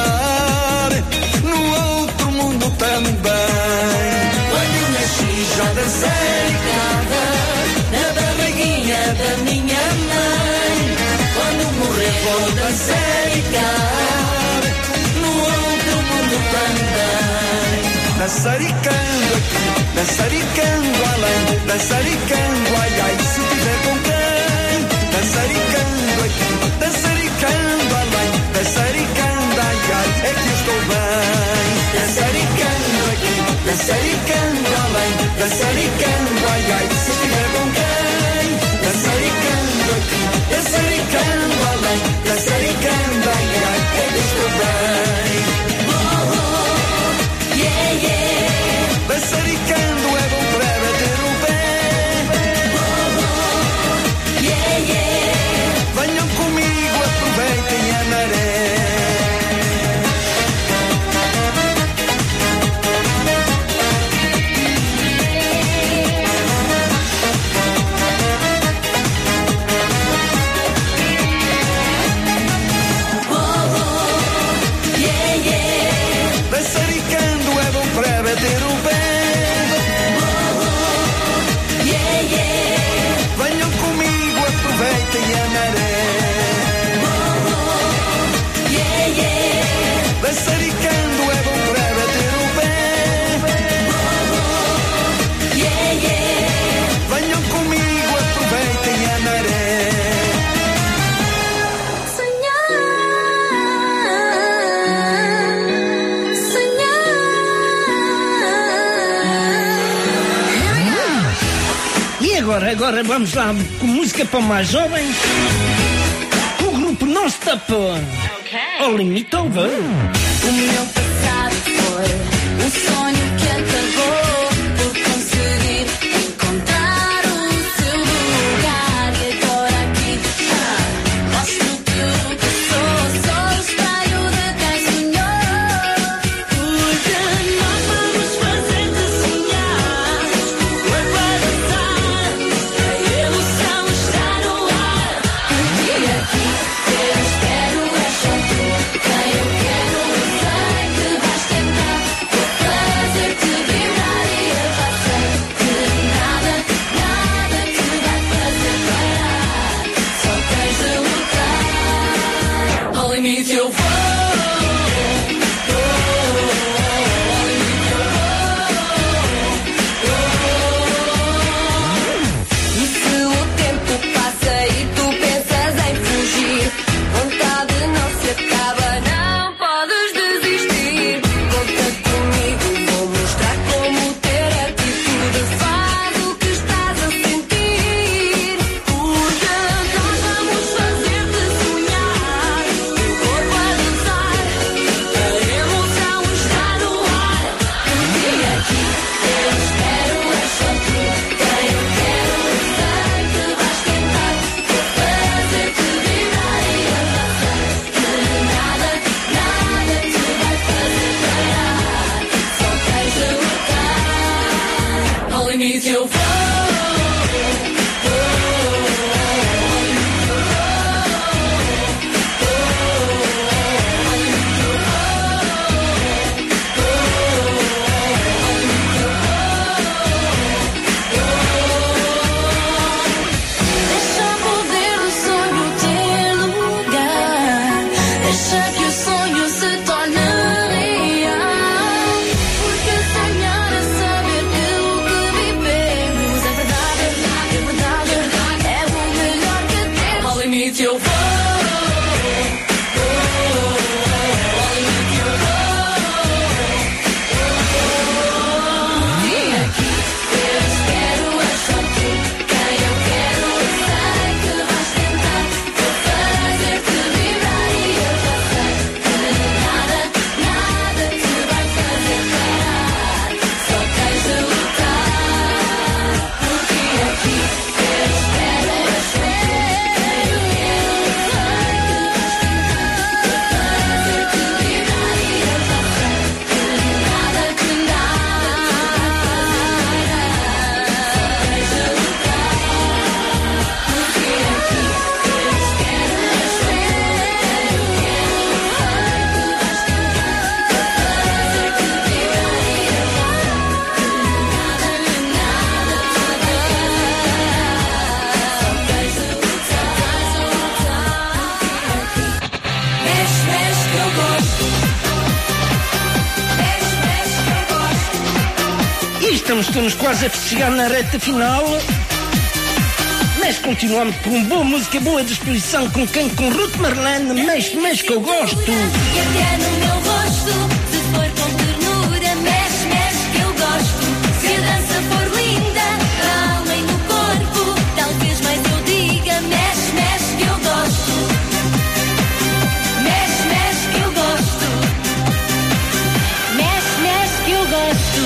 no outro mundo também. Quando nasci já dançaricava na barriguinha da minha mãe. Quando morrer vou dançaricar no outro mundo também. Dançaricando aqui, dançaricando além, dançaricando ai ai, se tiver com quem. Dançaricando aqui, dançaricando além, dançaricando ai ai, é que eu estou bem. Dançaricando aqui, dançaricando além, dançaricando ai ai, se tiver com quem. Dançaricando aqui, dançaricando além, dançaricando ai ai, é que eu estou bem. Yeah, yeah. Dançaricando é bom para bater o pé. Yeah, yeah. Venham comigo, aproveitem a maré. Dançaricando é bom para bater o pé. Yeah, yeah. Venham comigo, aproveitem a maré. Yeah, yeah. Dançaricando é bom para bater o pé. Yeah, yeah. Venham comigo, aproveitem a maré. Agora, agora vamos lá com música para mais jovens. O grupo Non Stop. Ao limite over. O meu passado foi um sonho que acabou por conseguir encontrar o seu lugar. E agora aqui ah, mostro tudo que sou. Sou o espelho de quem sonhou. Porque nós vamos fazer-te sonhar. Foi para dançar, a ilusão está no ar. Porque aqui eu espero é só tu. Quem eu quero eu sei que vais tentar. Vou fazer-te vibrar. estamos, estamos quase a chegar na reta final. Mas continuamos com boa música, boa disposição. Com quem? Com Ruth Marlene. Mexe, mexe que eu gosto. E até no meu rosto, se for com ternura, mexe, mexe que eu gosto. Se a dança for linda, na alma e no corpo, talvez mais eu diga, mexe, mexe que eu gosto. Mexe, mexe que eu gosto. Mexe, mexe que eu gosto.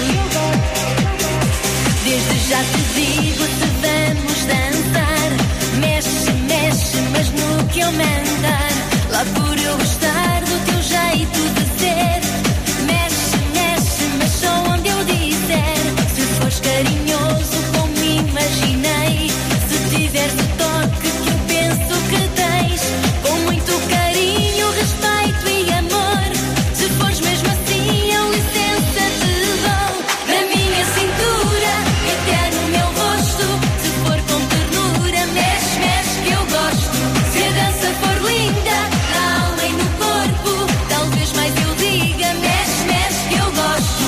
Desde já te digo, se vamos dançar, mexe, mexe, mas no que eu mandar, lá por eu gostar do teu jeito de ser. Mexe, mexe, mas só onde eu disser. Se fores carinhoso como imaginei, se tiveres o toque que eu penso que tens, com muito carinho, respeito e amor. Se fores mesmo assim, eu licença te dou. Na minha cintura e até no meu rosto, se for com ternura, mexe, mexe que eu gosto. Se a dança for linda, na alma e no corpo, talvez mais eu diga, mexe, mexe que eu gosto.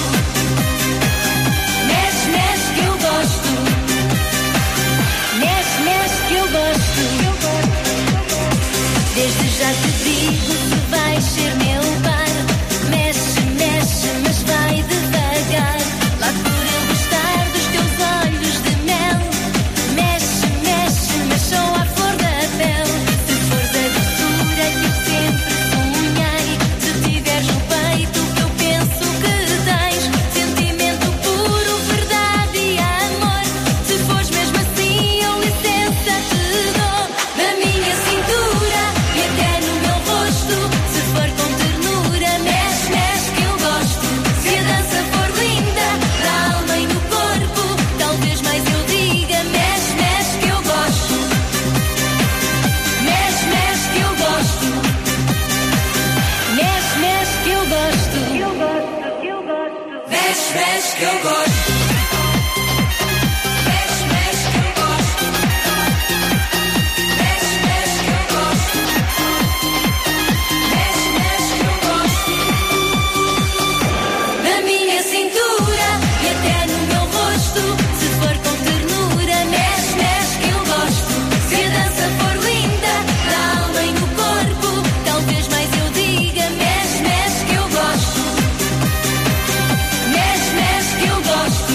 Mexe, mexe que eu gosto. Mexe, mexe que eu gosto. Desde já te digo, se vais ser meu par, mexe, mexe, mas vai devagar, lá por eu gostar dos teus olhos de mel. Mexe, mexe, mas só à flor da pele. Se fores a doçura que eu sempre sonhei, se tiveres no peito que eu penso que tens, sentimento puro, verdade e amor. Se fores mesmo assim, eu licença te dou. Na minha cintura e até no meu rosto, se for com ternura, mexe, mexe que eu gosto. Se a dança for linda, na alma e no corpo, talvez mais eu diga, mexe, mexe que eu gosto. Mexe, mexe que eu gosto. Mexe, mexe que eu gosto. Mexe, mexe que eu gosto. Mexe, mexe que eu gosto. Mexe, mexe que eu gosto. Mexe, mexe que eu gosto. Na minha cintura e até no meu rosto, se for com ternura, mexe, mexe que eu gosto. Se a dança for linda, na alma e no corpo, talvez mais eu diga, mexe, mexe que eu gosto. Mexe, mexe que eu gosto.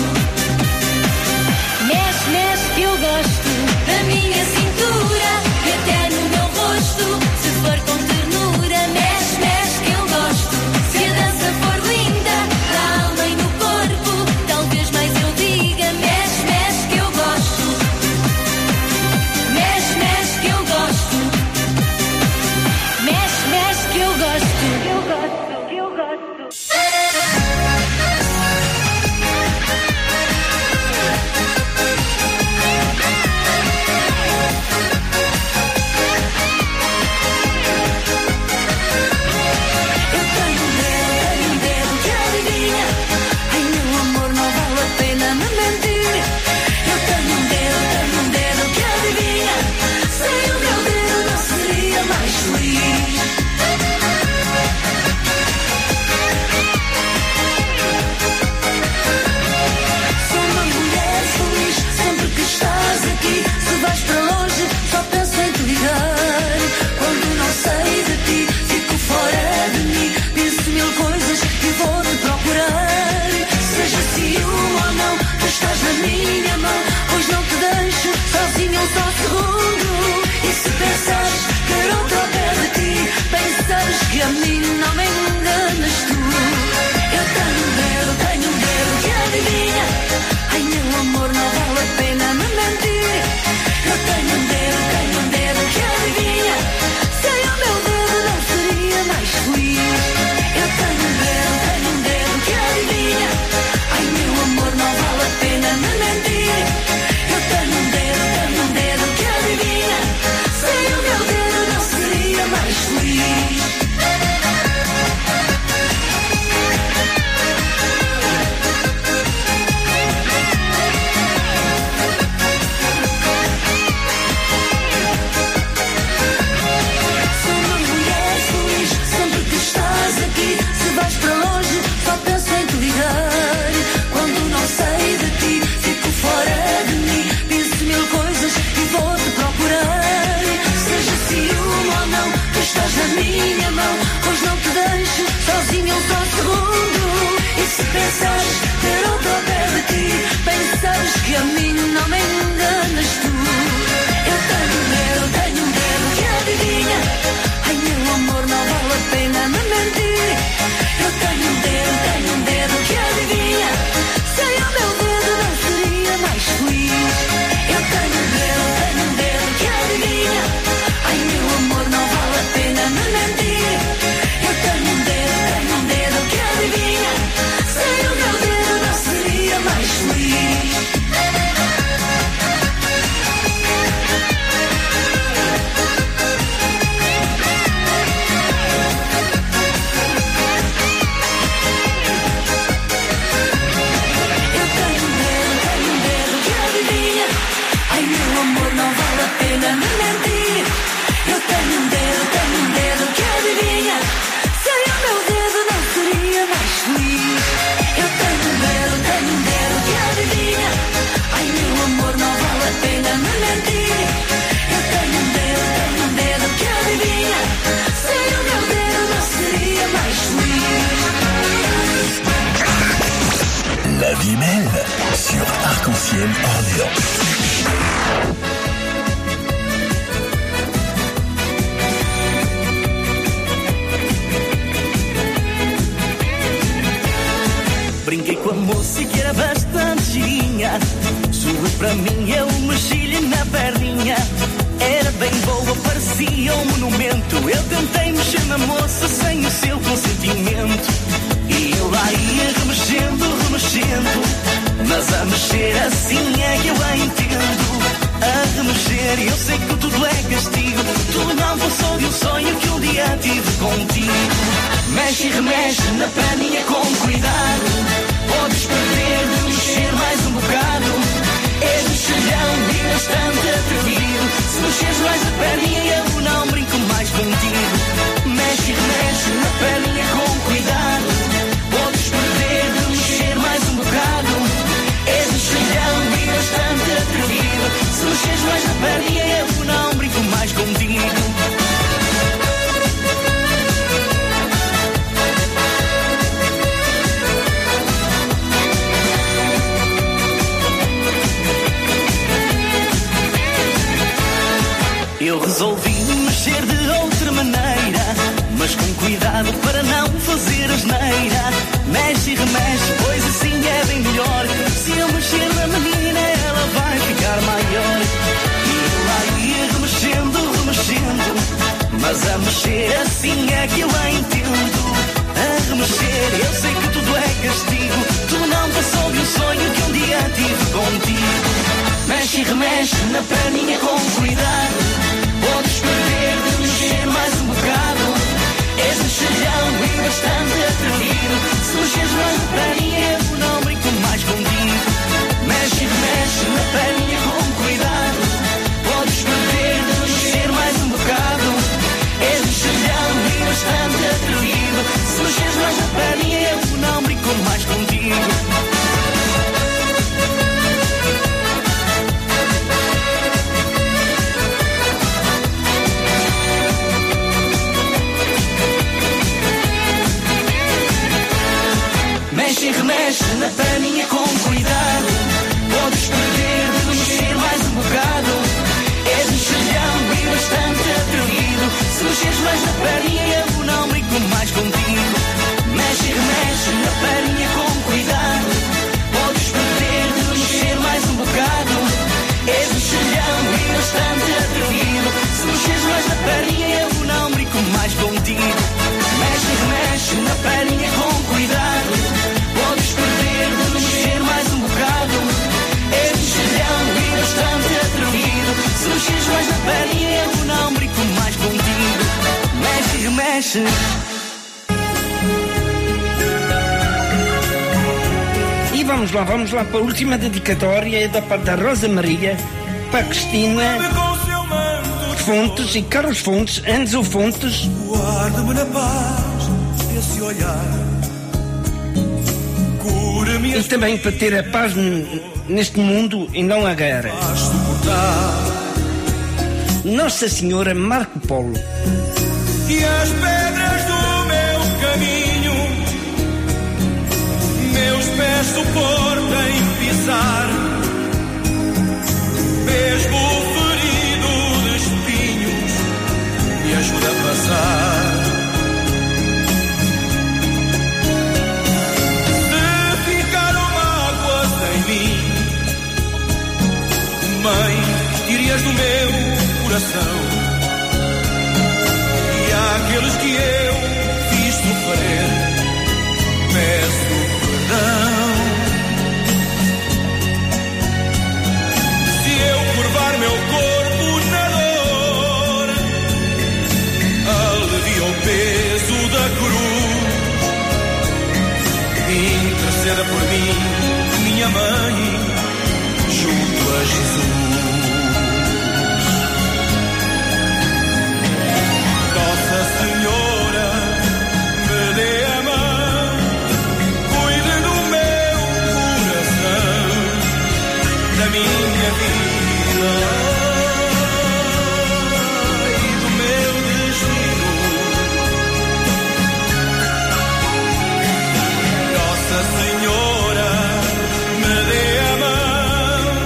Premium Audio. Brinquei com a moça que era bastante girinha. Sorri para mim, eu mexi-lhe na perninha. Era bem boa, parecia um monumento. Eu tentei mexer na moça sem o seu consentimento. E eu lá ia remexendo, remexendo. Mas a mexer assim é que eu a entendo. A remexer, eu sei que tudo é castigo. Tudo não passou de um sonho que um dia tive contigo. Mexe e remexe na perninha com cuidado. Podes perder de mexer mais um bocado. És mexilhão e bastante atrevido. Se mexeres mais a perninha eu não brinco mais contigo. Mexe e remexe na perninha com cuidado. Podes perder de mexer mais um bocado. És mexilhão e bastante atrevido. Se mexeres mais a perninha eu não brinco mais contigo. Eu resolvi mexer de outra maneira, mas com cuidado para não fazer asneira. Mexe e remexe, pois assim é bem melhor. Se eu mexer na menina, ela vai ficar maior. E eu lá ia remexendo, remexendo, mas a mexer assim é que eu a entendo. A remexer, eu sei que tudo é castigo. Tu não passou de um sonho que um dia tive contigo. Mexe e remexe na perninha com cuidado. Podes perder de mexer mais um bocado. És mexilhão e bastante atrevido. Se mexeres mais na perninha eu não brinco mais contigo. Mexe e remexe na perninha com cuidado. Podes perder de mexer mais um bocado. És mexilhão e bastante atrevido. Se mexeres mais na perninha eu não brinco mais contigo. Mexe e remexe na perninha com cuidado. Podes perder de mexer mais um bocado. És mexilhão e bastante atrevido. Se mexeres mais na perninha eu não brinco mais contigo. Mexe e remexe na perninha com cuidado. Podes perder de mexer mais um bocado. És mexilhão e bastante atrevido. Se mexeres mais na perninha eu não brinco mais contigo. Mexe e remexe na perninha com cuidado. Podes perder de mexer mais um bocado. És mexilhão e bastante atrevido. Se mexeres mais na perninha eu não brinco mais contigo. Mexe e remexe. E vamos lá, vamos lá para a última dedicatória da parte da Rosa Maria para a Cristina Fontes e Carlos Fontes, Enzo Fontes. Guarda-me na paz esse olhar. E também para ter a paz n- neste mundo e não a guerra. Nossa Senhora Marco Polo. E as pedras do meu caminho, meus pés suportem pisar, mesmo ferido de espinhos, me ajuda a passar. Se ficaram mágoas em mim, Mãe, tire-as do meu coração. E àqueles que eu fiz sofrer, peço perdão. Se eu curvar meu corpo na dor, alivia o peso da cruz. Interceda por mim, minha mãe, junto a Jesus. Nossa Senhora, me dê a mão, cuide do meu coração, da minha vida e do meu destino. Nossa Senhora, me dê a mão,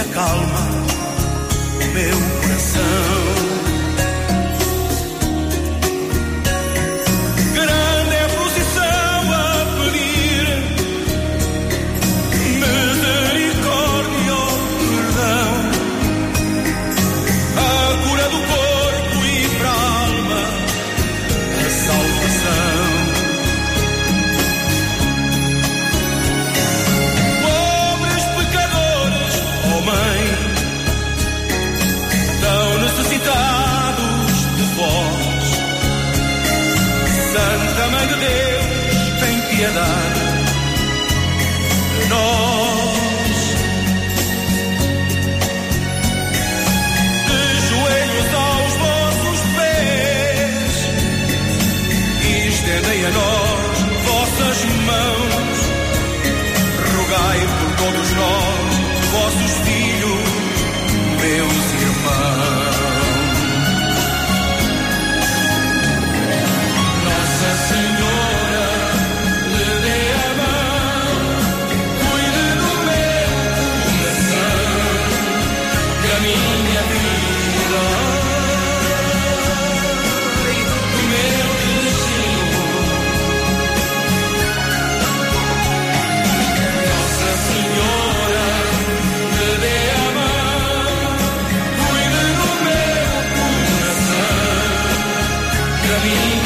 acalma o meu coração. Grande é a procissão a pedir misericórdia ou perdão, a cura do corpo e para a alma a salvação. Pobres pecadores, oh Mãe, tão necessitados de vós. Santa Mãe de Deus, tem piedade de nós. De joelhos aos vossos pés, e estendei a nós vossas mãos. Rogai por todos nós, vossos filhos, meus irmãos. Nossa Senhora, lhe dê a mão, cuide do meu coração, da minha vida, do meu destino. Nossa Senhora, lhe dê a mão, cuide do meu coração, da minha vida.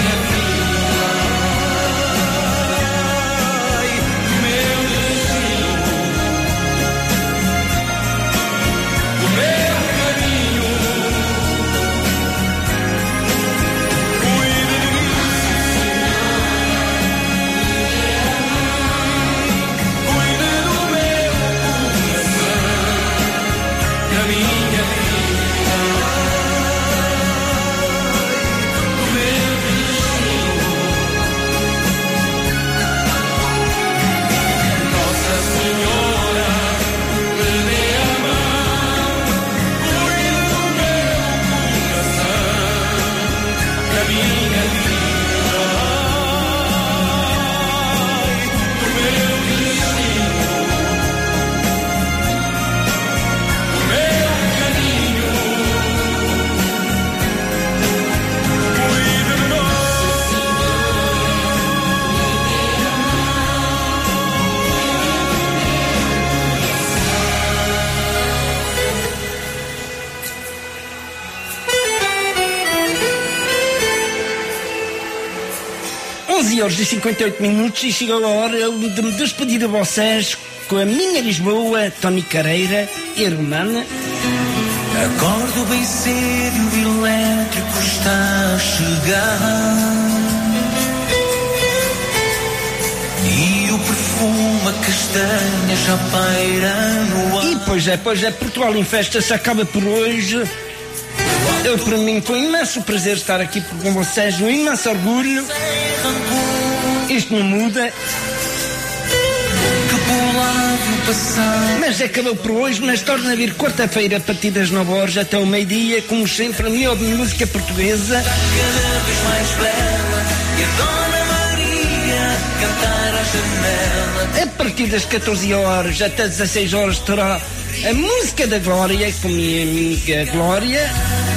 onze horas e cinquenta e oito minutos e chegou a hora de me despedir de vocês com a minha Lisboa, Tony Careira, irmã. Acordo bem cedo e o elétrico está a chegar, e o perfume a castanha já paira no ar. E pois é, pois é, Portugal em Festa se acaba por hoje. Eu, para mim, foi um imenso prazer estar aqui com vocês, um imenso orgulho. Isto não muda. Mas acabou por hoje, mas torna a vir quarta-feira a partir das nove horas até o meio-dia, como sempre, a melhor música portuguesa. Cada vez mais bela, e a Dona Maria cantar à janela. A partir das catorze horas até dezasseis horas terá a música da Glória, com a minha amiga Glória.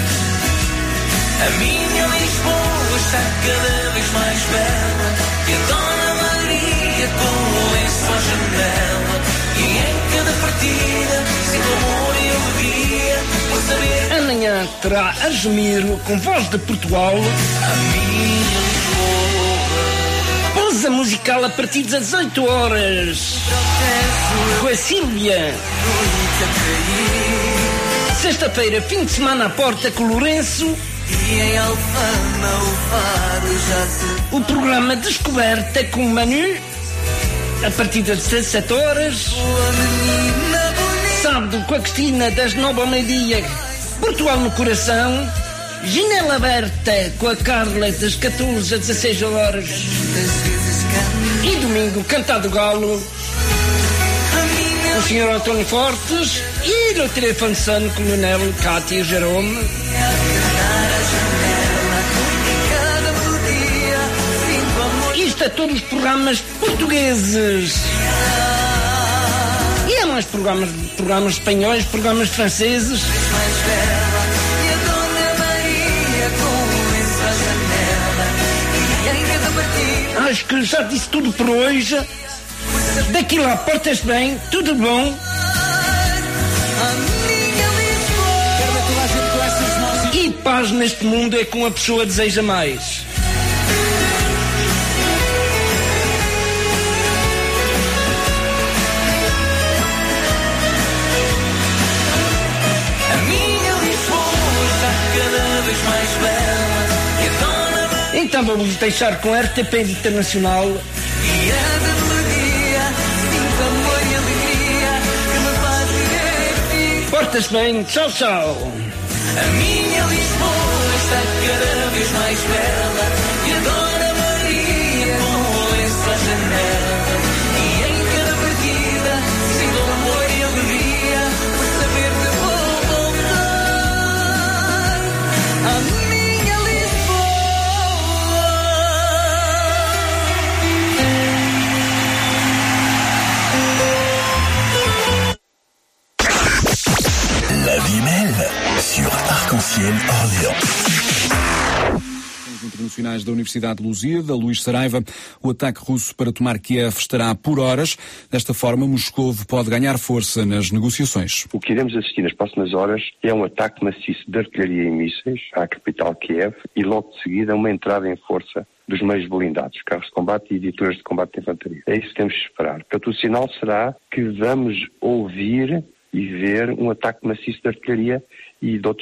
A minha Lisboa está cada vez mais bela, e a Dona Maria com o lenço à janela. E em cada partida sinto amor e alegria por saber. Amanhã terá Asmiro com voz de Portugal. A minha Lisboa. Pausa musical a partir das dezoito horas com a Sílvia. Sexta-feira, fim de semana à porta com o Lourenço. E em Alfama o fado já se... O programa Descoberta com o Manu a partir das dezessete horas. Sábado com a Cristina das nove ao meio-dia, Portugal no Coração. Janela Aberta com a Carla das catorze às dezasseis horas. E domingo Cantado Galo o senhor António Fortes e no telefone com o Leonel, Cátia e Jerome. Isto a todos os programas portugueses. E amanhã alemães, programas, programas espanhóis, programas franceses. Mais bela e a Dona Maria com lenço à janela e em cada partida. Acho que já disse tudo por hoje. Daqui lá, portas bem, tudo bom. E paz neste mundo é como a pessoa deseja mais. A minha Lisboa está cada vez mais bela e a Dona Então vamos deixar com a R T P Internacional. Maria de alegria, sinto amor e alegria que me faz viver. Portas bem, tchau, tchau. A minha Lisboa está cada vez mais bela e a Dona Maria com o lenço à janela e em cada partida sinto amor e alegria por saber que vou voltar à minha La vie belle sur Arc-en-Ciel Orléans. Internacionais da Universidade de Lusíada, Luís Saraiva, o ataque russo para tomar Kiev estará por horas. Desta forma, Moscou pode ganhar força nas negociações. O que iremos assistir nas próximas horas é um ataque maciço de artilharia e mísseis à capital Kiev e logo de seguida uma entrada em força dos meios blindados, carros de combate e viaturas de combate de infantaria. É isso que temos de esperar. Portanto, o sinal será que vamos ouvir e ver um ataque maciço de artilharia e de outros